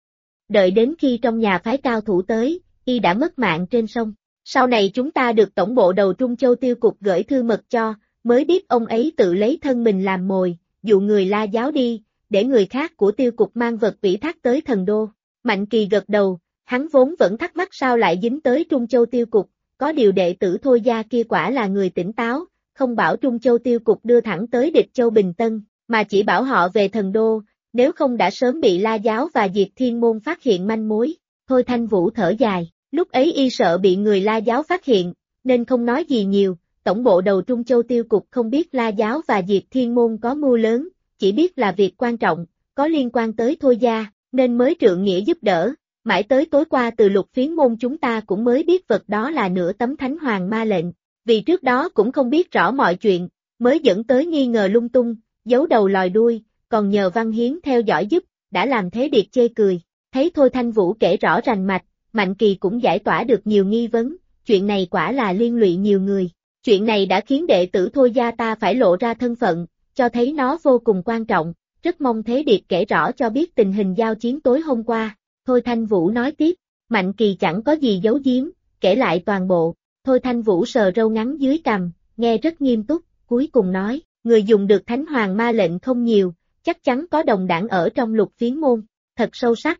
Đợi đến khi trong nhà phái cao thủ tới, y đã mất mạng trên sông. Sau này chúng ta được tổng bộ đầu Trung Châu Tiêu Cục gửi thư mật cho, mới biết ông ấy tự lấy thân mình làm mồi, dụ người La giáo đi, để người khác của Tiêu Cục mang vật ủy thác tới thần đô. Mạnh Kỳ gật đầu, hắn vốn vẫn thắc mắc sao lại dính tới Trung Châu Tiêu Cục, có điều đệ tử Thôi gia kia quả là người tỉnh táo, không bảo Trung Châu tiêu cục đưa thẳng tới địch Châu Bình Tân, mà chỉ bảo họ về thần đô, nếu không đã sớm bị La Giáo và Diệt Thiên Môn phát hiện manh mối. Thôi Thanh Vũ thở dài, lúc ấy y sợ bị người La Giáo phát hiện, nên không nói gì nhiều, tổng bộ đầu Trung Châu tiêu cục không biết La Giáo và Diệt Thiên Môn có mưu lớn, chỉ biết là việc quan trọng, có liên quan tới Thôi gia, nên mới trượng nghĩa giúp đỡ. Mãi tới tối qua từ Lục Phiến môn chúng ta cũng mới biết vật đó là nửa tấm Thánh Hoàng ma lệnh, vì trước đó cũng không biết rõ mọi chuyện, mới dẫn tới nghi ngờ lung tung, giấu đầu lòi đuôi, còn nhờ Văn Hiến theo dõi giúp, đã làm thế Điệt chê cười. Thấy Thôi Thanh Vũ kể rõ rành mạch, Mạnh Kỳ cũng giải tỏa được nhiều nghi vấn, chuyện này quả là liên lụy nhiều người. Chuyện này đã khiến đệ tử Thôi gia ta phải lộ ra thân phận, cho thấy nó vô cùng quan trọng, rất mong Thế Điệt kể rõ cho biết tình hình giao chiến tối hôm qua. Thôi Thanh Vũ nói tiếp, Mạnh Kỳ chẳng có gì giấu giếm, kể lại toàn bộ. Thôi Thanh Vũ sờ râu ngắn dưới cằm, nghe rất nghiêm túc, cuối cùng nói, người dùng được Thánh Hoàng ma lệnh không nhiều, chắc chắn có đồng đảng ở trong Lục Phiến môn, thật sâu sắc.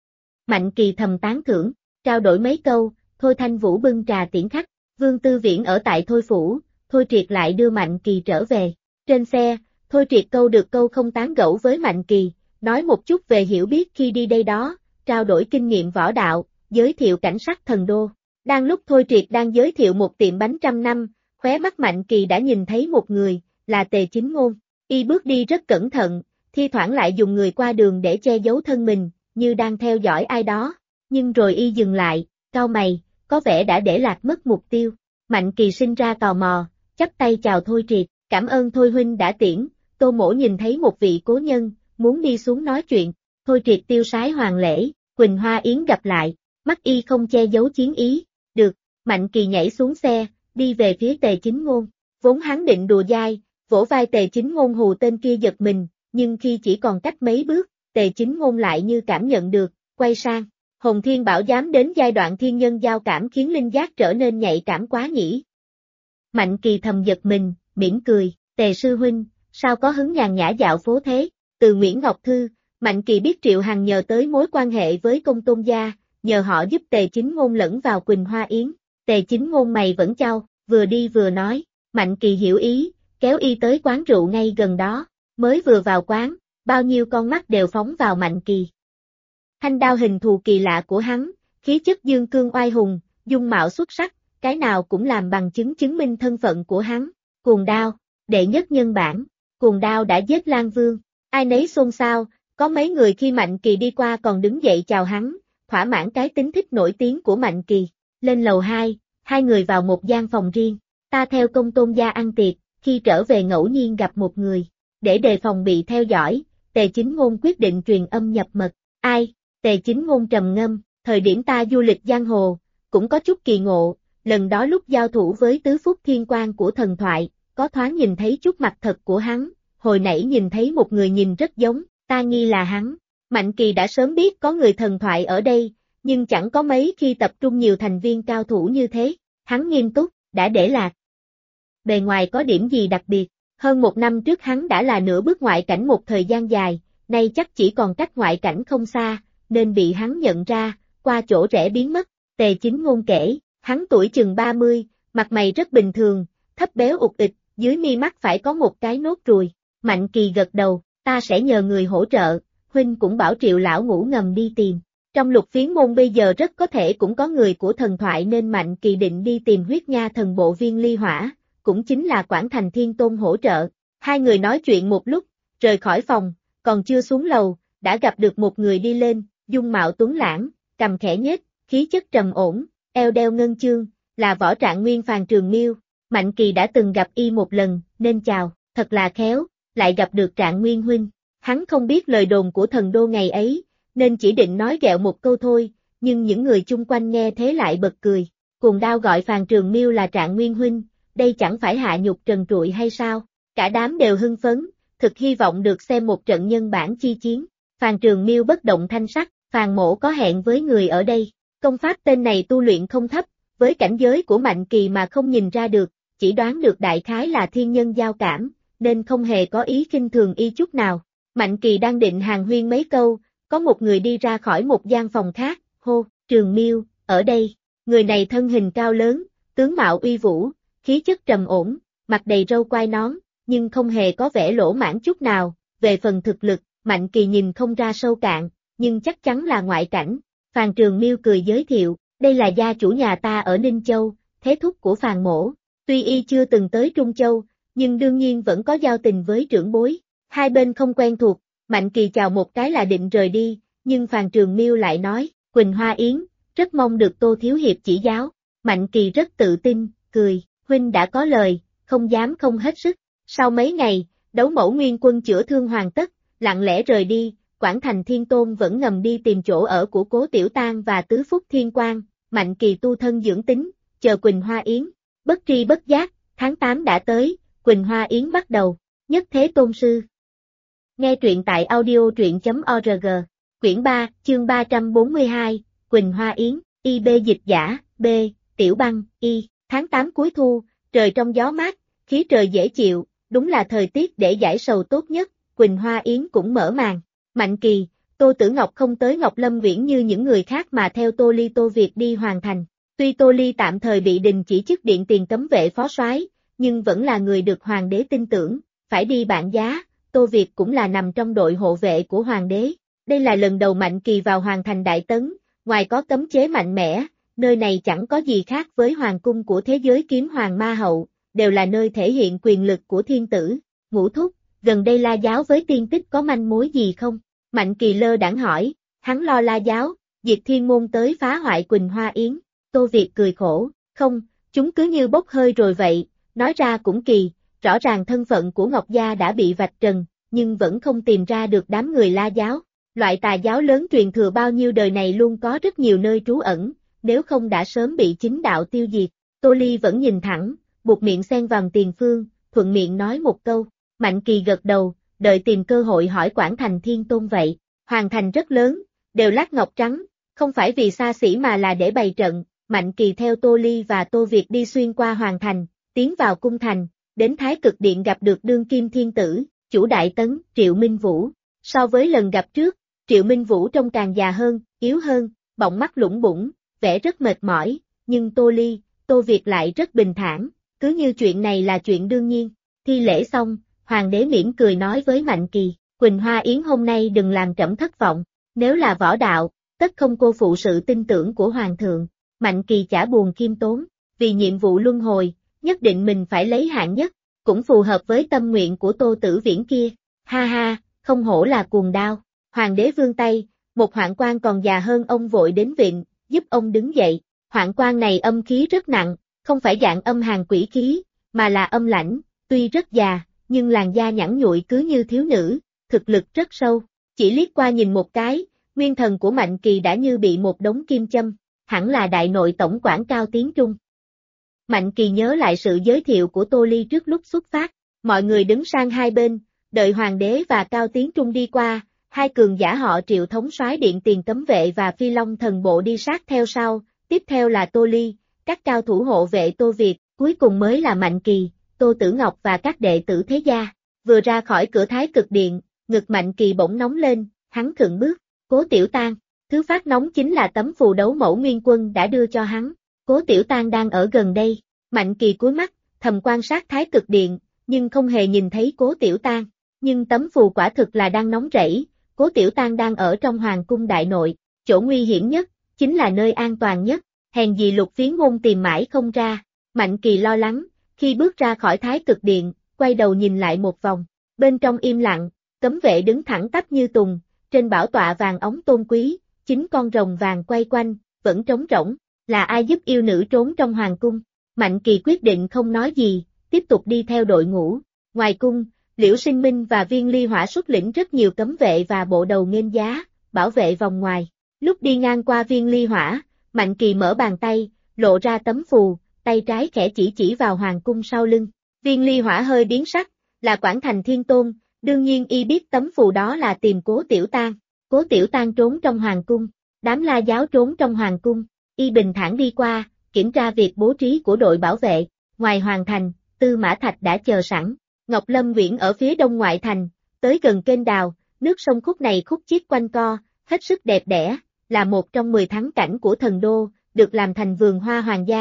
Mạnh Kỳ thầm tán thưởng, trao đổi mấy câu, Thôi Thanh Vũ bưng trà tiễn khách, Vương Tư Viễn ở tại Thôi Phủ, Thôi Triệt lại đưa Mạnh Kỳ trở về. Trên xe, Thôi Triệt câu được câu không tán gẫu với Mạnh Kỳ, nói một chút về hiểu biết khi đi đây đó, trao đổi kinh nghiệm võ đạo, giới thiệu cảnh sắc thần đô. Đang lúc Thôi Triệt đang giới thiệu một tiệm bánh 100 năm, khóe mắt Mạnh Kỳ đã nhìn thấy một người, là Tề Chính Ngôn. Y bước đi rất cẩn thận, thi thoảng lại dùng người qua đường để che giấu thân mình, như đang theo dõi ai đó. Nhưng rồi Y dừng lại, cau mày, có vẻ đã để lạc mất mục tiêu. Mạnh Kỳ sinh ra tò mò, chắp tay chào Thôi Triệt, cảm ơn Thôi huynh đã tiễn, Tô mỗ nhìn thấy một vị cố nhân, muốn đi xuống nói chuyện. Thôi Triệt tiêu sái hoàng lễ, Quỳnh Hoa Yến gặp lại, mắt Y không che giấu chiến ý, được. Mạnh Kỳ nhảy xuống xe, đi về phía Tề Chính Ngôn, vốn hắn định đùa dai, vỗ vai Tề Chính Ngôn hù tên kia giật mình, nhưng khi chỉ còn cách mấy bước, Tề Chính Ngôn lại như cảm nhận được, quay sang, Hồn Thiên Bảo dám đến giai đoạn thiên nhân giao cảm khiến linh giác trở nên nhạy cảm quá nhỉ. Mạnh Kỳ thầm giật mình, mỉm cười, Tề sư huynh, sao có hứng nhàn nhã dạo phố thế? Từ Nguyễn Ngọc Thư, Mạnh Kỳ biết Triệu Hằng nhờ tới mối quan hệ với Công Tôn gia, nhờ họ giúp Tề Chính Ngôn lẫn vào Quỳnh Hoa Yến. Tề Chính Ngôn mày vẫn chau, vừa đi vừa nói, Mạnh Kỳ hiểu ý, kéo Y tới quán rượu ngay gần đó, mới vừa vào quán, bao nhiêu con mắt đều phóng vào Mạnh Kỳ. Thanh đao hình thù kỳ lạ của hắn, khí chất dương cương oai hùng, dung mạo xuất sắc, cái nào cũng làm bằng chứng chứng minh thân phận của hắn. Cuồng đao, đệ nhất nhân bản, cuồng đao đã giết Lan Vương, ai nấy xôn xao, có mấy người khi Mạnh Kỳ đi qua còn đứng dậy chào hắn, thỏa mãn cái tính thích nổi tiếng của Mạnh Kỳ. Lên lầu 2, hai người vào một gian phòng riêng, ta theo Công Tôn gia ăn tiệc, khi trở về ngẫu nhiên gặp một người, để đề phòng bị theo dõi, Tề Chính Ngôn quyết định truyền âm nhập mật. Ai? Tề Chính Ngôn trầm ngâm, thời điểm ta du lịch giang hồ, cũng có chút kỳ ngộ, lần đó lúc giao thủ với tứ phúc thiên quan của thần thoại, có thoáng nhìn thấy chút mặt thật của hắn, hồi nãy nhìn thấy một người nhìn rất giống, ta nghi là hắn. Mạnh Kỳ đã sớm biết có người thần thoại ở đây, nhưng chẳng có mấy khi tập trung nhiều thành viên cao thủ như thế, hắn nghiêm túc, đã để lạc. Bề ngoài có điểm gì đặc biệt, hơn 1 năm trước hắn đã là nửa bước ngoại cảnh một thời gian dài, nay chắc chỉ còn cách ngoại cảnh không xa, nên bị hắn nhận ra, qua chỗ rẽ biến mất. Tề Chính Ngôn kể, hắn tuổi chừng 30, mặt mày rất bình thường, thấp béo ụt ịch, dưới mi mắt phải có một cái nốt ruồi. Mạnh Kỳ gật đầu, ta sẽ nhờ người hỗ trợ, huynh cũng bảo Triệu lão ngủ ngầm đi tìm. Trong Lục Phiến môn bây giờ rất có thể cũng có người của thần thoại nên Mạnh Kỳ định đi tìm huyết nha thần bộ viên ly hỏa, cũng chính là Quảng Thành Thiên Tôn hỗ trợ. Hai người nói chuyện một lúc, rời khỏi phòng, còn chưa xuống lầu, đã gặp được một người đi lên, dung mạo tuấn lãng, cằm khẽ nhếch, khí chất trầm ổn, eo đeo ngân chương, là Võ Trạng Nguyên Phàn Trường Miêu. Mạnh Kỳ đã từng gặp Y một lần, nên chào, thật là khéo, lại gặp được Trạng Nguyên huynh. Hắn không biết lời đồn của thần đô ngày ấy, nên chỉ định nói ghẹo một câu thôi, nhưng những người chung quanh nghe thế lại bật cười. Cuồng đao gọi Phàn Trường Miêu là Trạng Nguyên huynh, đây chẳng phải hạ nhục trần trụi hay sao? Cả đám đều hưng phấn, thực hy vọng được xem một trận nhân bản chi chiến. Phàn Trường Miêu bất động thanh sắc, Phàn mỗ có hẹn với người ở đây. Công pháp tên này tu luyện không thấp, với cảnh giới của Mạnh Kỳ mà không nhìn ra được, chỉ đoán được đại khái là thiên nhân giao cảm, nên không hề có ý khinh thường Y chút nào. Mạnh Kỳ đang định hàn huyên mấy câu, có một người đi ra khỏi một gian phòng khác, hô, Trường Miêu, ở đây. Người này thân hình cao lớn, tướng mạo uy vũ, khí chất trầm ổn, mặt đầy râu quai nón, nhưng không hề có vẻ lỗ mãng chút nào. Về phần thực lực, Mạnh Kỳ nhìn không ra sâu cạn, nhưng chắc chắn là ngoại cảnh. Phàn Trường Miêu cười giới thiệu, đây là gia chủ nhà ta ở Ninh Châu, thế thúc của Phàn mỗ. Tuy y chưa từng tới Trung Châu, nhưng đương nhiên vẫn có giao tình với trưởng bối. Hai bên không quen thuộc, Mạnh Kỳ chào một cái là định rời đi, nhưng Phàn Trường Miêu lại nói, Quỳnh Hoa Yến, rất mong được Tô Thiếu Hiệp chỉ giáo. Mạnh Kỳ rất tự tin, cười, huynh đã có lời, không dám không hết sức. Sau mấy ngày, Đấu Mẫu Nguyên Quân chữa thương hoàn tất, lặng lẽ rời đi, Quảng Thành Thiên Tôn vẫn ngầm đi tìm chỗ ở của Cố Tiểu Tang và Tứ Phúc Thiên Quang. Mạnh Kỳ tu thân dưỡng tính, chờ Quỳnh Hoa Yến. Bất tri bất giác, tháng 8 đã tới, Quỳnh Hoa Yến bắt đầu. Nhất Thế Tôn Sư. Nghe truyện tại audio.org. Quyển 3, chương 342, Quỳnh Hoa Yến, IB dịch giả, B, Tiểu Băng, Y. Tháng 8 cuối thu, trời trong gió mát, khí trời dễ chịu, đúng là thời tiết để giải sầu tốt nhất. Quỳnh Hoa Yến cũng mở màn. Mạnh Kỳ, Tô Tử Ngọc không tới Ngọc Lâm Uyển như những người khác mà theo Tô Ly Tô Việt đi hoàn thành. Tuy Tô Ly tạm thời bị đình chỉ chức điện tiền cấm vệ phó soái, nhưng vẫn là người được hoàng đế tin tưởng, phải đi bảng giá. Tô Việt cũng là nằm trong đội hộ vệ của hoàng đế. Đây là lần đầu Mạnh Kỳ vào hoàng thành Đại Tấn, ngoài có cấm chế mạnh mẽ, nơi này chẳng có gì khác với hoàng cung của thế giới kiếm hoàng ma hậu, đều là nơi thể hiện quyền lực của thiên tử. Ngũ thúc, gần đây La Giáo với Tiên Tích có manh mối gì không? Mạnh Kỳ lơ đãng hỏi, hắn lo La Giáo, Diệt Thiên Môn tới phá hoại Quỳnh Hoa Yến. Tô Việt cười khổ, không, chúng cứ như bốc hơi rồi vậy, nói ra cũng kỳ, rõ ràng thân phận của Ngọc Gia đã bị vạch trần, nhưng vẫn không tìm ra được đám người La Giáo. Loại tà giáo lớn truyền thừa bao nhiêu đời này luôn có rất nhiều nơi trú ẩn, nếu không đã sớm bị chính đạo tiêu diệt. Tô Ly vẫn nhìn thẳng, buộc miệng xen vào Tiền Phương, thuận miệng nói một câu. Mạnh Kỳ gật đầu, đợi tìm cơ hội hỏi Quảng Thành Thiên Tôn vậy. Hoàng thành rất lớn, đều lát ngọc trắng, không phải vì xa xỉ mà là để bày trận. Mạnh Kỳ theo Tô Ly và Tô Việt đi xuyên qua Hoàng thành, tiến vào cung thành, đến Thái Cực Điện gặp được đương kim thiên tử, chủ Đại Tấn, Triệu Minh Vũ. So với lần gặp trước, Triệu Minh Vũ trông càng già hơn, yếu hơn, bọng mắt lủng bủng, vẻ rất mệt mỏi, nhưng Tô Ly, Tô Việt lại rất bình thản, cứ như chuyện này là chuyện đương nhiên. Thi lễ xong, hoàng đế mỉm cười nói với Mạnh Kỳ, Quỳnh Hoa Yến hôm nay đừng làm trẫm thất vọng, nếu là võ đạo, tất không cô phụ sự tin tưởng của hoàng thượng. Mạnh Kỳ chả buồn khiêm tốn, vì nhiệm vụ luân hồi, nhất định mình phải lấy hạng nhất, cũng phù hợp với tâm nguyện của Tô Tử Viễn kia. Ha ha, không hổ là cuồng đao. Hoàng đế vươn tay, một hoạn quan còn già hơn ông vội đến viện, giúp ông đứng dậy. Hoạn quan này âm khí rất nặng, không phải dạng âm hàn quỷ khí, mà là âm lãnh, tuy rất già, nhưng làn da nhẵn nhụi cứ như thiếu nữ, thực lực rất sâu. Chỉ liếc qua nhìn một cái, nguyên thần của Mạnh Kỳ đã như bị một đống kim châm, hẳn là đại nội tổng quản Cao Tiến Trung. Mạnh Kỳ nhớ lại sự giới thiệu của Tô Ly trước lúc xuất phát, mọi người đứng sang hai bên, đợi hoàng đế và Cao Tiến Trung đi qua, hai cường giả họ Triệu thống soái điện tiền cấm vệ và Phi Long thần bộ đi sát theo sau, tiếp theo là Tô Ly, các cao thủ hộ vệ Tô Việt, cuối cùng mới là Mạnh Kỳ, Tô Tử Ngọc và các đệ tử thế gia. Vừa ra khỏi cửa Thái Cực Điện, ngực Mạnh Kỳ bỗng nóng lên, hắn khựng bước. Cố Tiểu Tang, thứ phát nóng chính là tấm phù Đấu Mẫu Nguyên Quân đã đưa cho hắn. Cố Tiểu Tang đang ở gần đây. Mạnh Kỳ cúi mắt, thầm quan sát Thái Cực Điện, nhưng không hề nhìn thấy Cố Tiểu Tang. Nhưng tấm phù quả thực là đang nóng rẫy. Cố Tiểu Tang đang ở trong hoàng cung đại nội, chỗ nguy hiểm nhất, chính là nơi an toàn nhất. Hèn gì Lục Phiến Môn tìm mãi không ra. Mạnh Kỳ lo lắng, khi bước ra khỏi Thái Cực Điện, quay đầu nhìn lại một vòng. Bên trong im lặng, cấm vệ đứng thẳng tắp như tùng, trên bảo tọa vàng óng tôn quý, 9 con rồng vàng quay quanh, vẫn trống rỗng. Là ai giúp yêu nữ trốn trong hoàng cung? Mạnh Kỳ quyết định không nói gì, tiếp tục đi theo đội ngũ. Ngoài cung, Liễu Sinh Minh và Viên Ly Hỏa xuất lĩnh rất nhiều cấm vệ và bộ đầu nghênh giá, bảo vệ vòng ngoài. Lúc đi ngang qua Viên Ly Hỏa, Mạnh Kỳ mở bàn tay, lộ ra tấm phù, tay trái khẽ chỉ vào hoàng cung sau lưng. Viên Ly Hỏa hơi biến sắc, là Quảng Thành Thiên Tôn, đương nhiên y biết tấm phù đó là tìm Cố Tiểu Tang. Cố Tiểu Tang trốn trong hoàng cung, đám La Giáo trốn trong hoàng cung, y bình thản đi qua, kiểm tra việc bố trí của đội bảo vệ. Ngoài hoàng thành, Tư Mã Thạch đã chờ sẵn. Ngọc Lâm Uyển ở phía đông ngoại thành, tới gần kênh đào, nước sông khúc này khúc chiết quanh co, hết sức đẹp đẽ, là một trong 10 thắng cảnh của thần đô, được làm thành vườn hoa hoàng gia.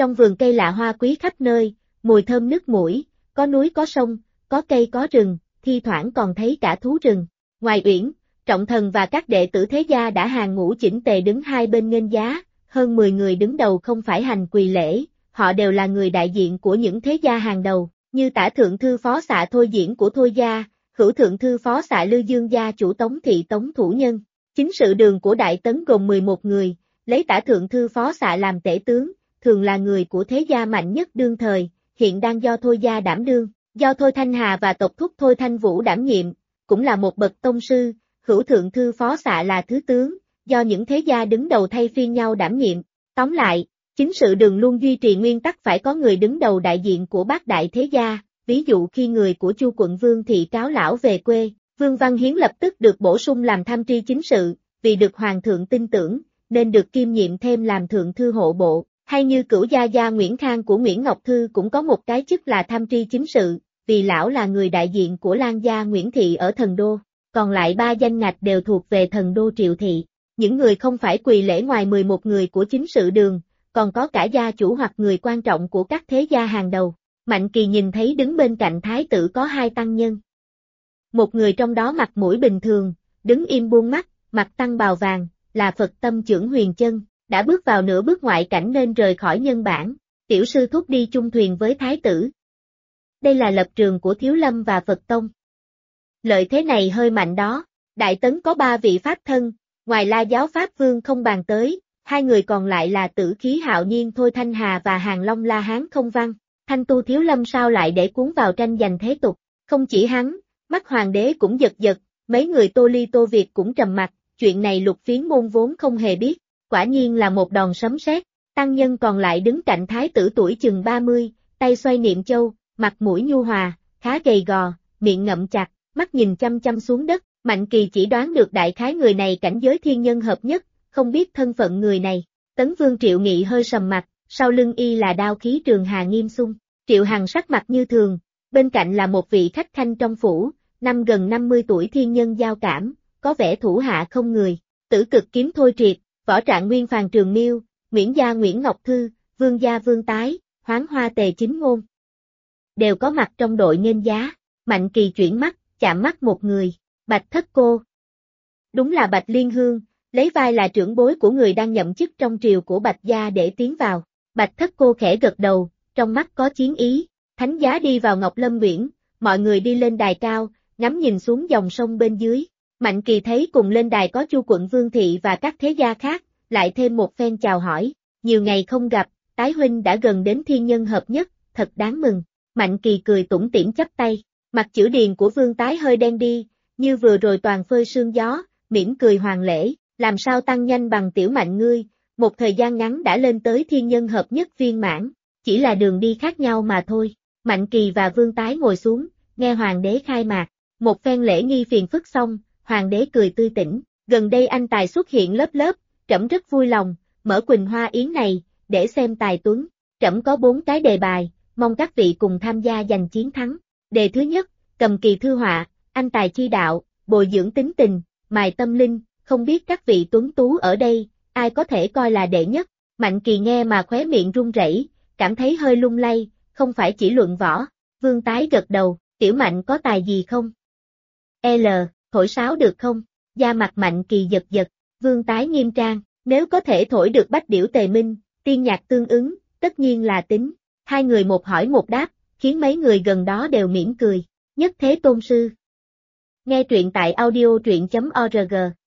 Trong vườn cây lạ hoa quý khắp nơi, mùi thơm nức mũi, có núi có sông, có cây có rừng, thi thoảng còn thấy cả thú rừng. Ngoài Uyển, Trọng Thần và các đệ tử thế gia đã hàng ngũ chỉnh tề đứng hai bên nghênh giá, hơn 10 người đứng đầu không phải hành quỳ lễ, họ đều là người đại diện của những thế gia hàng đầu, như Tả Thượng Thư Phó Xạ Thôi Diễn của Thôi gia, Hữu Thượng Thư Phó Xạ Lư Dương gia chủ Tống Thị Tống Thủ Nhân. Chính sự đường của Đại Tấn gồm 11 người, lấy Tả Thượng Thư Phó Xạ làm tể tướng, thường là người của thế gia mạnh nhất đương thời, hiện đang do Thôi gia đảm đương, do Thôi Thanh Hà và tộc thúc Thôi Thanh Vũ đảm nhiệm, cũng là một bậc tông sư, Hữu Thượng Thư Phó Xạ là thứ tướng, do những thế gia đứng đầu thay phiên nhau đảm nhiệm. Tóm lại, chính sự đường luôn duy trì nguyên tắc phải có người đứng đầu đại diện của bát đại thế gia, ví dụ khi người của Chu quận Vương Thị cáo lão về quê, Vương Văn Hiến lập tức được bổ sung làm tham tri chính sự, vì được Hoàng thượng tin tưởng, nên được kiêm nhiệm thêm làm Thượng Thư hộ bộ, hay như cửu gia gia Nguyễn Khang của Nguyễn Ngọc Thư cũng có một cái chức là tham tri chính sự, vì lão là người đại diện của Lan gia Nguyễn Thị ở Thần Đô, còn lại 3 danh ngạch đều thuộc về Thần Đô Triệu Thị. Những người không phải quỳ lễ ngoài 11 người của chính sự đường, còn có cả gia chủ hoặc người quan trọng của các thế gia hàng đầu. Mạnh Kỳ nhìn thấy đứng bên cạnh thái tử có 2 tăng nhân. Một người trong đó mặt mũi bình thường, đứng im buông mắt, mặc tăng bào vàng, là Phật Tâm Chưởng Huyền Chân, đã bước vào nửa bước ngoại cảnh nên rời khỏi nhân bản, tiểu sư thúc đi chung thuyền với thái tử. Đây là lập trường của Thiếu Lâm và Phật Tông. Lợi thế này hơi mạnh đó, Đại Tấn có 3 vị pháp thân, ngoài La Giáo Pháp Vương không bàn tới, 2 người còn lại là Tử Khí Hạo Nhiên Thôi Thanh Hà và Hàng Long La Hán Không Văn. Thanh tu Thiếu Lâm sao lại để cuốn vào tranh giành thế tục, không chỉ hắn, mắt hoàng đế cũng giật giật, mấy người Tô Ly Tô Việt cũng trầm mặt, chuyện này Lục Phiến môn vốn không hề biết, quả nhiên là một đòn sấm sét. Tăng nhân còn lại đứng cạnh thái tử tuổi chừng 30, tay xoay niệm châu, mặt mũi nhu hòa, khá gầy gò, miệng ngậm chặt, mắt nhìn chăm chăm xuống đất, Mạnh Kỳ chỉ đoán được đại khái người này cảnh giới thiên nhân hợp nhất, không biết thân phận người này. Tấn Vương Triệu Nghị hơi sầm mặt, sau lưng y là đao khí Trường Hà Nghiêm Xung. Triệu Hằng sắc mặt như thường, bên cạnh là một vị khách khanh trong phủ, gần 50 tuổi thiên nhân giao cảm, có vẻ thủ hạ không người, Tử Cực Kiếm Thôi Triệt, Võ Trạng Nguyên Phàn Trường Miêu, Nguyễn gia Nguyễn Ngọc Thư, Vương gia Vương Tái, Hoáng Hoa Tề Chính Ngôn. Đều có mặt trong đội nghênh giá, Mạnh Kỳ chuyển mắt, chạm mắt một người, Bạch Thất Cô. Đúng là Bạch Liên Hương, lấy vai là trưởng bối của người đang nhậm chức trong triều của Bạch gia để tiến vào. Bạch Thất Cô khẽ gật đầu, trong mắt có chiến ý, thánh giá đi vào Ngọc Lâm Uyển, mọi người đi lên đài cao, ngắm nhìn xuống dòng sông bên dưới. Mạnh Kỳ thấy cùng lên đài có Chu quận Vương Thị và các thế gia khác, lại thêm một phen chào hỏi, nhiều ngày không gặp, Tái huynh đã gần đến thiên nhân hợp nhất, thật đáng mừng. Mạnh Kỳ cười tủm tỉm chắp tay, mặt chữ điền của Vương Tái hơi đen đi, như vừa rồi toàn phơi sương gió, mỉm cười hoàng lễ, làm sao tăng nhanh bằng tiểu Mạnh ngươi, một thời gian ngắn đã lên tới thiên nhân hợp nhất viên mãn, chỉ là đường đi khác nhau mà thôi. Mạnh Kỳ và Vương Tái ngồi xuống, nghe hoàng đế khai mạc, một phen lễ nghi phiền phức xong, hoàng đế cười tươi tỉnh, gần đây anh tài xuất hiện lớp lớp, trẫm rất vui lòng, mở Quỳnh Hoa Yến này, để xem tài tuấn, trẫm có 4 cái đề bài, mong các vị cùng tham gia giành chiến thắng. Đề thứ nhất, cầm kỳ thư họa, anh tài chi đạo, bồi dưỡng tính tình, mài tâm linh, không biết các vị tuấn tú ở đây, ai có thể coi là đệ nhất. Mạnh Kỳ nghe mà khóe miệng run rẩy, cảm thấy hơi lung lay, không phải chỉ luận võ. Vương Tái gật đầu, tiểu Mạnh có tài gì không? Thổi sáo được không? Da mặt Mạnh Kỳ giật giật, Vương Tái nghiêm trang, nếu có thể thổi được Bách Điểu Tề Minh, tiên nhạc tương ứng, tất nhiên là tính. 2 người một hỏi một đáp, khiến mấy người gần đó đều mỉm cười. Nhất Thế Tôn Sư. Nghe truyện tại audio truyện.org